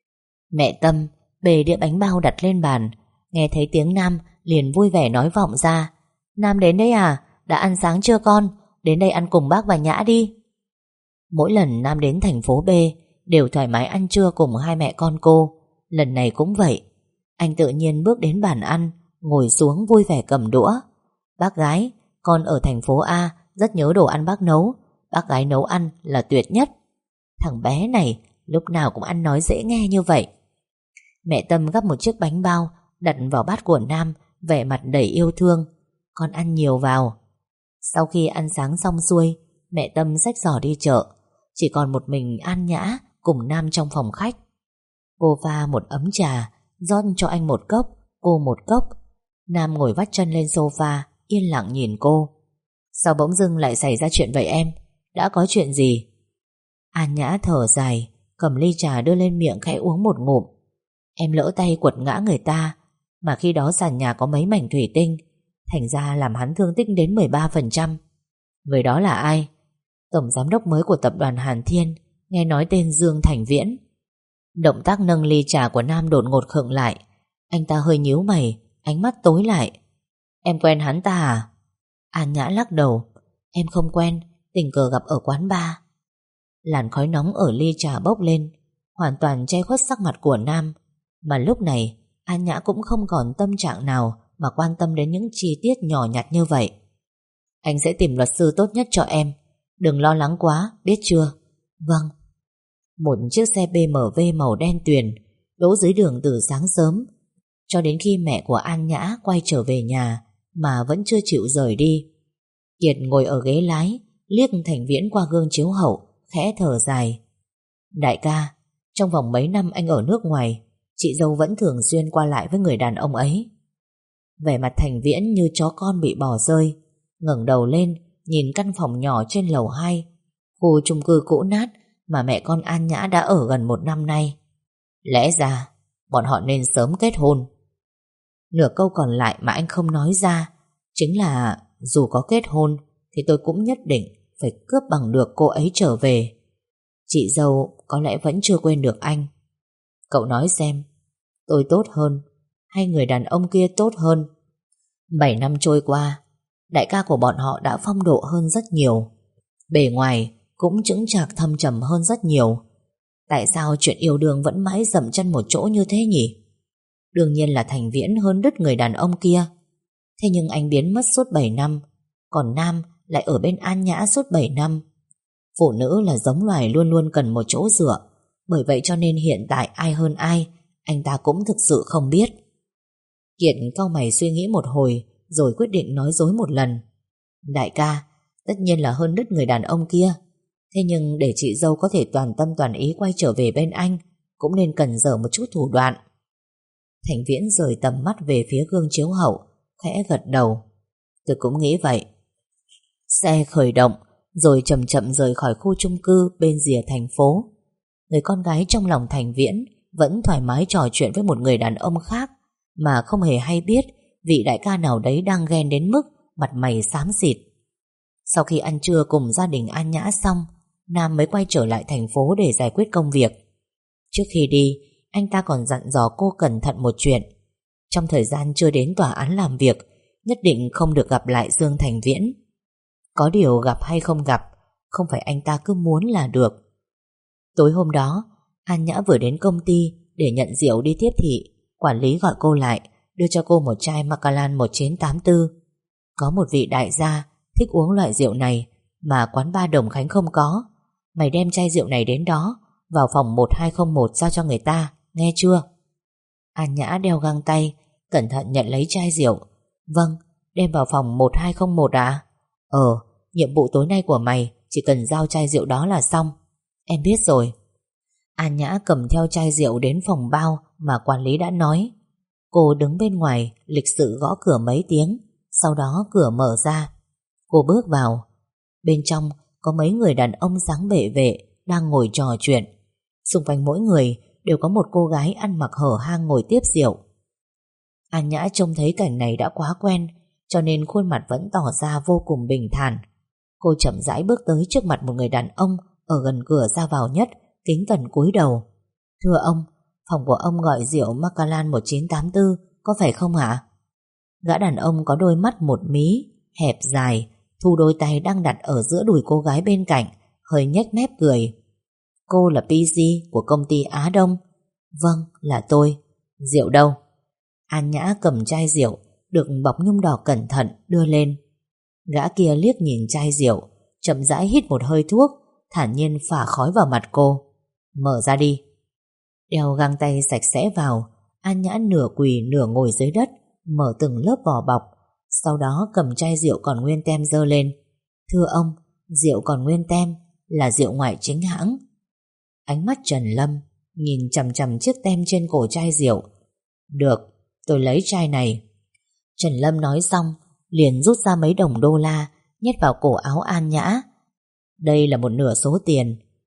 Mẹ Tâm bê đĩa bánh bao đặt lên bàn, nghe thấy tiếng Nam liền vui vẻ nói vọng ra. Nam đến đấy à? Đã ăn sáng chưa con? Đến đây ăn cùng bác và Nhã đi. Mỗi lần Nam đến thành phố B đều thoải mái ăn trưa cùng hai mẹ con cô. Lần này cũng vậy. Anh tự nhiên bước đến bàn ăn, ngồi xuống vui vẻ cầm đũa. Bác gái, con ở thành phố A rất nhớ đồ ăn bác nấu. Bác gái nấu ăn là tuyệt nhất. Thằng bé này lúc nào cũng ăn nói dễ nghe như vậy. Mẹ Tâm gắp một chiếc bánh bao đặt vào bát của Nam, vẻ mặt đầy yêu thương. Con ăn nhiều vào. Sau khi ăn sáng xong xuôi, mẹ Tâm xách giỏ đi chợ. Chỉ còn một mình An Nhã cùng Nam trong phòng khách. Cô pha một ấm trà, rót cho anh một cốc, cô một cốc. Nam ngồi vắt chân lên sofa, yên lặng nhìn cô. Sao bỗng dưng lại xảy ra chuyện vậy em? Đã có chuyện gì? An Nhã thở dài, cầm ly trà đưa lên miệng khẽ uống một ngụm. Em lỡ tay quật ngã người ta, mà khi đó sàn nhà có mấy mảnh thủy tinh, thành ra làm hắn thương tích đến 13%. Người đó là ai? Tổng giám đốc mới của tập đoàn Hàn Thiên, nghe nói tên Dương Thành Viễn. Động tác nâng ly trà của Nam đột ngột khựng lại. Anh ta hơi nhíu mày, ánh mắt tối lại. Em quen hắn ta à? An Nhã lắc đầu. Em không quen, tình cờ gặp ở quán bar. Làn khói nóng ở ly trà bốc lên, hoàn toàn che khuất sắc mặt của Nam. Mà lúc này An Nhã cũng không còn tâm trạng nào mà quan tâm đến những chi tiết nhỏ nhặt như vậy. Anh sẽ tìm luật sư tốt nhất cho em, đừng lo lắng quá, biết chưa? Vâng. Một chiếc xe BMW màu đen tuyền đỗ dưới đường từ sáng sớm, cho đến khi mẹ của An Nhã quay trở về nhà mà vẫn chưa chịu rời đi. Kiệt ngồi ở ghế lái, liếc Thành Viễn qua gương chiếu hậu, khẽ thở dài. Đại ca, trong vòng mấy năm anh ở nước ngoài, chị dâu vẫn thường xuyên qua lại với người đàn ông ấy. Vẻ mặt Thành Viễn như chó con bị bỏ rơi, ngẩng đầu lên nhìn căn phòng nhỏ trên lầu 2, khu chung cư cũ nát mà mẹ con An Nhã đã ở gần 1 năm nay. Lẽ ra bọn họ nên sớm kết hôn. Nửa câu còn lại mà anh không nói ra chính là dù có kết hôn thì tôi cũng nhất định phải cướp bằng được cô ấy trở về. Chị dâu có lẽ vẫn chưa quên được anh. Cậu nói xem, tôi tốt hơn hay người đàn ông kia tốt hơn? 7 năm trôi qua, đại ca của bọn họ đã phong độ hơn rất nhiều, bề ngoài cũng chững chạc thâm trầm hơn rất nhiều. Tại sao chuyện yêu đương vẫn mãi dậm chân một chỗ như thế nhỉ? Đương nhiên là Thành Viễn hơn đứt người đàn ông kia. Thế nhưng anh biến mất suốt 7 năm, còn Nam lại ở bên An Nhã suốt 7 năm. Phụ nữ là giống loài luôn luôn cần một chỗ dựa, bởi vậy cho nên hiện tại ai hơn ai, anh ta cũng thực sự không biết. Kiệt cau mày suy nghĩ một hồi, rồi quyết định nói dối một lần. Đại ca, tất nhiên là hơn đứt người đàn ông kia. Thế nhưng để chị dâu có thể toàn tâm toàn ý quay trở về bên anh, cũng nên cần dở một chút thủ đoạn. Thành Viễn rời tầm mắt về phía gương chiếu hậu, khẽ gật đầu. Tôi cũng nghĩ vậy. Xe khởi động, rồi chậm chậm rời khỏi khu chung cư bên rìa thành phố. Người con gái trong lòng Thành Viễn vẫn thoải mái trò chuyện với một người đàn ông khác, mà không hề hay biết vị đại ca nào đấy đang ghen đến mức mặt mày xám xịt. Sau khi ăn trưa cùng gia đình An Nhã xong, Nam mới quay trở lại thành phố để giải quyết công việc. Trước khi đi, anh ta còn dặn dò cô cẩn thận một chuyện. Trong thời gian chưa đến tòa án làm việc, nhất định không được gặp lại Dương Thành Viễn. Có điều gặp hay không gặp, không phải anh ta cứ muốn là được. Tối hôm đó, An Nhã vừa đến công ty để nhận rượu đi tiếp thị. Quản lý gọi cô lại, đưa cho cô một chai Macallan 1984. Có một vị đại gia thích uống loại rượu này mà quán bar Đồng Khánh không có. Mày đem chai rượu này đến đó, vào phòng 1201 giao cho người ta, nghe chưa? An Nhã đeo găng tay, cẩn thận nhận lấy chai rượu. Vâng, đem vào phòng 1201 à? Nhiệm vụ tối nay của mày chỉ cần giao chai rượu đó là xong. Em biết rồi. An Nhã cầm theo chai rượu đến phòng bao mà quản lý đã nói. Cô đứng bên ngoài lịch sự gõ cửa mấy tiếng, sau đó cửa mở ra. Cô bước vào. Bên trong có mấy người đàn ông dáng bệ vệ đang ngồi trò chuyện. Xung quanh mỗi người đều có một cô gái ăn mặc hở hang ngồi tiếp rượu. An Nhã trông thấy cảnh này đã quá quen, cho nên khuôn mặt vẫn tỏ ra vô cùng bình thản. Cô chậm rãi bước tới trước mặt một người đàn ông ở gần cửa ra vào nhất, kính cẩn cúi đầu. Thưa ông, phòng của ông gọi rượu Macallan 1984, có phải không hả? Gã đàn ông có đôi mắt một mí, hẹp dài, thu đôi tay đang đặt ở giữa đùi cô gái bên cạnh, hơi nhếch mép cười. Cô là PG của công ty Á Đông. Vâng, là tôi. Rượu đâu? An Nhã cầm chai rượu được bọc nhung đỏ cẩn thận đưa lên. Gã kia liếc nhìn chai rượu, chậm rãi hít một hơi thuốc, thản nhiên phả khói vào mặt cô. Mở ra đi. Đeo găng tay sạch sẽ vào, An Nhã nửa quỳ nửa ngồi dưới đất, mở từng lớp vỏ bọc, sau đó cầm chai rượu còn nguyên tem giơ lên. Thưa ông, rượu còn nguyên tem là rượu ngoại chính hãng. Ánh mắt Trần Lâm nhìn chằm chằm chiếc tem trên cổ chai rượu. Được, tôi lấy chai này. Trần Lâm nói xong liền rút ra mấy đồng đô la nhét vào cổ áo An Nhã. Đây là một nửa số tiền,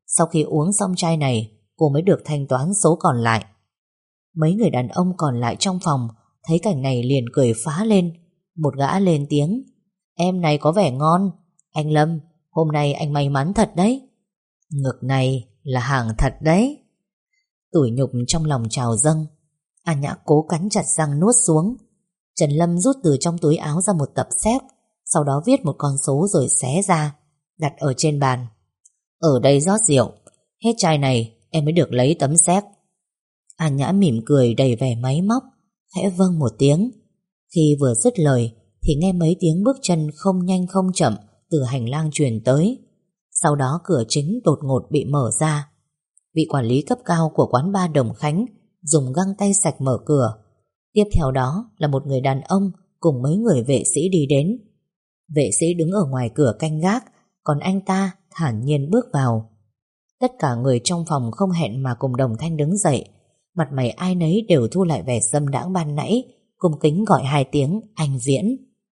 sau khi uống xong chai này, cô mới được thanh toán số còn lại. Mấy người đàn ông còn lại trong phòng thấy cảnh này liền cười phá lên. Một gã lên tiếng: Em này có vẻ ngon. Anh Lâm, hôm nay anh may mắn thật đấy. Ngực này là hàng thật đấy. Tủi nhục trong lòng trào dâng, An Nhã cố cắn chặt răng nuốt xuống. Trần Lâm rút từ trong túi áo ra một tập séc, sau đó viết một con số rồi xé ra, đặt ở trên bàn. Ở đây rót rượu, hết chai này em mới được lấy tấm séc. An Nhã mỉm cười đầy vẻ máy móc, khẽ vâng một tiếng. Khi vừa dứt lời thì nghe mấy tiếng bước chân không nhanh không chậm từ hành lang truyền tới. Sau đó cửa chính đột ngột bị mở ra. Vị quản lý cấp cao của quán bar Đồng Khánh dùng găng tay sạch mở cửa. Tiếp theo đó là một người đàn ông cùng mấy người vệ sĩ đi đến. Vệ sĩ đứng ở ngoài cửa canh gác, còn anh ta thản nhiên bước vào. Tất cả người trong phòng không hẹn mà cùng đồng thanh đứng dậy. Mặt mày ai nấy đều thu lại vẻ dâm đãng ban nãy, cung kính gọi hai tiếng anh Viễn.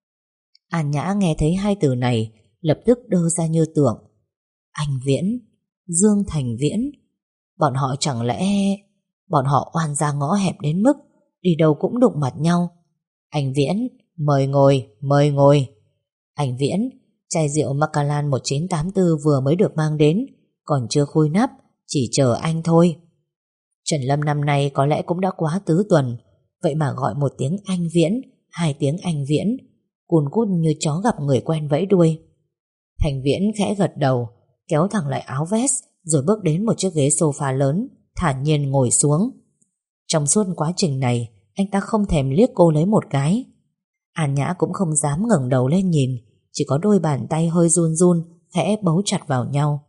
An Nhã nghe thấy hai từ này lập tức đơ ra như tưởng. Anh Viễn, Dương Thành Viễn. Bọn họ chẳng lẽ... Bọn họ oan gia ngõ hẹp đến mức đi đâu cũng đụng mặt nhau. Anh Viễn, mời ngồi, mời ngồi. Anh Viễn, chai rượu Macallan 1984 vừa mới được mang đến, còn chưa khui nắp, chỉ chờ anh thôi. Trần Lâm năm nay có lẽ cũng đã quá tứ tuần, vậy mà gọi một tiếng anh Viễn, hai tiếng anh Viễn, cùn cút như chó gặp người quen vẫy đuôi. Thành Viễn khẽ gật đầu, kéo thẳng lại áo vest, rồi bước đến một chiếc ghế sofa lớn, thản nhiên ngồi xuống. Trong suốt quá trình này, anh ta không thèm liếc cô lấy một cái. An Nhã cũng không dám ngẩng đầu lên nhìn, chỉ có đôi bàn tay hơi run run, khẽ bấu chặt vào nhau.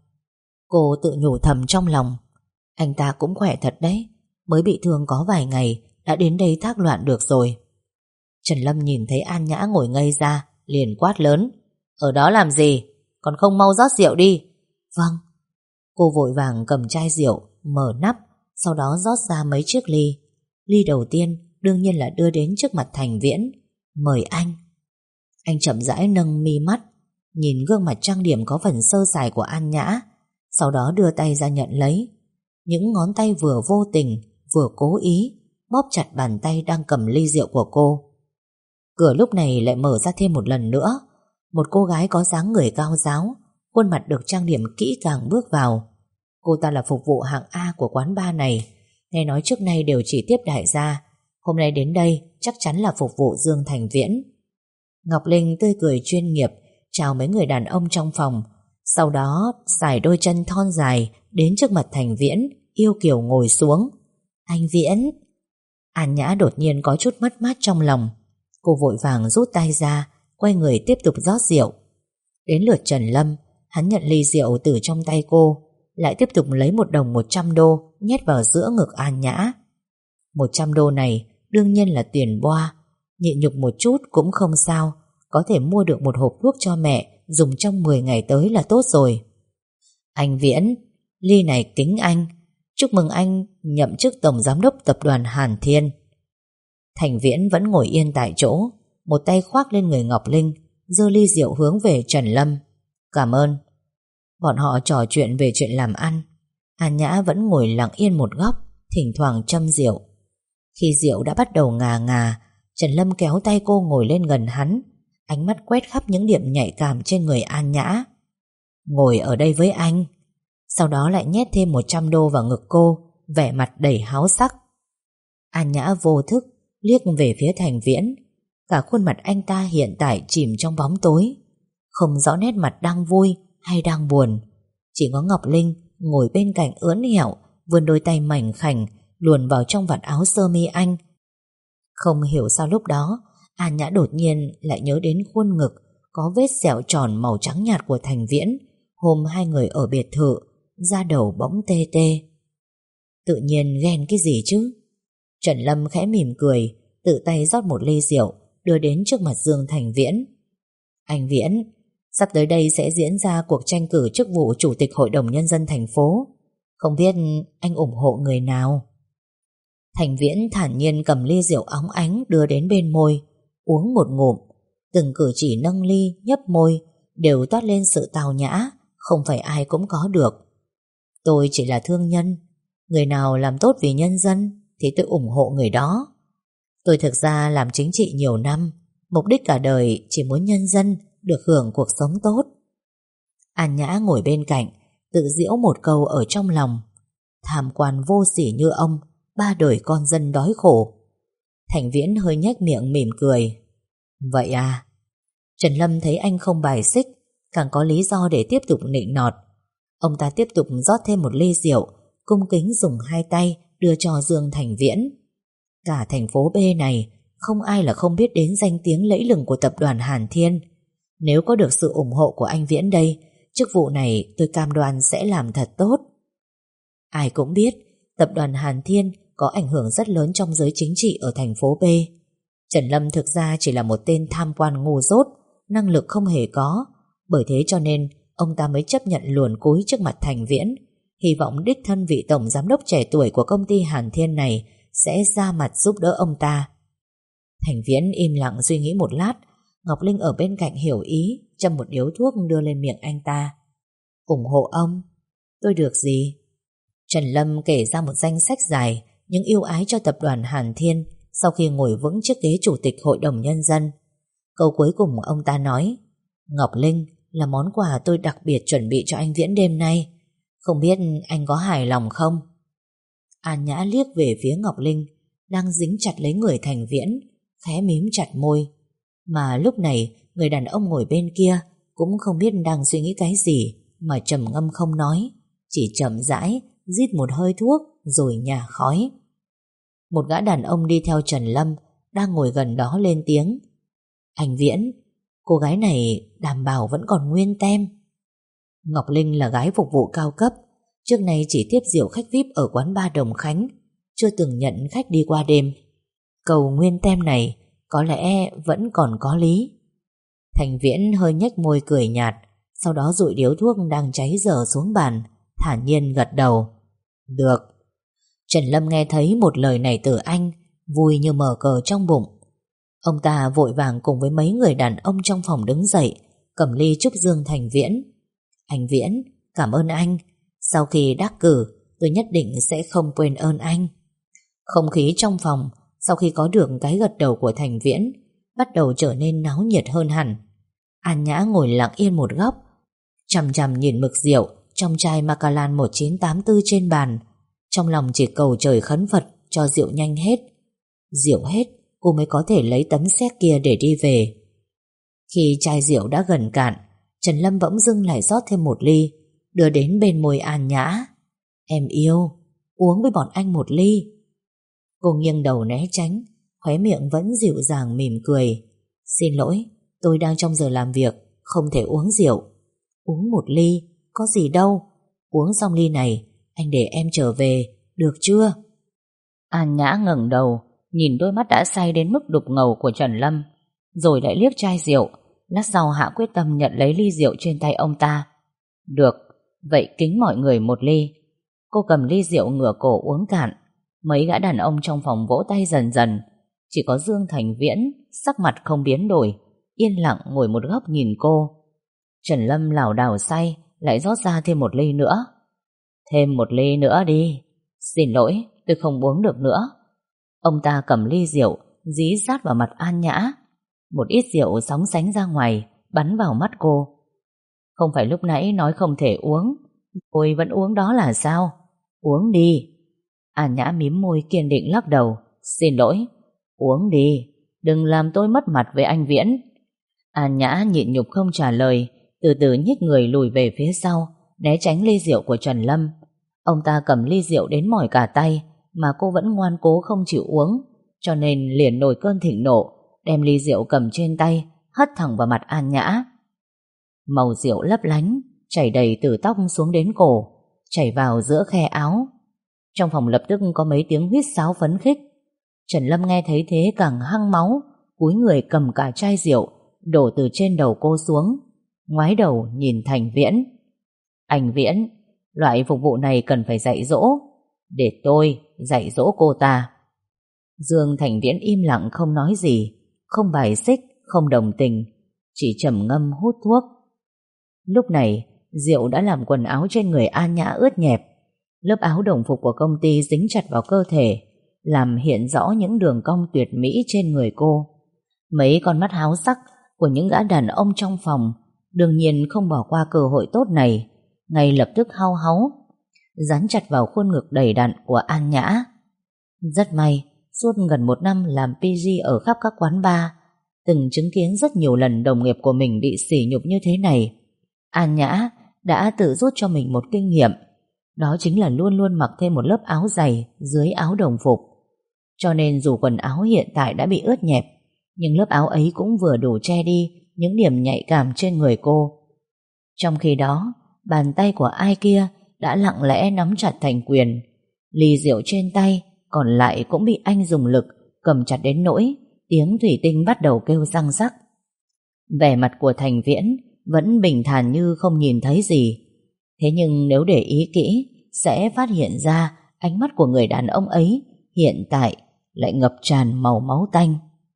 Cô tự nhủ thầm trong lòng, anh ta cũng khỏe thật đấy, mới bị thương có vài ngày đã đến đây thác loạn được rồi. Trần Lâm nhìn thấy An Nhã ngồi ngây ra, liền quát lớn: Ở đó làm gì? Còn không mau rót rượu đi. Vâng. Cô vội vàng cầm chai rượu, mở nắp, sau đó rót ra mấy chiếc ly. Ly đầu tiên đương nhiên là đưa đến trước mặt Thành Viễn. Mời anh. Anh chậm rãi nâng mi mắt, nhìn gương mặt trang điểm có phần sơ sài của An Nhã, sau đó đưa tay ra nhận lấy. Những ngón tay vừa vô tình vừa cố ý bóp chặt bàn tay đang cầm ly rượu của cô. Cửa lúc này lại mở ra thêm một lần nữa. Một cô gái có dáng người cao ráo, khuôn mặt được trang điểm kỹ càng bước vào. Cô ta là phục vụ hạng A của quán bar này, nghe nói trước nay đều chỉ tiếp đại gia, hôm nay đến đây chắc chắn là phục vụ Dương Thành Viễn. Ngọc Linh tươi cười chuyên nghiệp chào mấy người đàn ông trong phòng, sau đó xài đôi chân thon dài đến trước mặt Thành Viễn, yêu kiều ngồi xuống. Anh Viễn. An Nhã đột nhiên có chút mất mát trong lòng. Cô vội vàng rút tay ra, quay người tiếp tục rót rượu. Đến lượt Trần Lâm, hắn nhận ly rượu từ trong tay cô, lại tiếp tục lấy 1 đồng 100 đô nhét vào giữa ngực An Nhã. 100 đô này đương nhiên là tiền boa, nhịn nhục một chút cũng không sao, có thể mua được một hộp thuốc cho mẹ dùng trong 10 ngày tới là tốt rồi. Anh Viễn, ly này kính anh, chúc mừng anh nhậm chức tổng giám đốc tập đoàn Hàn Thiên. Thành Viễn vẫn ngồi yên tại chỗ, một tay khoác lên người Ngọc Linh, giơ ly rượu hướng về Trần Lâm. Cảm ơn. Bọn họ trò chuyện về chuyện làm ăn. An Nhã vẫn ngồi lặng yên một góc, thỉnh thoảng châm rượu. Khi rượu đã bắt đầu ngà ngà, Trần Lâm kéo tay cô ngồi lên gần hắn, ánh mắt quét khắp những điểm nhạy cảm trên người An Nhã. Ngồi ở đây với anh. Sau đó lại nhét thêm 100 đô vào ngực cô, vẻ mặt đầy háo sắc. An Nhã vô thức liếc về phía Thành Viễn. Cả khuôn mặt anh ta hiện tại chìm trong bóng tối, không rõ nét mặt đang vui hay đang buồn. Chỉ có Ngọc Linh ngồi bên cạnh ưỡn hẹo, vươn đôi tay mảnh khảnh luồn vào trong vạt áo sơ mi anh. Không hiểu sao lúc đó An Nhã đột nhiên lại nhớ đến khuôn ngực có vết sẹo tròn màu trắng nhạt của Thành Viễn hôm hai người ở biệt thự, da đầu bỗng tê tê. Tự nhiên ghen cái gì chứ? Trần Lâm khẽ mỉm cười, tự tay rót một ly rượu đưa đến trước mặt Dương Thành Viễn. Anh Viễn, sắp tới đây sẽ diễn ra cuộc tranh cử chức vụ Chủ tịch Hội đồng Nhân dân thành phố. Không biết anh ủng hộ người nào? Thành Viễn thản nhiên cầm ly rượu óng ánh đưa đến bên môi, uống một ngụm. Từng cử chỉ nâng ly, nhấp môi đều toát lên sự tào nhã, không phải ai cũng có được. Tôi chỉ là thương nhân. Người nào làm tốt vì nhân dân thì tôi ủng hộ người đó. Tôi thực ra làm chính trị nhiều năm, mục đích cả đời chỉ muốn nhân dân được hưởng cuộc sống tốt. An Nhã ngồi bên cạnh, tự giễu một câu ở trong lòng. Tham quan vô sỉ như ông, ba đời con dân đói khổ. Thành Viễn hơi nhếch miệng mỉm cười. Vậy à? Trần Lâm thấy anh không bài xích, càng có lý do để tiếp tục nịnh nọt. Ông ta tiếp tục rót thêm một ly rượu, cung kính dùng hai tay đưa cho Dương Thành Viễn. Cả thành phố B này không ai là không biết đến danh tiếng lẫy lừng của tập đoàn Hàn Thiên. Nếu có được sự ủng hộ của anh Viễn đây, chức vụ này tôi cam đoan sẽ làm thật tốt. Ai cũng biết tập đoàn Hàn Thiên có ảnh hưởng rất lớn trong giới chính trị ở thành phố B. Trần Lâm thực ra chỉ là một tên tham quan ngu dốt, năng lực không hề có. Bởi thế cho nên ông ta mới chấp nhận luồn cúi trước mặt Thành Viễn, hy vọng đích thân vị tổng giám đốc trẻ tuổi của công ty Hàn Thiên này sẽ ra mặt giúp đỡ ông ta. Thành Viễn im lặng suy nghĩ một lát. Ngọc Linh ở bên cạnh hiểu ý, châm một điếu thuốc đưa lên miệng anh ta. Ủng hộ ông? Tôi được gì? Trần Lâm kể ra một danh sách dài những ưu ái cho tập đoàn Hàn Thiên sau khi ngồi vững chiếc ghế chủ tịch hội đồng nhân dân. Câu cuối cùng ông ta nói: Ngọc Linh là món quà tôi đặc biệt chuẩn bị cho anh Viễn đêm nay. Không biết anh có hài lòng không? An Nhã liếc về phía Ngọc Linh đang dính chặt lấy người Thành Viễn, khẽ mím chặt môi. Mà lúc này người đàn ông ngồi bên kia cũng không biết đang suy nghĩ cái gì, mà trầm ngâm không nói, chỉ chậm rãi rít một hơi thuốc rồi nhả khói. Một gã đàn ông đi theo Trần Lâm đang ngồi gần đó lên tiếng: Anh Viễn, cô gái này đảm bảo vẫn còn nguyên tem. Ngọc Linh là gái phục vụ cao cấp, trước nay chỉ tiếp rượu khách VIP ở quán bar Đồng Khánh, chưa từng nhận khách đi qua đêm. Cầu nguyên tem này có lẽ vẫn còn có lý. Thành Viễn hơi nhếch môi cười nhạt, sau đó dụi điếu thuốc đang cháy dở xuống bàn, thản nhiên gật đầu. Được. Trần Lâm nghe thấy một lời này từ anh, vui như mở cờ trong bụng. Ông ta vội vàng cùng với mấy người đàn ông trong phòng đứng dậy, cầm ly chúc Dương Thành Viễn. Anh Viễn, cảm ơn anh. Sau khi đắc cử, tôi nhất định sẽ không quên ơn anh. Không khí trong phòng sau khi có được cái gật đầu của Thành Viễn bắt đầu trở nên náo nhiệt hơn hẳn. An Nhã ngồi lặng yên một góc, chằm chằm nhìn mực rượu trong chai Macallan 1984 trên bàn, trong lòng chỉ cầu trời khấn Phật cho rượu nhanh hết. Rượu hết, cô mới có thể lấy tấm séc kia để đi về. Khi chai rượu đã gần cạn, Trần Lâm bỗng dưng lại rót thêm một ly, đưa đến bên môi An Nhã. Em yêu, uống với bọn anh một ly. Cô nghiêng đầu né tránh, khóe miệng vẫn dịu dàng mỉm cười. Xin lỗi, tôi đang trong giờ làm việc, không thể uống rượu. Uống một ly, có gì đâu. Uống xong ly này, anh để em trở về, được chưa? An Nhã ngẩng đầu, nhìn đôi mắt đã say đến mức đục ngầu của Trần Lâm, rồi lại liếc chai rượu. Lát sau hạ quyết tâm nhận lấy ly rượu trên tay ông ta. Được, vậy kính mọi người một ly. Cô cầm ly rượu ngửa cổ uống cạn. Mấy gã đàn ông trong phòng vỗ tay dần dần. Chỉ có Dương Thành Viễn sắc mặt không biến đổi, yên lặng ngồi một góc nhìn cô. Trần Lâm lảo đảo say, lại rót ra thêm một ly nữa. Thêm một ly nữa đi. Xin lỗi, tôi không uống được nữa. Ông ta cầm ly rượu dí sát vào mặt An Nhã. Một ít rượu sóng sánh ra ngoài, bắn vào mắt cô. Không phải lúc nãy nói không thể uống, tôi vẫn uống đó là sao? Uống đi. An Nhã mím môi kiên định lắc đầu. Xin lỗi. Uống đi, đừng làm tôi mất mặt với anh Viễn. An Nhã nhịn nhục không trả lời, từ từ nhích người lùi về phía sau, né tránh ly rượu của Trần Lâm. Ông ta cầm ly rượu đến mỏi cả tay, mà cô vẫn ngoan cố không chịu uống, cho nên liền nổi cơn thịnh nộ, đem ly rượu cầm trên tay hất thẳng vào mặt An Nhã. Màu rượu lấp lánh chảy đầy từ tóc xuống đến cổ, chảy vào giữa khe áo. Trong phòng lập tức có mấy tiếng huýt sáo phấn khích. Trần Lâm nghe thấy thế càng hăng máu, cúi người cầm cả chai rượu đổ từ trên đầu cô xuống, ngoái đầu nhìn Thành Viễn. Anh Viễn, loại phục vụ này cần phải dạy dỗ, để tôi dạy dỗ cô ta. Dương Thành Viễn im lặng không nói gì, không bài xích, không đồng tình, chỉ trầm ngâm hút thuốc. Lúc này rượu đã làm quần áo trên người An Nhã ướt nhẹp, Lớp áo đồng phục của công ty dính chặt vào cơ thể, làm hiện rõ những đường cong tuyệt mỹ trên người cô. Mấy con mắt háo sắc của những gã đàn ông trong phòng đương nhiên không bỏ qua cơ hội tốt này, ngay lập tức hau háu dán chặt vào khuôn ngực đầy đặn của An Nhã. Rất may, suốt gần 1 năm làm PG ở khắp các quán bar, từng chứng kiến rất nhiều lần đồng nghiệp của mình bị sỉ nhục như thế này, An Nhã đã tự rút cho mình một kinh nghiệm. Đó chính là luôn luôn mặc thêm một lớp áo dày dưới áo đồng phục. Cho nên dù quần áo hiện tại đã bị ướt nhẹp, nhưng lớp áo ấy cũng vừa đủ che đi những điểm nhạy cảm trên người cô. Trong khi đó, bàn tay của ai kia đã lặng lẽ nắm chặt thành quyền. Ly rượu trên tay còn lại cũng bị anh dùng lực cầm chặt đến nỗi tiếng thủy tinh bắt đầu kêu răng rắc. Vẻ mặt của Thành Viễn vẫn bình thản như không nhìn thấy gì. Thế nhưng nếu để ý kỹ sẽ phát hiện ra ánh mắt của người đàn ông ấy hiện tại lại ngập tràn màu máu tanh.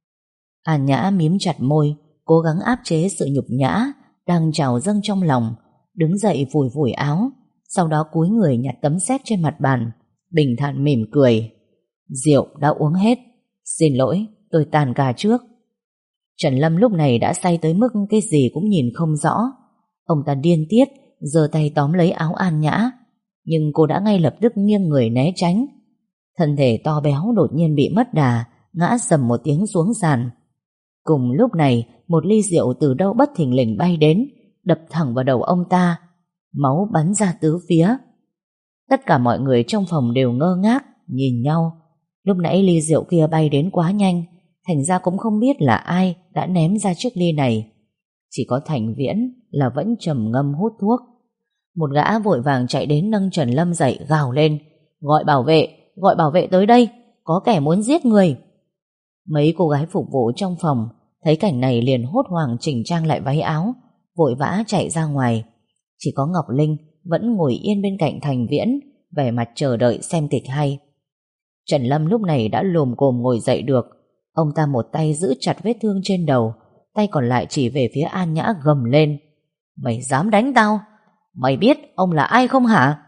An Nhã mím chặt môi, cố gắng áp chế sự nhục nhã đang trào dâng trong lòng, đứng dậy phủi phủi áo, sau đó cúi người nhặt tấm séc trên mặt bàn, bình thản mỉm cười. Rượu đã uống hết, xin lỗi, tôi tàn ca trước. Trần Lâm lúc này đã say tới mức cái gì cũng nhìn không rõ. Ông ta điên tiết giơ tay tóm lấy áo An Nhã, nhưng cô đã ngay lập tức nghiêng người né tránh. Thân thể to béo đột nhiên bị mất đà, ngã sầm một tiếng xuống sàn. Cùng lúc này, một ly rượu từ đâu bất thình lình bay đến, đập thẳng vào đầu ông ta. Máu bắn ra tứ phía. Tất cả mọi người trong phòng đều ngơ ngác nhìn nhau. Lúc nãy ly rượu kia bay đến quá nhanh, thành ra cũng không biết là ai đã ném ra chiếc ly này. Chỉ có Thành Viễn là vẫn trầm ngâm hút thuốc. Một gã vội vàng chạy đến nâng Trần Lâm dậy, gào lên: gọi bảo vệ tới đây, có kẻ muốn giết người. Mấy cô gái phục vụ trong phòng thấy cảnh này liền hốt hoảng chỉnh trang lại váy áo, vội vã chạy ra ngoài. Chỉ có Ngọc Linh vẫn ngồi yên bên cạnh Thành Viễn, vẻ mặt chờ đợi xem kịch hay. Trần Lâm lúc này đã lồm cồm ngồi dậy được. Ông ta một tay giữ chặt vết thương trên đầu, tay còn lại chỉ về phía An Nhã gầm lên: mày dám đánh tao? Mày biết ông là ai không hả?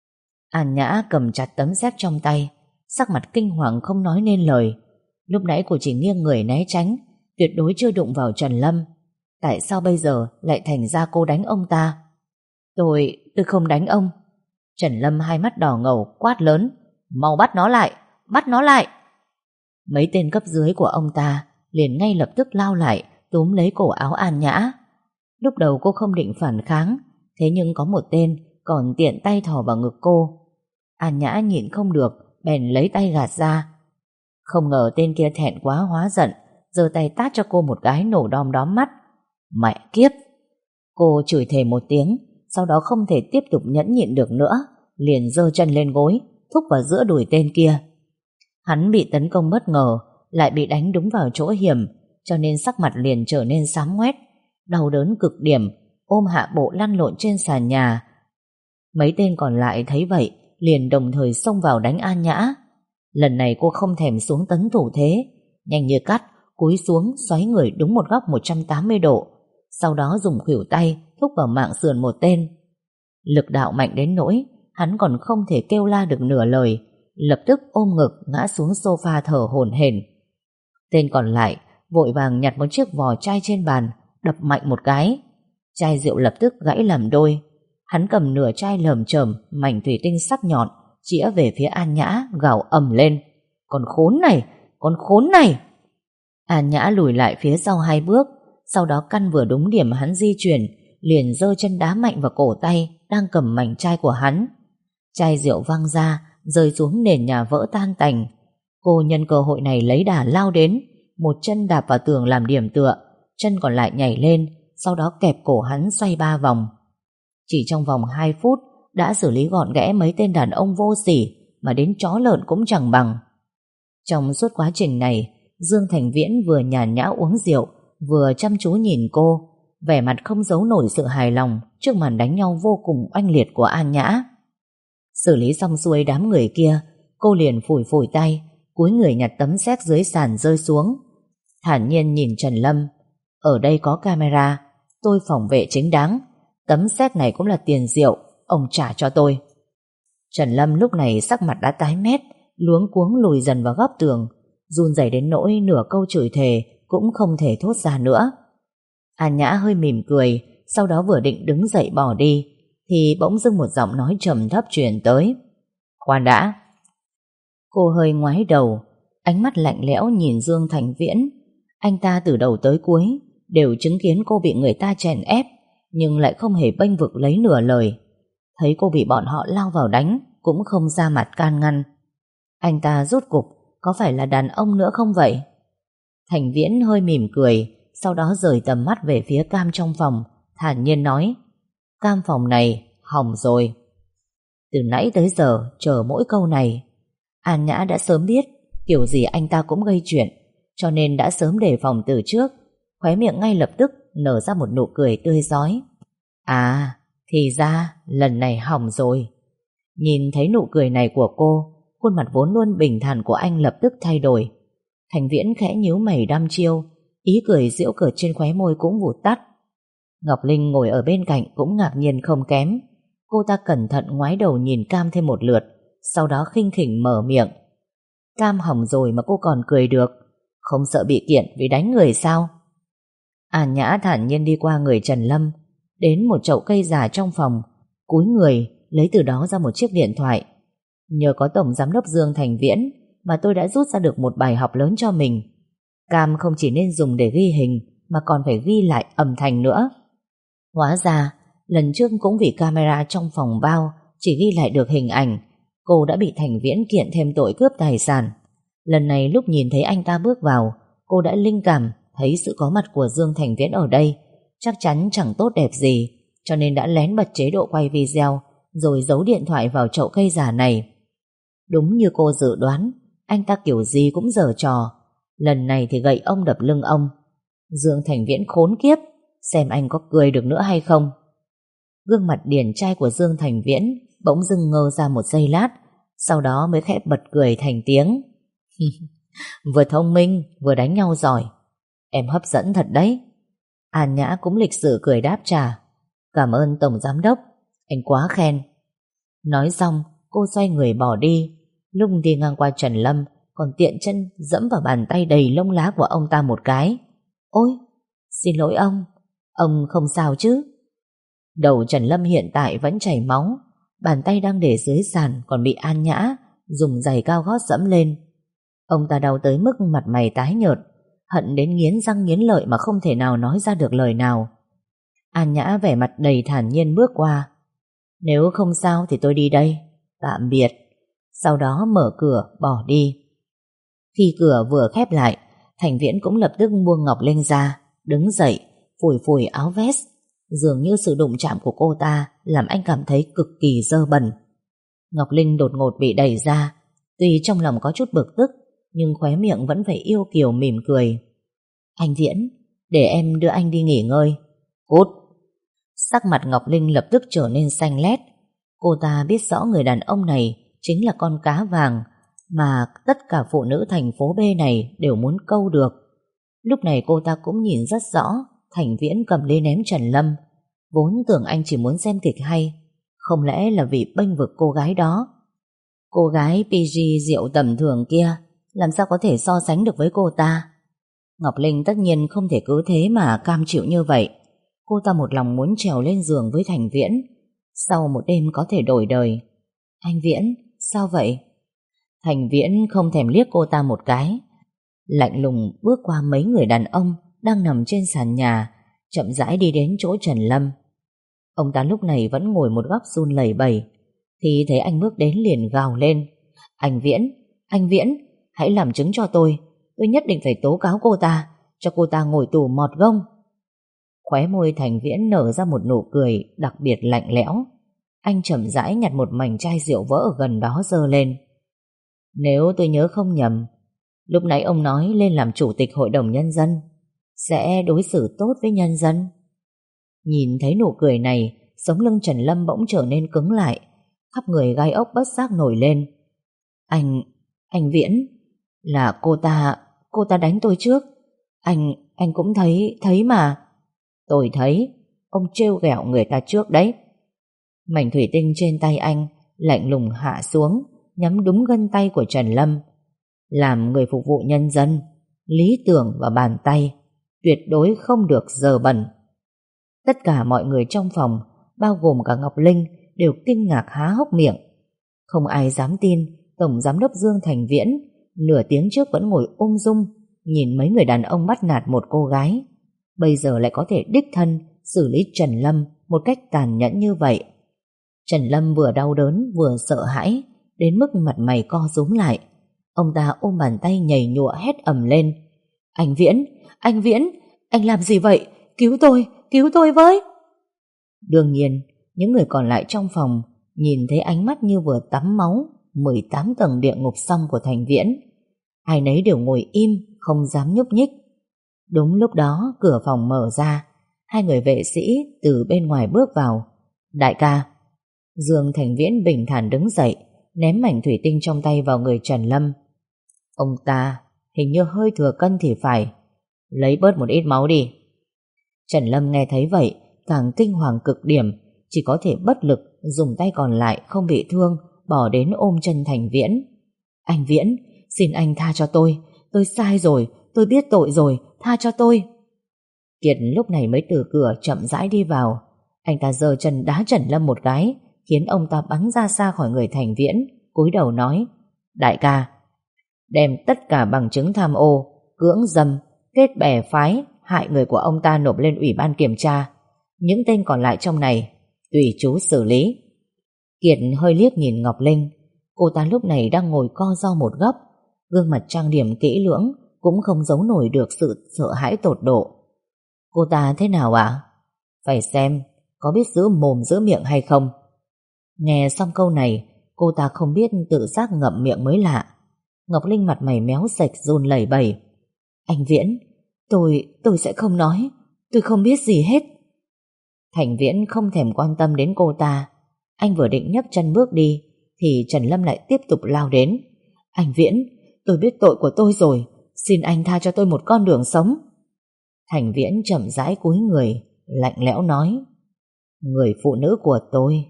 An Nhã cầm chặt tấm séc trong tay, sắc mặt kinh hoàng không nói nên lời. Lúc nãy cô chỉ nghiêng người né tránh, tuyệt đối chưa đụng vào Trần Lâm. Tại sao bây giờ lại thành ra cô đánh ông ta? Tôi không đánh ông. Trần Lâm hai mắt đỏ ngầu quát lớn: mau bắt nó lại, bắt nó lại. Mấy tên cấp dưới của ông ta liền ngay lập tức lao lại túm lấy cổ áo An Nhã. Lúc đầu cô không định phản kháng, thế nhưng có một tên còn tiện tay thò vào ngực cô. An Nhã nhịn không được, bèn lấy tay gạt ra. Không ngờ tên kia thẹn quá hóa giận, giơ tay tát cho cô một cái nổ đom đóm mắt. Mẹ kiếp! Cô chửi thề một tiếng, sau đó không thể tiếp tục nhẫn nhịn được nữa, liền giơ chân lên gối, thúc vào giữa đùi tên kia. Hắn bị tấn công bất ngờ, lại bị đánh đúng vào chỗ hiểm, cho nên sắc mặt liền trở nên xám ngoét, đau đớn cực điểm, ôm hạ bộ lăn lộn trên sàn nhà. Mấy tên còn lại thấy vậy, liền đồng thời xông vào đánh An Nhã. Lần này cô không thèm xuống tấn thủ thế, nhanh như cắt, cúi xuống xoáy người đúng một góc 180 độ, sau đó dùng khuỷu tay thúc vào mạng sườn một tên. Lực đạo mạnh đến nỗi hắn còn không thể kêu la được nửa lời, lập tức ôm ngực ngã xuống sofa thở hổn hển. Tên còn lại vội vàng nhặt một chiếc vò chai trên bàn, đập mạnh một cái. Chai rượu lập tức gãy làm đôi. Hắn cầm nửa chai lởm chởm mảnh thủy tinh sắc nhọn chĩa về phía An Nhã, gào ầm lên: Con khốn này, con khốn này! An Nhã lùi lại phía sau 2 bước, sau đó căn vừa đúng điểm hắn di chuyển, liền giơ chân đá mạnh vào cổ tay đang cầm mảnh chai của hắn. Chai rượu văng ra, rơi xuống nền nhà vỡ tan tành. Cô nhân cơ hội này lấy đà lao đến, một chân đạp vào tường làm điểm tựa, chân còn lại nhảy lên, sau đó kẹp cổ hắn xoay 3 vòng. Chỉ trong vòng 2 phút đã xử lý gọn ghẽ mấy tên đàn ông vô sỉ mà đến chó lợn cũng chẳng bằng. Trong suốt quá trình này, Dương Thành Viễn vừa nhàn nhã uống rượu, vừa chăm chú nhìn cô, vẻ mặt không giấu nổi sự hài lòng trước màn đánh nhau vô cùng oanh liệt của An Nhã. Xử lý xong xuôi đám người kia, cô liền phủi phủi tay, cúi người nhặt tấm séc dưới sàn rơi xuống, thản nhiên nhìn Trần Lâm: Ở đây có camera, tôi phòng vệ chính đáng, tấm séc này cũng là tiền rượu, ông trả cho tôi. Trần Lâm lúc này sắc mặt đã tái mét, luống cuống lùi dần vào góc tường, run rẩy đến nỗi nửa câu chửi thề cũng không thể thốt ra nữa. An Nhã hơi mỉm cười, sau đó vừa định đứng dậy bỏ đi thì bỗng dưng một giọng nói trầm thấp truyền tới. Khoan đã. Cô hơi ngoái đầu, ánh mắt lạnh lẽo nhìn Dương Thành Viễn. Anh ta từ đầu tới cuối đều chứng kiến cô bị người ta chèn ép, nhưng lại không hề bênh vực lấy nửa lời. Thấy cô bị bọn họ lao vào đánh cũng không ra mặt can ngăn. Anh ta rốt cục có phải là đàn ông nữa không vậy? Thành Viễn hơi mỉm cười, sau đó rời tầm mắt về phía Cam trong phòng, thản nhiên nói: Cam, phòng này hỏng rồi. Từ nãy tới giờ chờ mỗi câu này. An Nhã đã sớm biết kiểu gì anh ta cũng gây chuyện, cho nên đã sớm đề phòng từ trước. Khóe miệng ngay lập tức nở ra một nụ cười tươi rói. À, thì ra lần này hỏng rồi. Nhìn thấy nụ cười này của cô, khuôn mặt vốn luôn bình thản của anh lập tức thay đổi. Thành Viễn khẽ nhíu mày đăm chiêu, ý cười giễu cợt trên khóe môi cũng vụt tắt. Ngọc Linh ngồi ở bên cạnh cũng ngạc nhiên không kém. Cô ta cẩn thận ngoái đầu nhìn Cam thêm một lượt, sau đó khinh khỉnh mở miệng. Cam hỏng rồi mà cô còn cười được, không sợ bị kiện vì đánh người sao? An Nhã thản nhiên đi qua người Trần Lâm, đến một chậu cây già trong phòng, cúi người lấy từ đó ra một chiếc điện thoại. Nhờ có Tổng Giám đốc Dương Thành Viễn mà tôi đã rút ra được một bài học lớn cho mình. Cam không chỉ nên dùng để ghi hình mà còn phải ghi lại âm thanh nữa. Hóa ra lần trước cũng vì camera trong phòng bao chỉ ghi lại được hình ảnh, cô đã bị Thành Viễn kiện thêm tội cướp tài sản. Lần này lúc nhìn thấy anh ta bước vào, cô đã linh cảm thấy sự có mặt của Dương Thành Viễn ở đây chắc chắn chẳng tốt đẹp gì, cho nên đã lén bật chế độ quay video rồi giấu điện thoại vào chậu cây già này. Đúng như cô dự đoán, anh ta kiểu gì cũng giở trò. Lần này thì gậy ông đập lưng ông. Dương Thành Viễn khốn kiếp, xem anh có cười được nữa hay không. Gương mặt điển trai của Dương Thành Viễn bỗng dưng ngơ ra một giây lát, sau đó mới khẽ bật cười thành tiếng. Vừa thông minh vừa đánh nhau giỏi, em hấp dẫn thật đấy. An Nhã cũng lịch sự cười đáp trả. Cảm ơn Tổng Giám đốc, anh quá khen. Nói xong cô xoay người bỏ đi. Lúc đi ngang qua Trần Lâm còn tiện chân dẫm vào bàn tay đầy lông lá của ông ta một cái. Ôi, xin lỗi ông không sao chứ? Đầu Trần Lâm hiện tại vẫn chảy máu, bàn tay đang để dưới sàn còn bị An Nhã dùng giày cao gót dẫm lên. Ông ta đau tới mức mặt mày tái nhợt, hận đến nghiến răng nghiến lợi mà không thể nào nói ra được lời nào. An Nhã vẻ mặt đầy thản nhiên bước qua. Nếu không sao thì tôi đi đây, tạm biệt. Sau đó mở cửa bỏ đi. Khi cửa vừa khép lại, Thành Viễn cũng lập tức buông Ngọc Linh ra, đứng dậy, phủi phủi áo vest. Dường như sự đụng chạm của cô ta làm anh cảm thấy cực kỳ dơ bẩn. Ngọc Linh đột ngột bị đẩy ra, tuy trong lòng có chút bực tức, nhưng khóe miệng vẫn phải yêu kiều mỉm cười. Anh Viễn, để em đưa anh đi nghỉ ngơi. Cút! Sắc mặt Ngọc Linh lập tức trở nên xanh lét. Cô ta biết rõ người đàn ông này chính là con cá vàng mà tất cả phụ nữ thành phố B này đều muốn câu được. Lúc này cô ta cũng nhìn rất rõ Thành Viễn cầm ly ném Trần Lâm. Vốn tưởng anh chỉ muốn xem kịch hay, không lẽ là vì bênh vực cô gái đó. Cô gái PG rượu tầm thường kia làm sao có thể so sánh được với cô ta. Ngọc Linh tất nhiên không thể cứ thế mà cam chịu như vậy. Cô ta một lòng muốn trèo lên giường với Thành Viễn, sau một đêm có thể đổi đời. Anh Viễn, sao vậy? Thành Viễn không thèm liếc cô ta một cái, lạnh lùng bước qua mấy người đàn ông đang nằm trên sàn nhà, chậm rãi đi đến chỗ Trần Lâm. Ông ta lúc này vẫn ngồi một góc run lẩy bẩy, thì thấy anh bước đến liền gào lên. Anh Viễn, hãy làm chứng cho tôi nhất định phải tố cáo cô ta, cho cô ta ngồi tù mọt gông. Khóe môi Thành Viễn nở ra một nụ cười đặc biệt lạnh lẽo. Anh chậm rãi nhặt một mảnh chai rượu vỡ ở gần đó giơ lên. Nếu tôi nhớ không nhầm, lúc nãy ông nói lên làm chủ tịch hội đồng nhân dân sẽ đối xử tốt với nhân dân. Nhìn thấy nụ cười này, sống lưng Trần Lâm bỗng trở nên cứng lại, khắp người gai ốc bất giác nổi lên. Anh Viễn, là cô ta đánh tôi trước. Anh cũng thấy mà. Tôi thấy, ông trêu ghẹo người ta trước đấy. Mảnh thủy tinh trên tay anh lạnh lùng hạ xuống, nhắm đúng gân tay của Trần Lâm. Làm người phục vụ nhân dân, lý tưởng và bàn tay tuyệt đối không được dơ bẩn. Tất cả mọi người trong phòng, bao gồm cả Ngọc Linh, đều kinh ngạc há hốc miệng. Không ai dám tin Tổng Giám đốc Dương Thành Viễn nửa tiếng trước vẫn ngồi ung dung nhìn mấy người đàn ông bắt nạt một cô gái, bây giờ lại có thể đích thân xử lý Trần Lâm một cách tàn nhẫn như vậy. Trần Lâm vừa đau đớn vừa sợ hãi, đến mức mặt mày co rúm lại. Ông ta ôm bàn tay nhảy nhụa hét ầm lên: Anh Viễn, anh Viễn, anh làm gì vậy? Cứu tôi với! Đương nhiên, những người còn lại trong phòng nhìn thấy ánh mắt như vừa tắm máu 18 tầng địa ngục xong của Thành Viễn. Ai nấy đều ngồi im, không dám nhúc nhích. Đúng lúc đó, cửa phòng mở ra, hai người vệ sĩ từ bên ngoài bước vào. Đại ca! Dương Thành Viễn bình thản đứng dậy, ném mảnh thủy tinh trong tay vào người Trần Lâm. Ông ta hình như hơi thừa cân thì phải, lấy bớt một ít máu đi. Trần Lâm nghe thấy vậy càng kinh hoàng cực điểm, chỉ có thể bất lực dùng tay còn lại không bị thương bỏ đến ôm chân Thành Viễn. Anh Viễn, xin anh tha cho tôi sai rồi, tôi biết tội rồi, tha cho tôi. Kiệt lúc này mới từ cửa chậm rãi đi vào. Anh ta giơ chân đá Trần Lâm một cái, khiến ông ta bắn ra xa khỏi người Thành Viễn, cúi đầu nói: Đại ca, đem tất cả bằng chứng tham ô, cưỡng dâm, kết bè phái, hại người của ông ta nộp lên ủy ban kiểm tra. Những tên còn lại trong này tùy chú xử lý. Kiệt hơi liếc nhìn Ngọc Linh. Cô ta lúc này đang ngồi co ro một góc, gương mặt trang điểm kỹ lưỡng, cũng không giấu nổi được sự sợ hãi tột độ. Cô ta thế nào ạ? Phải xem có biết giữ mồm giữ miệng hay không. Nghe xong câu này, cô ta không biết tự giác ngậm miệng mới lạ. Ngọc Linh mặt mày méo sạch run lẩy bẩy: Anh Viễn, tôi sẽ không nói, tôi không biết gì hết. Thành Viễn không thèm quan tâm đến cô ta. Anh vừa định nhấc chân bước đi thì Trần Lâm lại tiếp tục lao đến. Anh Viễn, tôi biết tội của tôi rồi, xin anh tha cho tôi một con đường sống. Thành Viễn chậm rãi cúi người, lạnh lẽo nói: Người phụ nữ của tôi.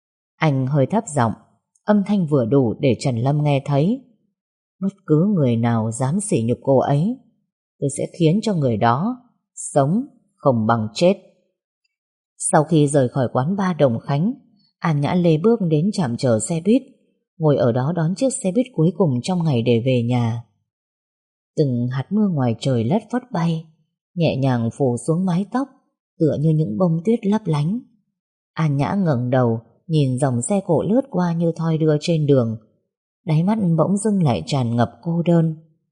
Anh hơi thấp giọng, âm thanh vừa đủ để Trần Lâm nghe thấy. Bất cứ người nào dám sỉ nhục cô ấy, tôi sẽ khiến cho người đó sống không bằng chết. Sau khi rời khỏi quán bar Đồng Khánh, An Nhã lê bước đến trạm chờ xe buýt, ngồi ở đó đón chiếc xe buýt cuối cùng trong ngày để về nhà. Từng hạt mưa ngoài trời lất phất bay, nhẹ nhàng phủ xuống mái tóc, tựa như những bông tuyết lấp lánh. An Nhã ngẩng đầu nhìn dòng xe cộ lướt qua như thoi đưa trên đường, đáy mắt bỗng dưng lại tràn ngập cô đơn.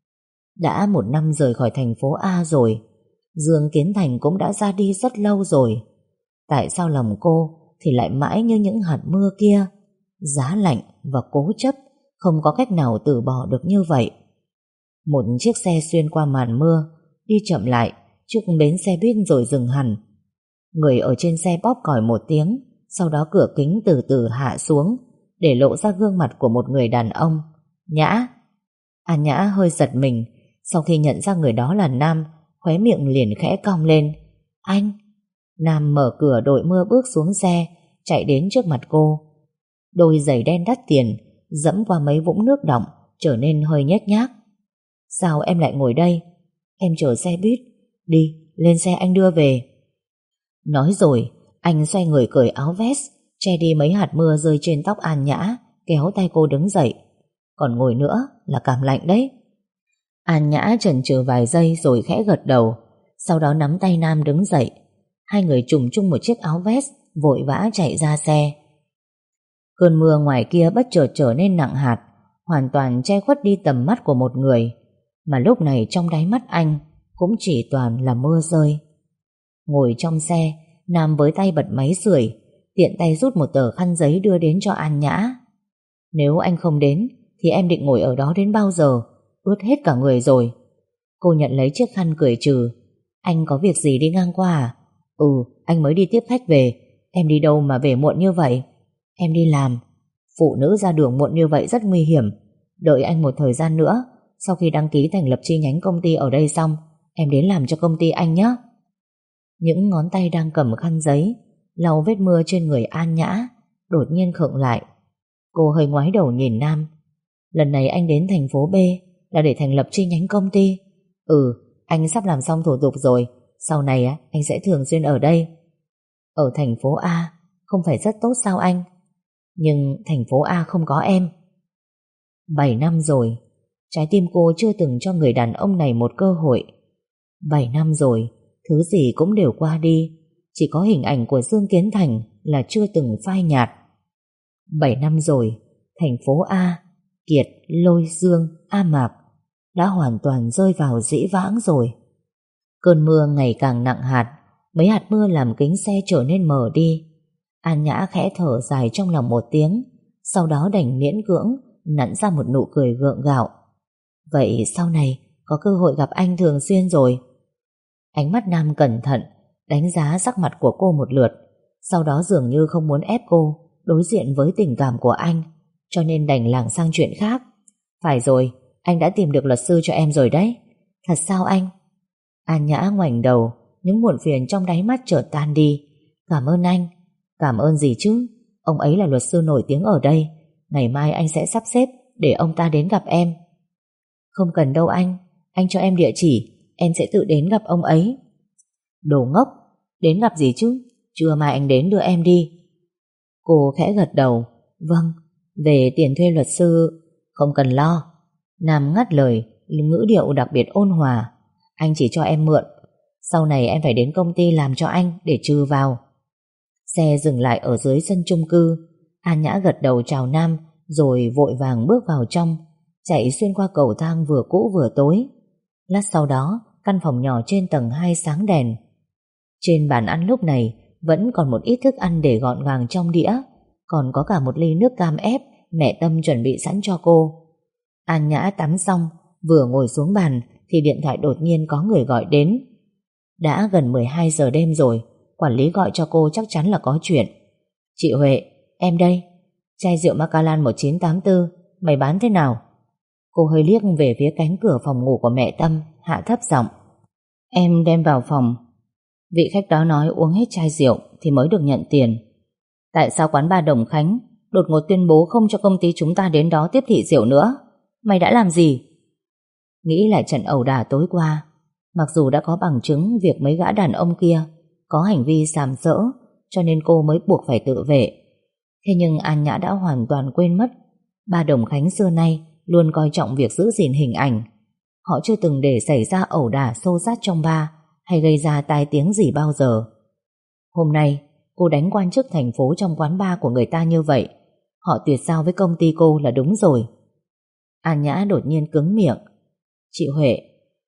Đã 1 năm rời khỏi thành phố A rồi, Dương Kiến Thành cũng đã ra đi rất lâu rồi. Tại sao lòng cô thì lại mãi như những hạt mưa kia, giá lạnh và cố chấp, không có cách nào từ bỏ được như vậy. Một chiếc xe xuyên qua màn mưa, đi chậm lại trước bến xe buýt rồi dừng hẳn. Người ở trên xe bóp còi một tiếng, sau đó cửa kính từ từ hạ xuống, để lộ ra gương mặt của một người đàn ông. Nhã. An Nhã hơi giật mình, sau khi nhận ra người đó là Nam, khóe miệng liền khẽ cong lên. Anh. Nam mở cửa đội mưa bước xuống xe, chạy đến trước mặt cô. Đôi giày đen đắt tiền dẫm qua mấy vũng nước đọng, trở nên hơi nhếch nhác. Sao em lại ngồi đây? Em chờ xe buýt. Đi, lên xe anh đưa về. Nói rồi, anh xoay người cởi áo vest, che đi mấy hạt mưa rơi trên tóc An Nhã, kéo tay cô đứng dậy. Còn ngồi nữa là cảm lạnh đấy. An Nhã chần chừ vài giây rồi khẽ gật đầu, sau đó nắm tay Nam đứng dậy. Hai người trùng chung một chiếc áo vest, vội vã chạy ra xe. Cơn mưa ngoài kia bất chợt trở nên nặng hạt, hoàn toàn che khuất đi tầm mắt của một người, mà lúc này trong đáy mắt anh cũng chỉ toàn là mưa rơi. Ngồi trong xe, Nam với tay bật máy sưởi, tiện tay rút một tờ khăn giấy đưa đến cho An Nhã. Nếu anh không đến thì em định ngồi ở đó đến bao giờ? Ướt hết cả người rồi. Cô nhận lấy chiếc khăn cười trừ. Anh có việc gì đi ngang qua à? Ừ, anh mới đi tiếp khách về. Em đi đâu mà về muộn như vậy? Em đi làm. Phụ nữ ra đường muộn như vậy rất nguy hiểm. Đợi anh một thời gian nữa, sau khi đăng ký thành lập chi nhánh công ty ở đây xong, em đến làm cho công ty anh nhé. Những ngón tay đang cầm khăn giấy lau vết mưa trên người An Nhã đột nhiên khựng lại. Cô hơi ngoái đầu nhìn Nam. Lần này anh đến thành phố B là để thành lập chi nhánh công ty. Anh sắp làm xong thủ tục rồi. Sau này anh sẽ thường xuyên ở đây. Ở thành phố A không phải rất tốt sao anh? Nhưng thành phố A không có em. 7 năm rồi, trái tim cô chưa từng cho người đàn ông này một cơ hội. 7 năm rồi, thứ gì cũng đều qua đi, chỉ có hình ảnh của Dương Kiến Thành là chưa từng phai nhạt. 7 năm rồi, thành phố A, Kiệt, Lôi, Dương, A Mạc đã hoàn toàn rơi vào dĩ vãng rồi. Cơn mưa ngày càng nặng hạt, mấy hạt mưa làm kính xe trở nên mờ đi. An Nhã khẽ thở dài trong lòng một tiếng, sau đó đành miễn cưỡng nặn ra một nụ cười gượng gạo. Vậy sau này có cơ hội gặp anh thường xuyên rồi. Ánh mắt Nam cẩn thận đánh giá sắc mặt của cô một lượt, sau đó dường như không muốn ép cô đối diện với tình cảm của anh, cho nên đành lảng sang chuyện khác. Phải rồi, anh đã tìm được luật sư cho em rồi đấy. Thật sao anh? An Nhã ngoảnh đầu, những muộn phiền trong đáy mắt chợt tan đi. Cảm ơn anh. Cảm ơn gì chứ? Ông ấy là luật sư nổi tiếng ở đây. Ngày mai anh sẽ sắp xếp để ông ta đến gặp em. Không cần đâu anh cho em địa chỉ, em sẽ tự đến gặp ông ấy. Đồ ngốc, đến gặp gì chứ? Trưa mai anh đến đưa em đi. Cô khẽ gật đầu. Vâng, về tiền thuê luật sư không cần lo. Nam ngắt lời, ngữ điệu đặc biệt ôn hòa. Anh chỉ cho em mượn, sau này em phải đến công ty làm cho anh để trừ vào. Xe dừng lại ở dưới sân chung cư. An Nhã gật đầu chào Nam, rồi vội vàng bước vào trong, chạy xuyên qua cầu thang vừa cũ vừa tối. Lát sau đó, căn phòng nhỏ trên tầng 2 sáng đèn. Trên bàn ăn lúc này vẫn còn một ít thức ăn để gọn gàng trong đĩa, còn có cả một ly nước cam ép mẹ Tâm chuẩn bị sẵn cho cô. An Nhã tắm xong, vừa ngồi xuống bàn thì điện thoại đột nhiên có người gọi đến. Đã gần 12 giờ đêm rồi, quản lý gọi cho cô chắc chắn là có chuyện. Chị Huệ, em đây. Chai rượu Macallan 1984, mày bán thế nào? Cô hơi liếc về phía cánh cửa phòng ngủ của mẹ Tâm, hạ thấp giọng. Em đem vào phòng. Vị khách đó nói uống hết chai rượu thì mới được nhận tiền. Tại sao quán bar Đồng Khánh đột ngột tuyên bố không cho công ty chúng ta đến đó tiếp thị rượu nữa? Mày đã làm gì? Nghĩ lại trận ẩu đả tối qua, mặc dù đã có bằng chứng việc mấy gã đàn ông kia có hành vi sàm sỡ, cho nên cô mới buộc phải tự vệ. Thế nhưng An Nhã đã hoàn toàn quên mất bar Đồng Khánh xưa nay luôn coi trọng việc giữ gìn hình ảnh. Họ chưa từng để xảy ra ẩu đả xô xát trong bar hay gây ra tai tiếng gì bao giờ. Hôm nay cô đánh quan chức thành phố trong quán bar của người ta như vậy, họ tuyệt giao với công ty cô là đúng rồi. An Nhã đột nhiên cứng miệng. Chị Huệ,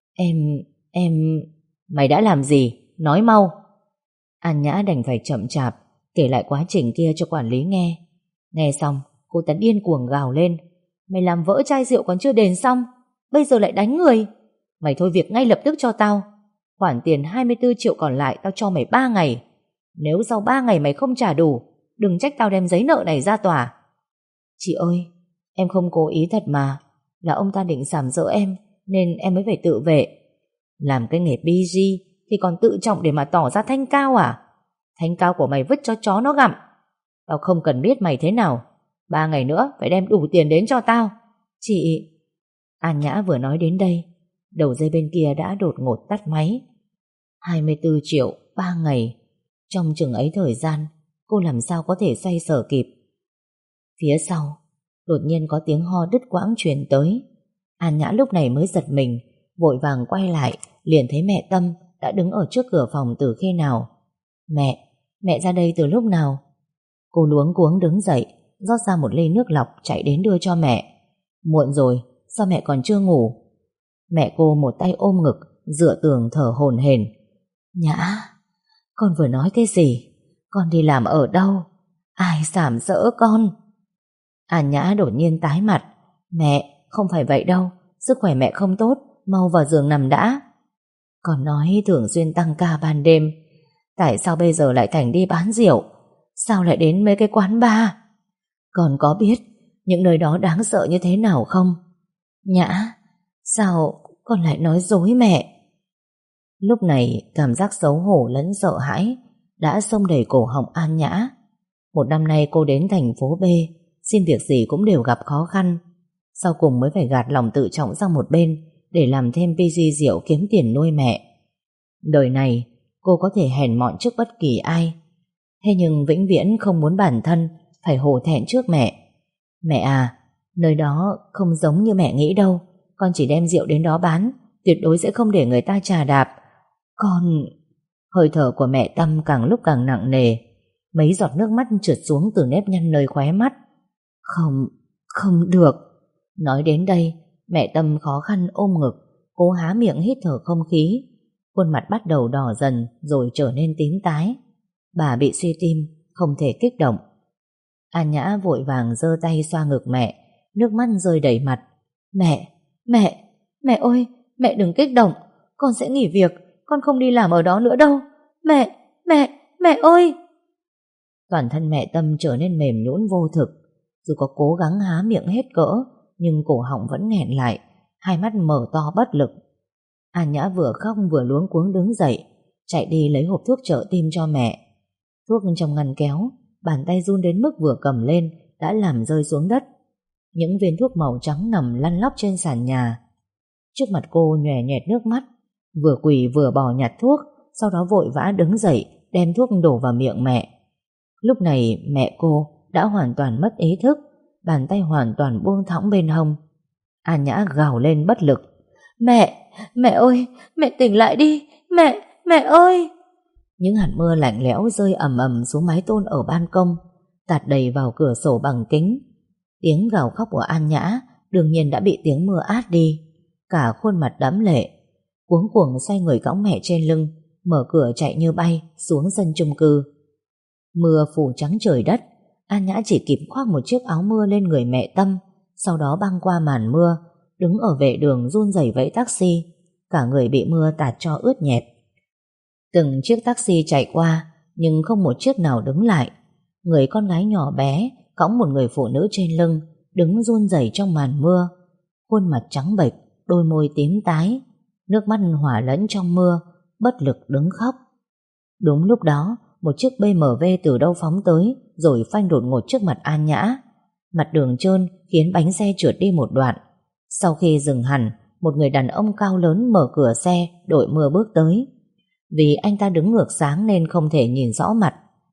em... Mày đã làm gì? Nói mau. An Nhã đành phải chậm chạp kể lại quá trình kia cho quản lý nghe. Nghe xong, cô ta điên cuồng gào lên. Mày làm vỡ chai rượu còn chưa đền xong, bây giờ lại đánh người. Mày thôi việc ngay lập tức cho tao. Khoản tiền 24 triệu còn lại tao cho mày 3 ngày. Nếu sau 3 ngày mày không trả đủ, đừng trách tao đem giấy nợ này ra tòa. Chị ơi, em không cố ý thật mà. Là ông ta định sàm sỡ em, nên em mới phải tự vệ. Làm cái nghề BG thì còn tự trọng để mà tỏ ra thanh cao à? Thanh cao của mày vứt cho chó nó gặm. Tao không cần biết mày thế nào. 3 ngày nữa phải đem đủ tiền đến cho tao. Chị... An Nhã vừa nói đến đây, đầu dây bên kia đã đột ngột tắt máy. 24 triệu 3 ngày. Trong chừng ấy thời gian, cô làm sao có thể xoay sở kịp. Phía sau đột nhiên có tiếng ho đứt quãng truyền tới. An Nhã lúc này mới giật mình, vội vàng quay lại, liền thấy mẹ Tâm đã đứng ở trước cửa phòng từ khi nào. Mẹ ra đây từ lúc nào? Cô luống cuống đứng dậy, rót ra một ly nước lọc chạy đến đưa cho mẹ. Muộn rồi, sao mẹ còn chưa ngủ? Mẹ cô một tay ôm ngực, dựa tường thở hổn hển. Nhã, con vừa nói cái gì? Con đi làm ở đâu? Ai sàm sỡ con? An Nhã đột nhiên tái mặt. Mẹ, không phải vậy đâu, sức khỏe mẹ không tốt, mau vào giường nằm đã. Con nói thường xuyên tăng ca ban đêm, tại sao bây giờ lại thành đi bán rượu? Sao lại đến mấy cái quán bar? Con có biết những nơi đó đáng sợ như thế nào không? Nhã, sao con lại nói dối mẹ? Lúc này cảm giác xấu hổ lẫn sợ hãi đã xông đầy cổ họng An Nhã. Một năm nay cô đến thành phố B xin việc gì cũng đều gặp khó khăn. Sau cùng mới phải gạt lòng tự trọng sang một bên để làm thêm PG rượu kiếm tiền nuôi mẹ. Đời này cô có thể hèn mọn trước bất kỳ ai, thế nhưng vĩnh viễn không muốn bản thân phải hổ thẹn trước mẹ. Mẹ à, nơi đó không giống như mẹ nghĩ đâu. Con chỉ đem rượu đến đó bán, tuyệt đối sẽ không để người ta chà đạp. Con... Hơi thở của mẹ Tâm càng lúc càng nặng nề. Mấy giọt nước mắt trượt xuống từ nếp nhăn nơi khóe mắt. Không được. Nói đến đây, mẹ Tâm khó khăn ôm ngực, cố há miệng hít thở không khí. Khuôn mặt bắt đầu đỏ dần rồi trở nên tím tái. Bà bị suy tim, không thể kích động. An Nhã vội vàng giơ tay xoa ngực mẹ, nước mắt rơi đầy mặt. Mẹ ơi, mẹ đừng kích động, con sẽ nghỉ việc, con không đi làm ở đó nữa đâu. Mẹ ơi! Toàn thân mẹ Tâm trở nên mềm nhũn vô thực. Dù có cố gắng há miệng hết cỡ, nhưng cổ họng vẫn nghẹn lại, hai mắt mở to bất lực. An Nhã vừa khóc vừa luống cuống đứng dậy, chạy đi lấy hộp thuốc trợ tim cho mẹ. Thuốc trong ngăn kéo, bàn tay run đến mức vừa cầm lên đã làm rơi xuống đất. Những viên thuốc màu trắng nằm lăn lóc trên sàn nhà. Trước mặt cô nhòe nhòe nước mắt, vừa quỳ vừa bò nhặt thuốc, sau đó vội vã đứng dậy đem thuốc đổ vào miệng mẹ. Lúc này mẹ cô đã hoàn toàn mất ý thức, bàn tay hoàn toàn buông thõng bên hông. An Nhã gào lên bất lực. Mẹ ơi, mẹ tỉnh lại đi, mẹ ơi! Những hạt mưa lạnh lẽo rơi ầm ầm xuống mái tôn ở ban công, tạt đầy vào cửa sổ bằng kính. Tiếng gào khóc của An Nhã đương nhiên đã bị tiếng mưa át đi. Cả khuôn mặt đẫm lệ, cuống cuồng xoay người cõng mẹ trên lưng, mở cửa chạy như bay xuống sân chung cư. Mưa phủ trắng trời đất, An Nhã chỉ kịp khoác một chiếc áo mưa lên người mẹ Tâm, sau đó băng qua màn mưa, đứng ở vệ đường run rẩy vẫy taxi, cả người bị mưa tạt cho ướt nhẹp. Từng chiếc taxi chạy qua, nhưng không một chiếc nào đứng lại. Người con gái nhỏ bé cõng một người phụ nữ trên lưng, đứng run rẩy trong màn mưa, khuôn mặt trắng bệch, đôi môi tím tái, nước mắt hòa lẫn trong mưa, bất lực đứng khóc. Đúng lúc đó, một chiếc BMW từ đâu phóng tới, rồi phanh đột ngột trước mặt An Nhã. Mặt đường trơn khiến bánh xe trượt đi một đoạn. Sau khi dừng hẳn, một người đàn ông cao lớn mở cửa xe, đội mưa bước tới. Vì anh ta đứng ngược sáng nên không thể nhìn rõ mặt.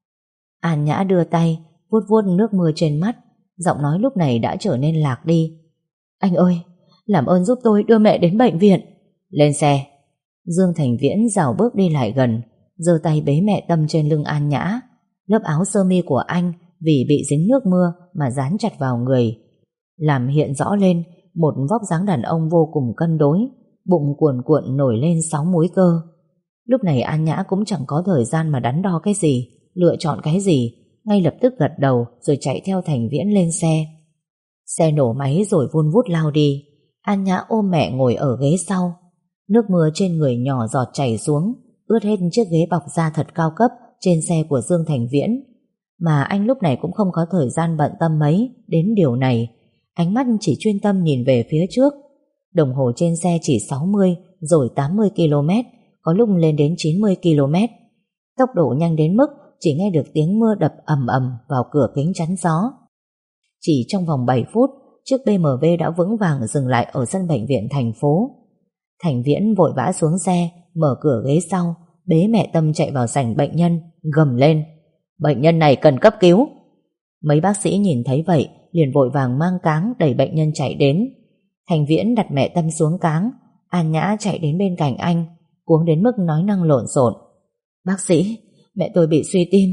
An Nhã đưa tay vuốt vuốt nước mưa trên mắt, giọng nói lúc này đã trở nên lạc đi. Anh ơi, làm ơn giúp tôi đưa mẹ đến bệnh viện. Lên xe. Dương Thành Viễn rảo bước đi lại gần, giơ tay bế mẹ Tâm trên lưng An Nhã. Lớp áo sơ mi của anh vì bị dính nước mưa mà dán chặt vào người, làm hiện rõ lên một vóc dáng đàn ông vô cùng cân đối, bụng cuồn cuộn nổi lên 6 múi cơ. Lúc này An Nhã cũng chẳng có thời gian mà đắn đo cái gì, lựa chọn cái gì, ngay lập tức gật đầu rồi chạy theo Thành Viễn lên xe. Xe nổ máy rồi vun vút lao đi. An Nhã ôm mẹ ngồi ở ghế sau. Nước mưa trên người nhỏ giọt chảy xuống, ướt hết chiếc ghế bọc da thật cao cấp trên xe của Dương Thành Viễn. Mà anh lúc này cũng không có thời gian bận tâm mấy đến điều này. Ánh mắt chỉ chuyên tâm nhìn về phía trước. Đồng hồ trên xe chỉ 60 rồi 80 km, có lúc lên đến 90 km. Tốc độ nhanh đến mức chỉ nghe được tiếng mưa đập ầm ầm vào cửa kính chắn gió. Chỉ trong vòng 7 phút, chiếc BMW đã vững vàng dừng lại ở sân bệnh viện thành phố. Thành Viễn vội vã xuống xe, mở cửa ghế sau, bế mẹ Tâm chạy vào sảnh bệnh nhân, gầm lên. Bệnh nhân này cần cấp cứu. Mấy bác sĩ nhìn thấy vậy, liền vội vàng mang cáng đẩy bệnh nhân chạy đến. Thành Viễn đặt mẹ Tâm xuống cáng, An Nhã chạy đến bên cạnh anh, cuống đến mức nói năng lộn xộn. Bác sĩ, mẹ tôi bị suy tim,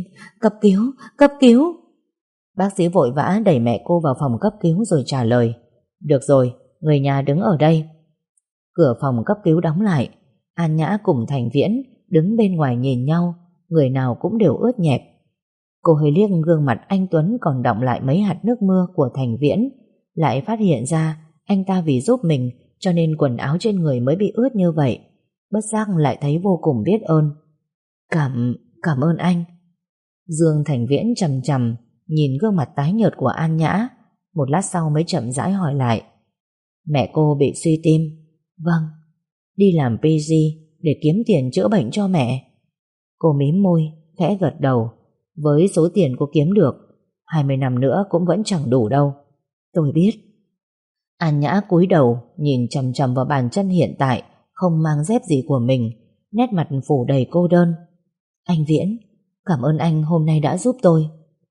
cấp cứu. Bác sĩ vội vã đẩy mẹ cô vào phòng cấp cứu rồi trả lời. Được rồi, người nhà đứng ở đây. Cửa phòng cấp cứu đóng lại. An Nhã cùng Thành Viễn đứng bên ngoài nhìn nhau, người nào cũng đều ướt nhẹp. Cô hơi liếc gương mặt anh Tuấn còn đọng lại mấy hạt nước mưa của Thành Viễn, lại phát hiện ra anh ta vì giúp mình cho nên quần áo trên người mới bị ướt như vậy. Bất giác lại thấy vô cùng biết ơn. Cảm ơn anh. Dương Thành Viễn chằm chằm nhìn gương mặt tái nhợt của An Nhã, một lát sau mới chậm rãi hỏi lại. Mẹ cô bị suy tim. Vâng. Đi làm PG để kiếm tiền chữa bệnh cho mẹ. Cô mím môi, khẽ gật đầu. Với số tiền cô kiếm được, 20 năm nữa cũng vẫn chẳng đủ đâu. Tôi biết. An Nhã cúi đầu nhìn chằm chằm vào bàn chân hiện tại không mang dép gì của mình, nét mặt phủ đầy cô đơn. Anh Viễn, cảm ơn anh hôm nay đã giúp tôi.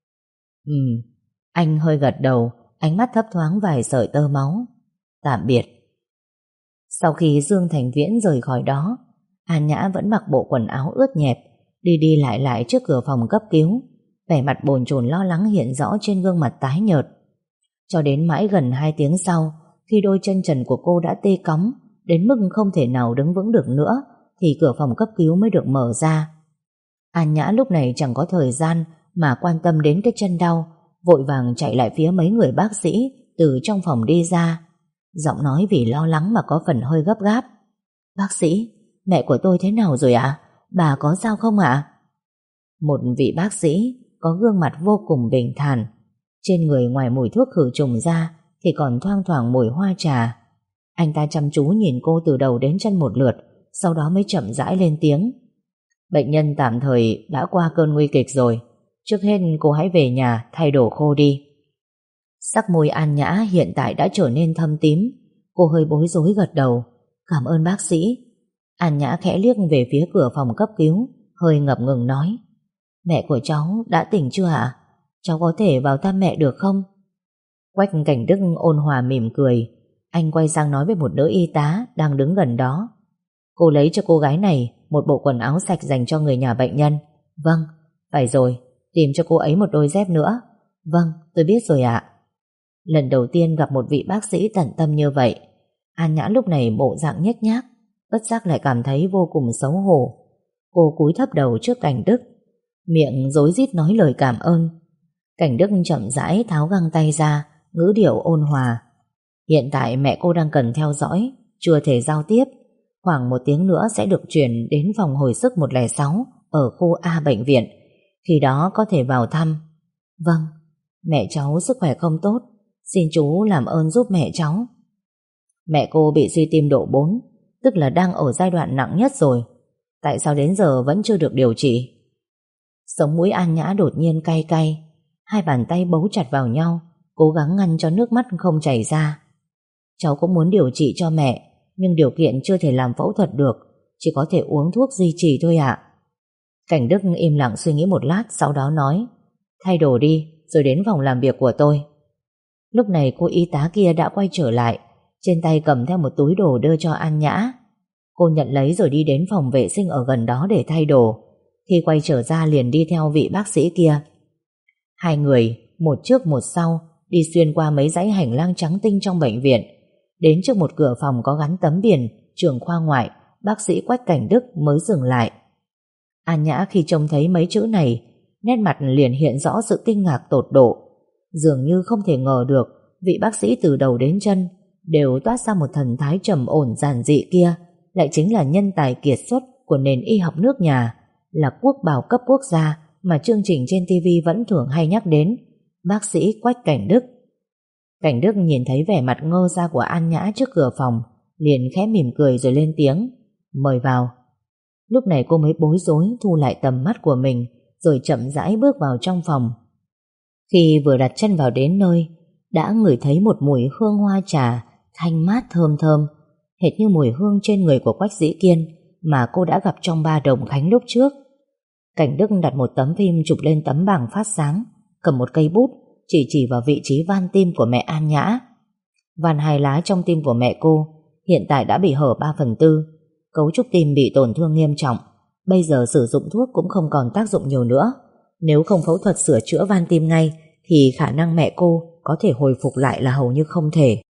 Anh hơi gật đầu, ánh mắt thấp thoáng vài sợi tơ máu. Tạm biệt. Sau khi Dương Thành Viễn rời khỏi đó, An Nhã vẫn mặc bộ quần áo ướt nhẹp, đi đi lại lại trước cửa phòng cấp cứu, vẻ mặt bồn chồn lo lắng hiện rõ trên gương mặt tái nhợt. Cho đến mãi gần 2 tiếng sau, khi đôi chân trần của cô đã tê cóng đến mức không thể nào đứng vững được nữa, thì cửa phòng cấp cứu mới được mở ra. An Nhã lúc này chẳng có thời gian mà quan tâm đến cái chân đau, vội vàng chạy lại phía mấy người bác sĩ từ trong phòng đi ra. Giọng nói vì lo lắng mà có phần hơi gấp gáp. Bác sĩ, mẹ của tôi thế nào rồi ạ? Bà có sao không ạ? Một vị bác sĩ có gương mặt vô cùng bình thản. Trên người ngoài mùi thuốc khử trùng ra thì còn thoang thoảng mùi hoa trà. Anh ta chăm chú nhìn cô từ đầu đến chân một lượt, sau đó mới chậm rãi lên tiếng. Bệnh nhân tạm thời đã qua cơn nguy kịch rồi. Trước hết cô hãy về nhà thay đồ khô đi. Sắc môi An Nhã hiện tại đã trở nên thâm tím. Cô hơi bối rối gật đầu. Cảm ơn bác sĩ. An Nhã khẽ liếc về phía cửa phòng cấp cứu, hơi ngập ngừng nói. Mẹ của cháu đã tỉnh chưa ạ? Cháu có thể vào thăm mẹ được không? Quách Cảnh Đức ôn hòa mỉm cười. Anh quay sang nói với một nữ y tá đang đứng gần đó. Cô lấy cho cô gái này một bộ quần áo sạch dành cho người nhà bệnh nhân. Vâng, phải rồi, tìm cho cô ấy một đôi dép nữa. Vâng, tôi biết rồi ạ. Lần đầu tiên gặp một vị bác sĩ tận tâm như vậy, An Nhã lúc này bộ dạng nhếch nhác, bất giác lại cảm thấy vô cùng xấu hổ. Cô cúi thấp đầu trước Cảnh Đức, miệng rối rít nói lời cảm ơn. Cảnh Đức chậm rãi tháo găng tay ra, ngữ điệu ôn hòa. Hiện tại mẹ cô đang cần theo dõi, chưa thể giao tiếp. Khoảng 1 tiếng nữa sẽ được chuyển đến phòng hồi sức 106 ở khu A bệnh viện. Khi đó có thể vào thăm. Vâng, mẹ cháu sức khỏe không tốt, xin chú làm ơn giúp mẹ cháu. Mẹ cô bị suy tim độ 4, tức là đang ở giai đoạn nặng nhất rồi. Tại sao đến giờ vẫn chưa được điều trị? Sống mũi An Nhã đột nhiên cay cay, hai bàn tay bấu chặt vào nhau, cố gắng ngăn cho nước mắt không chảy ra. Cháu cũng muốn điều trị cho mẹ, nhưng điều kiện chưa thể làm phẫu thuật được, chỉ có thể uống thuốc duy trì thôi ạ. Cảnh Đức im lặng suy nghĩ một lát, sau đó nói, thay đồ đi rồi đến phòng làm việc của tôi. Lúc này cô y tá kia đã quay trở lại, trên tay cầm theo một túi đồ đưa cho An Nhã. Cô nhận lấy rồi đi đến phòng vệ sinh ở gần đó để thay đồ. Khi quay trở ra liền đi theo vị bác sĩ kia. Hai người, một trước một sau, đi xuyên qua mấy dãy hành lang trắng tinh trong bệnh viện. Đến trước một cửa phòng có gắn tấm biển trưởng khoa ngoại, bác sĩ Quách Cảnh Đức mới dừng lại. An Nhã khi trông thấy mấy chữ này, nét mặt liền hiện rõ sự kinh ngạc tột độ. Dường như không thể ngờ được vị bác sĩ từ đầu đến chân đều toát ra một thần thái trầm ổn giản dị kia lại chính là nhân tài kiệt xuất của nền y học nước nhà, là quốc bảo cấp quốc gia mà chương trình trên TV vẫn thường hay nhắc đến, bác sĩ Quách Cảnh Đức. Cảnh Đức nhìn thấy vẻ mặt ngơ ra của An Nhã trước cửa phòng, liền khẽ mỉm cười rồi lên tiếng, mời vào. Lúc này cô mới bối rối thu lại tầm mắt của mình, rồi chậm rãi bước vào trong phòng. Khi vừa đặt chân vào đến nơi, đã ngửi thấy một mùi hương hoa trà thanh mát thơm thơm, hệt như mùi hương trên người của Quách Dĩ Kiên mà cô đã gặp trong Ba Đồng Khánh lúc trước. Cảnh Đức đặt một tấm phim chụp lên tấm bảng phát sáng, cầm một cây bút chỉ vào vị trí van tim của mẹ An Nhã. Van hai lá trong tim của mẹ cô hiện tại đã bị hở 3/4, cấu trúc tim bị tổn thương nghiêm trọng. Bây giờ sử dụng thuốc cũng không còn tác dụng nhiều nữa. Nếu không phẫu thuật sửa chữa van tim ngay thì khả năng mẹ cô có thể hồi phục lại là hầu như không thể.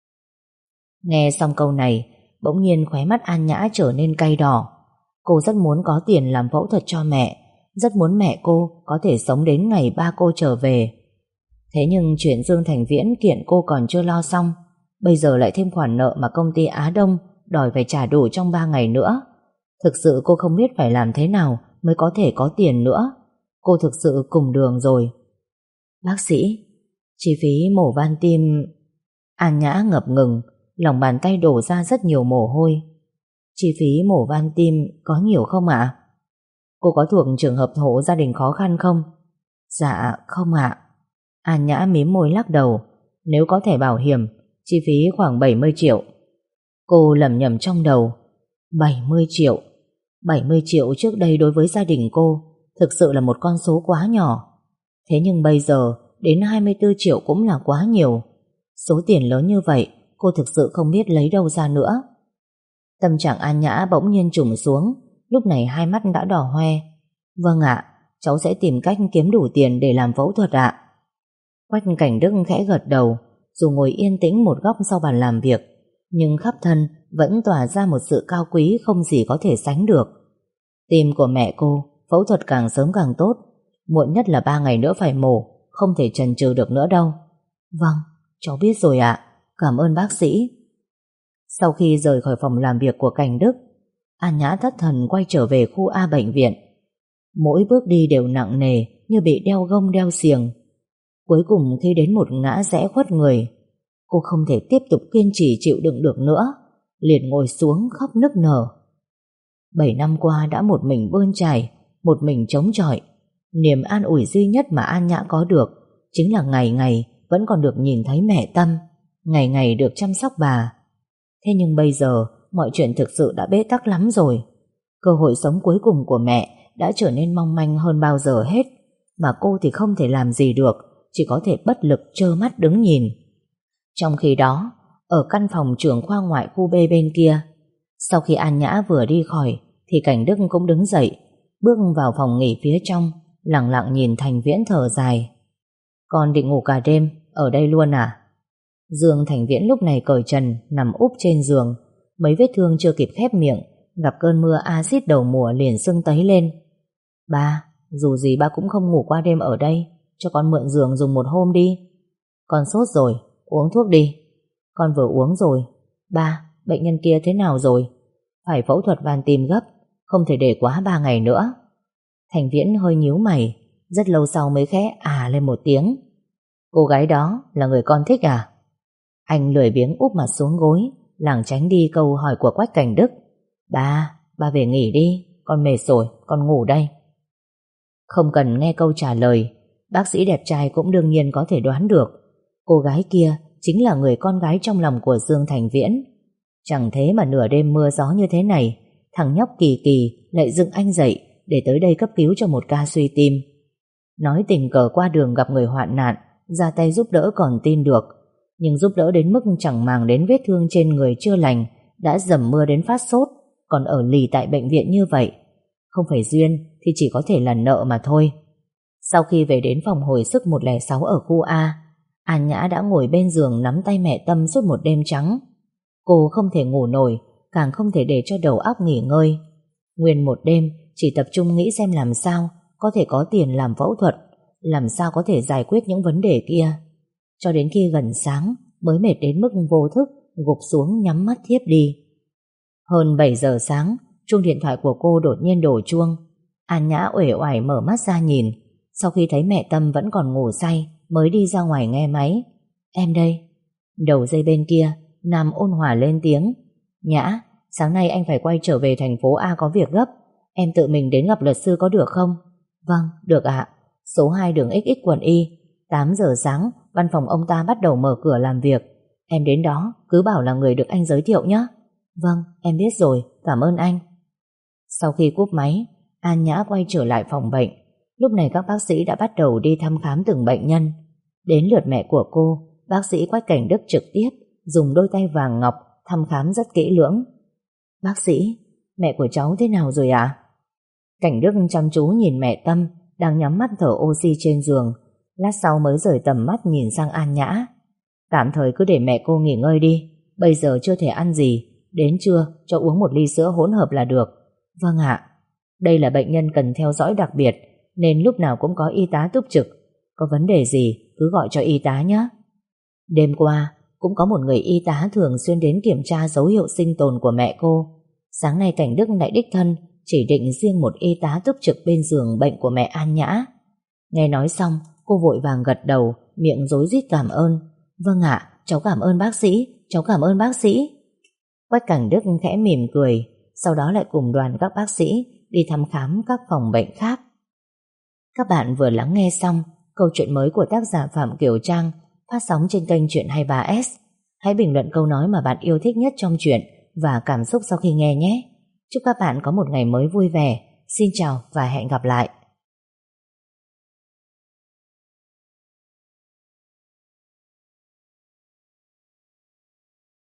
Nghe xong câu này, bỗng nhiên khóe mắt An Nhã trở nên cay đỏ. Cô rất muốn có tiền làm phẫu thuật cho mẹ, rất muốn mẹ cô có thể sống đến ngày ba cô trở về. Thế nhưng chuyện Dương Thành Viễn kiện cô còn chưa lo xong, bây giờ lại thêm khoản nợ mà công ty Á Đông đòi phải trả đủ trong 3 ngày nữa. Thực sự cô không biết phải làm thế nào mới có thể có tiền nữa. Cô thực sự cùng đường rồi. Bác sĩ, chi phí mổ van tim... An Nhã ngập ngừng, lòng bàn tay đổ ra rất nhiều mồ hôi. Chi phí mổ van tim có nhiều không ạ? Cô có thuộc trường hợp hộ gia đình khó khăn không? Dạ không ạ. An Nhã mím môi lắc đầu. Nếu có thẻ bảo hiểm, chi phí khoảng 70 triệu. Cô lẩm nhẩm trong đầu. 70 triệu. 70 triệu trước đây đối với gia đình cô thực sự là một con số quá nhỏ. Thế nhưng bây giờ đến 24 triệu cũng là quá nhiều. Số tiền lớn như vậy cô thực sự không biết lấy đâu ra nữa. Tâm trạng An Nhã bỗng nhiên trùng xuống. Lúc này hai mắt đã đỏ hoe. Vâng ạ, cháu sẽ tìm cách kiếm đủ tiền để làm phẫu thuật ạ. Quách Cảnh Đức khẽ gật đầu. Dù ngồi yên tĩnh một góc sau bàn làm việc, nhưng khắp thân vẫn tỏa ra một sự cao quý không gì có thể sánh được. Tim của mẹ cô phẫu thuật càng sớm càng tốt. Muộn nhất là 3 ngày nữa phải mổ. Không thể chần chừ được nữa đâu. Vâng, cháu biết rồi ạ. Cảm ơn bác sĩ. Sau khi rời khỏi phòng làm việc của Cảnh Đức, An Nhã thất thần quay trở về khu A bệnh viện. Mỗi bước đi đều nặng nề như bị đeo gông đeo xiềng. Cuối cùng khi đến một ngã rẽ khuất người, cô không thể tiếp tục kiên trì chịu đựng được nữa, liền ngồi xuống khóc nức nở. 7 năm qua đã một mình bươn trải, một mình chống chọi. Niềm an ủi duy nhất mà An Nhã có được chính là ngày ngày vẫn còn được nhìn thấy mẹ Tâm, ngày ngày được chăm sóc bà. Thế nhưng bây giờ mọi chuyện thực sự đã bế tắc lắm rồi. Cơ hội sống cuối cùng của mẹ đã trở nên mong manh hơn bao giờ hết, mà cô thì không thể làm gì được, chỉ có thể bất lực trơ mắt đứng nhìn. Trong khi đó, ở căn phòng trưởng khoa ngoại khu B bên kia, sau khi An Nhã vừa đi khỏi thì Cảnh Đức cũng đứng dậy, bước vào phòng nghỉ phía trong, lặng lặng nhìn Thành Viễn thở dài. Con định ngủ cả đêm ở đây luôn à? Dương Thành Viễn lúc này cởi trần nằm úp trên giường, mấy vết thương chưa kịp khép miệng, gặp cơn mưa axit đầu mùa liền sưng tấy lên. Ba, dù gì ba cũng không ngủ qua đêm ở đây, cho con mượn giường dùng một hôm đi. Con sốt rồi, uống thuốc đi. Con vừa uống rồi. Ba, bệnh nhân kia thế nào rồi? Phải phẫu thuật van tim gấp, không thể để quá 3 ngày nữa. Thành Viễn hơi nhíu mày, rất lâu sau mới khẽ lên một tiếng. Cô gái đó là người con thích à? Anh lười biếng úp mặt xuống gối, lảng tránh đi câu hỏi của Quách Cảnh Đức. Ba về nghỉ đi, con mệt rồi, con ngủ đây. Không cần nghe câu trả lời, bác sĩ đẹp trai cũng đương nhiên có thể đoán được. Cô gái kia chính là người con gái trong lòng của Dương Thành Viễn. Chẳng thế mà nửa đêm mưa gió như thế này, thằng nhóc Kỳ Kỳ lại dựng anh dậy để tới đây cấp cứu cho một ca suy tim. Nói tình cờ qua đường gặp người hoạn nạn, ra tay giúp đỡ còn tin được, nhưng giúp đỡ đến mức chẳng màng đến vết thương trên người chưa lành, đã dầm mưa đến phát sốt, còn ở lì tại bệnh viện như vậy. Không phải duyên thì chỉ có thể là nợ mà thôi. Sau khi về đến phòng hồi sức 106 ở khu A, An Nhã đã ngồi bên giường nắm tay mẹ Tâm suốt một đêm trắng. Cô không thể ngủ nổi, càng không thể để cho đầu óc nghỉ ngơi. Nguyên một đêm chỉ tập trung nghĩ xem làm sao có thể có tiền làm phẫu thuật, làm sao có thể giải quyết những vấn đề kia. Cho đến khi gần sáng mới mệt đến mức vô thức, gục xuống nhắm mắt thiếp đi. Hơn 7 giờ sáng, chuông điện thoại của cô đột nhiên đổ chuông. An Nhã uể oải mở mắt ra nhìn. Sau khi thấy mẹ Tâm vẫn còn ngủ say, mới đi ra ngoài nghe máy. Em đây. Đầu dây bên kia, Nam ôn hòa lên tiếng. Nhã, sáng nay anh phải quay trở về thành phố A có việc gấp. Em tự mình đến gặp luật sư có được không? Vâng, được ạ. Số 2 đường XX quận Y. 8 giờ sáng, văn phòng ông ta bắt đầu mở cửa làm việc. Em đến đó, cứ bảo là người được anh giới thiệu nhé. Vâng, em biết rồi, cảm ơn anh. Sau khi cúp máy, An Nhã quay trở lại phòng bệnh. Lúc này các bác sĩ đã bắt đầu đi thăm khám từng bệnh nhân. Đến lượt mẹ của cô, bác sĩ Quách Cảnh Đức trực tiếp dùng đôi tay vàng ngọc thăm khám rất kỹ lưỡng. Bác sĩ, mẹ của cháu thế nào rồi ạ? Cảnh Đức chăm chú nhìn mẹ Tâm đang nhắm mắt thở oxy trên giường, lát sau mới rời tầm mắt nhìn sang An Nhã. Tạm thời cứ để mẹ cô nghỉ ngơi đi, bây giờ chưa thể ăn gì, đến trưa cho uống một ly sữa hỗn hợp là được. Vâng ạ. Đây là bệnh nhân cần theo dõi đặc biệt, nên lúc nào cũng có y tá túc trực. Có vấn đề gì cứ gọi cho y tá nhé. Đêm qua cũng có một người y tá thường xuyên đến kiểm tra dấu hiệu sinh tồn của mẹ cô. Sáng nay Cảnh Đức lại đích thân chỉ định riêng một y tá túc trực bên giường bệnh của mẹ An Nhã. Nghe nói xong, cô vội vàng gật đầu, miệng rối rít cảm ơn. Vâng ạ, cháu cảm ơn bác sĩ, cháu cảm ơn bác sĩ. Quách Cảnh Đức khẽ mỉm cười, sau đó lại cùng đoàn các bác sĩ đi thăm khám các phòng bệnh khác. Các bạn vừa lắng nghe xong câu chuyện mới của tác giả Phạm Kiều Trang phát sóng trên kênh Chuyện 23S. Hãy bình luận câu nói mà bạn yêu thích nhất trong chuyện và cảm xúc sau khi nghe nhé. Chúc các bạn có một ngày mới vui vẻ. Xin chào và hẹn gặp lại.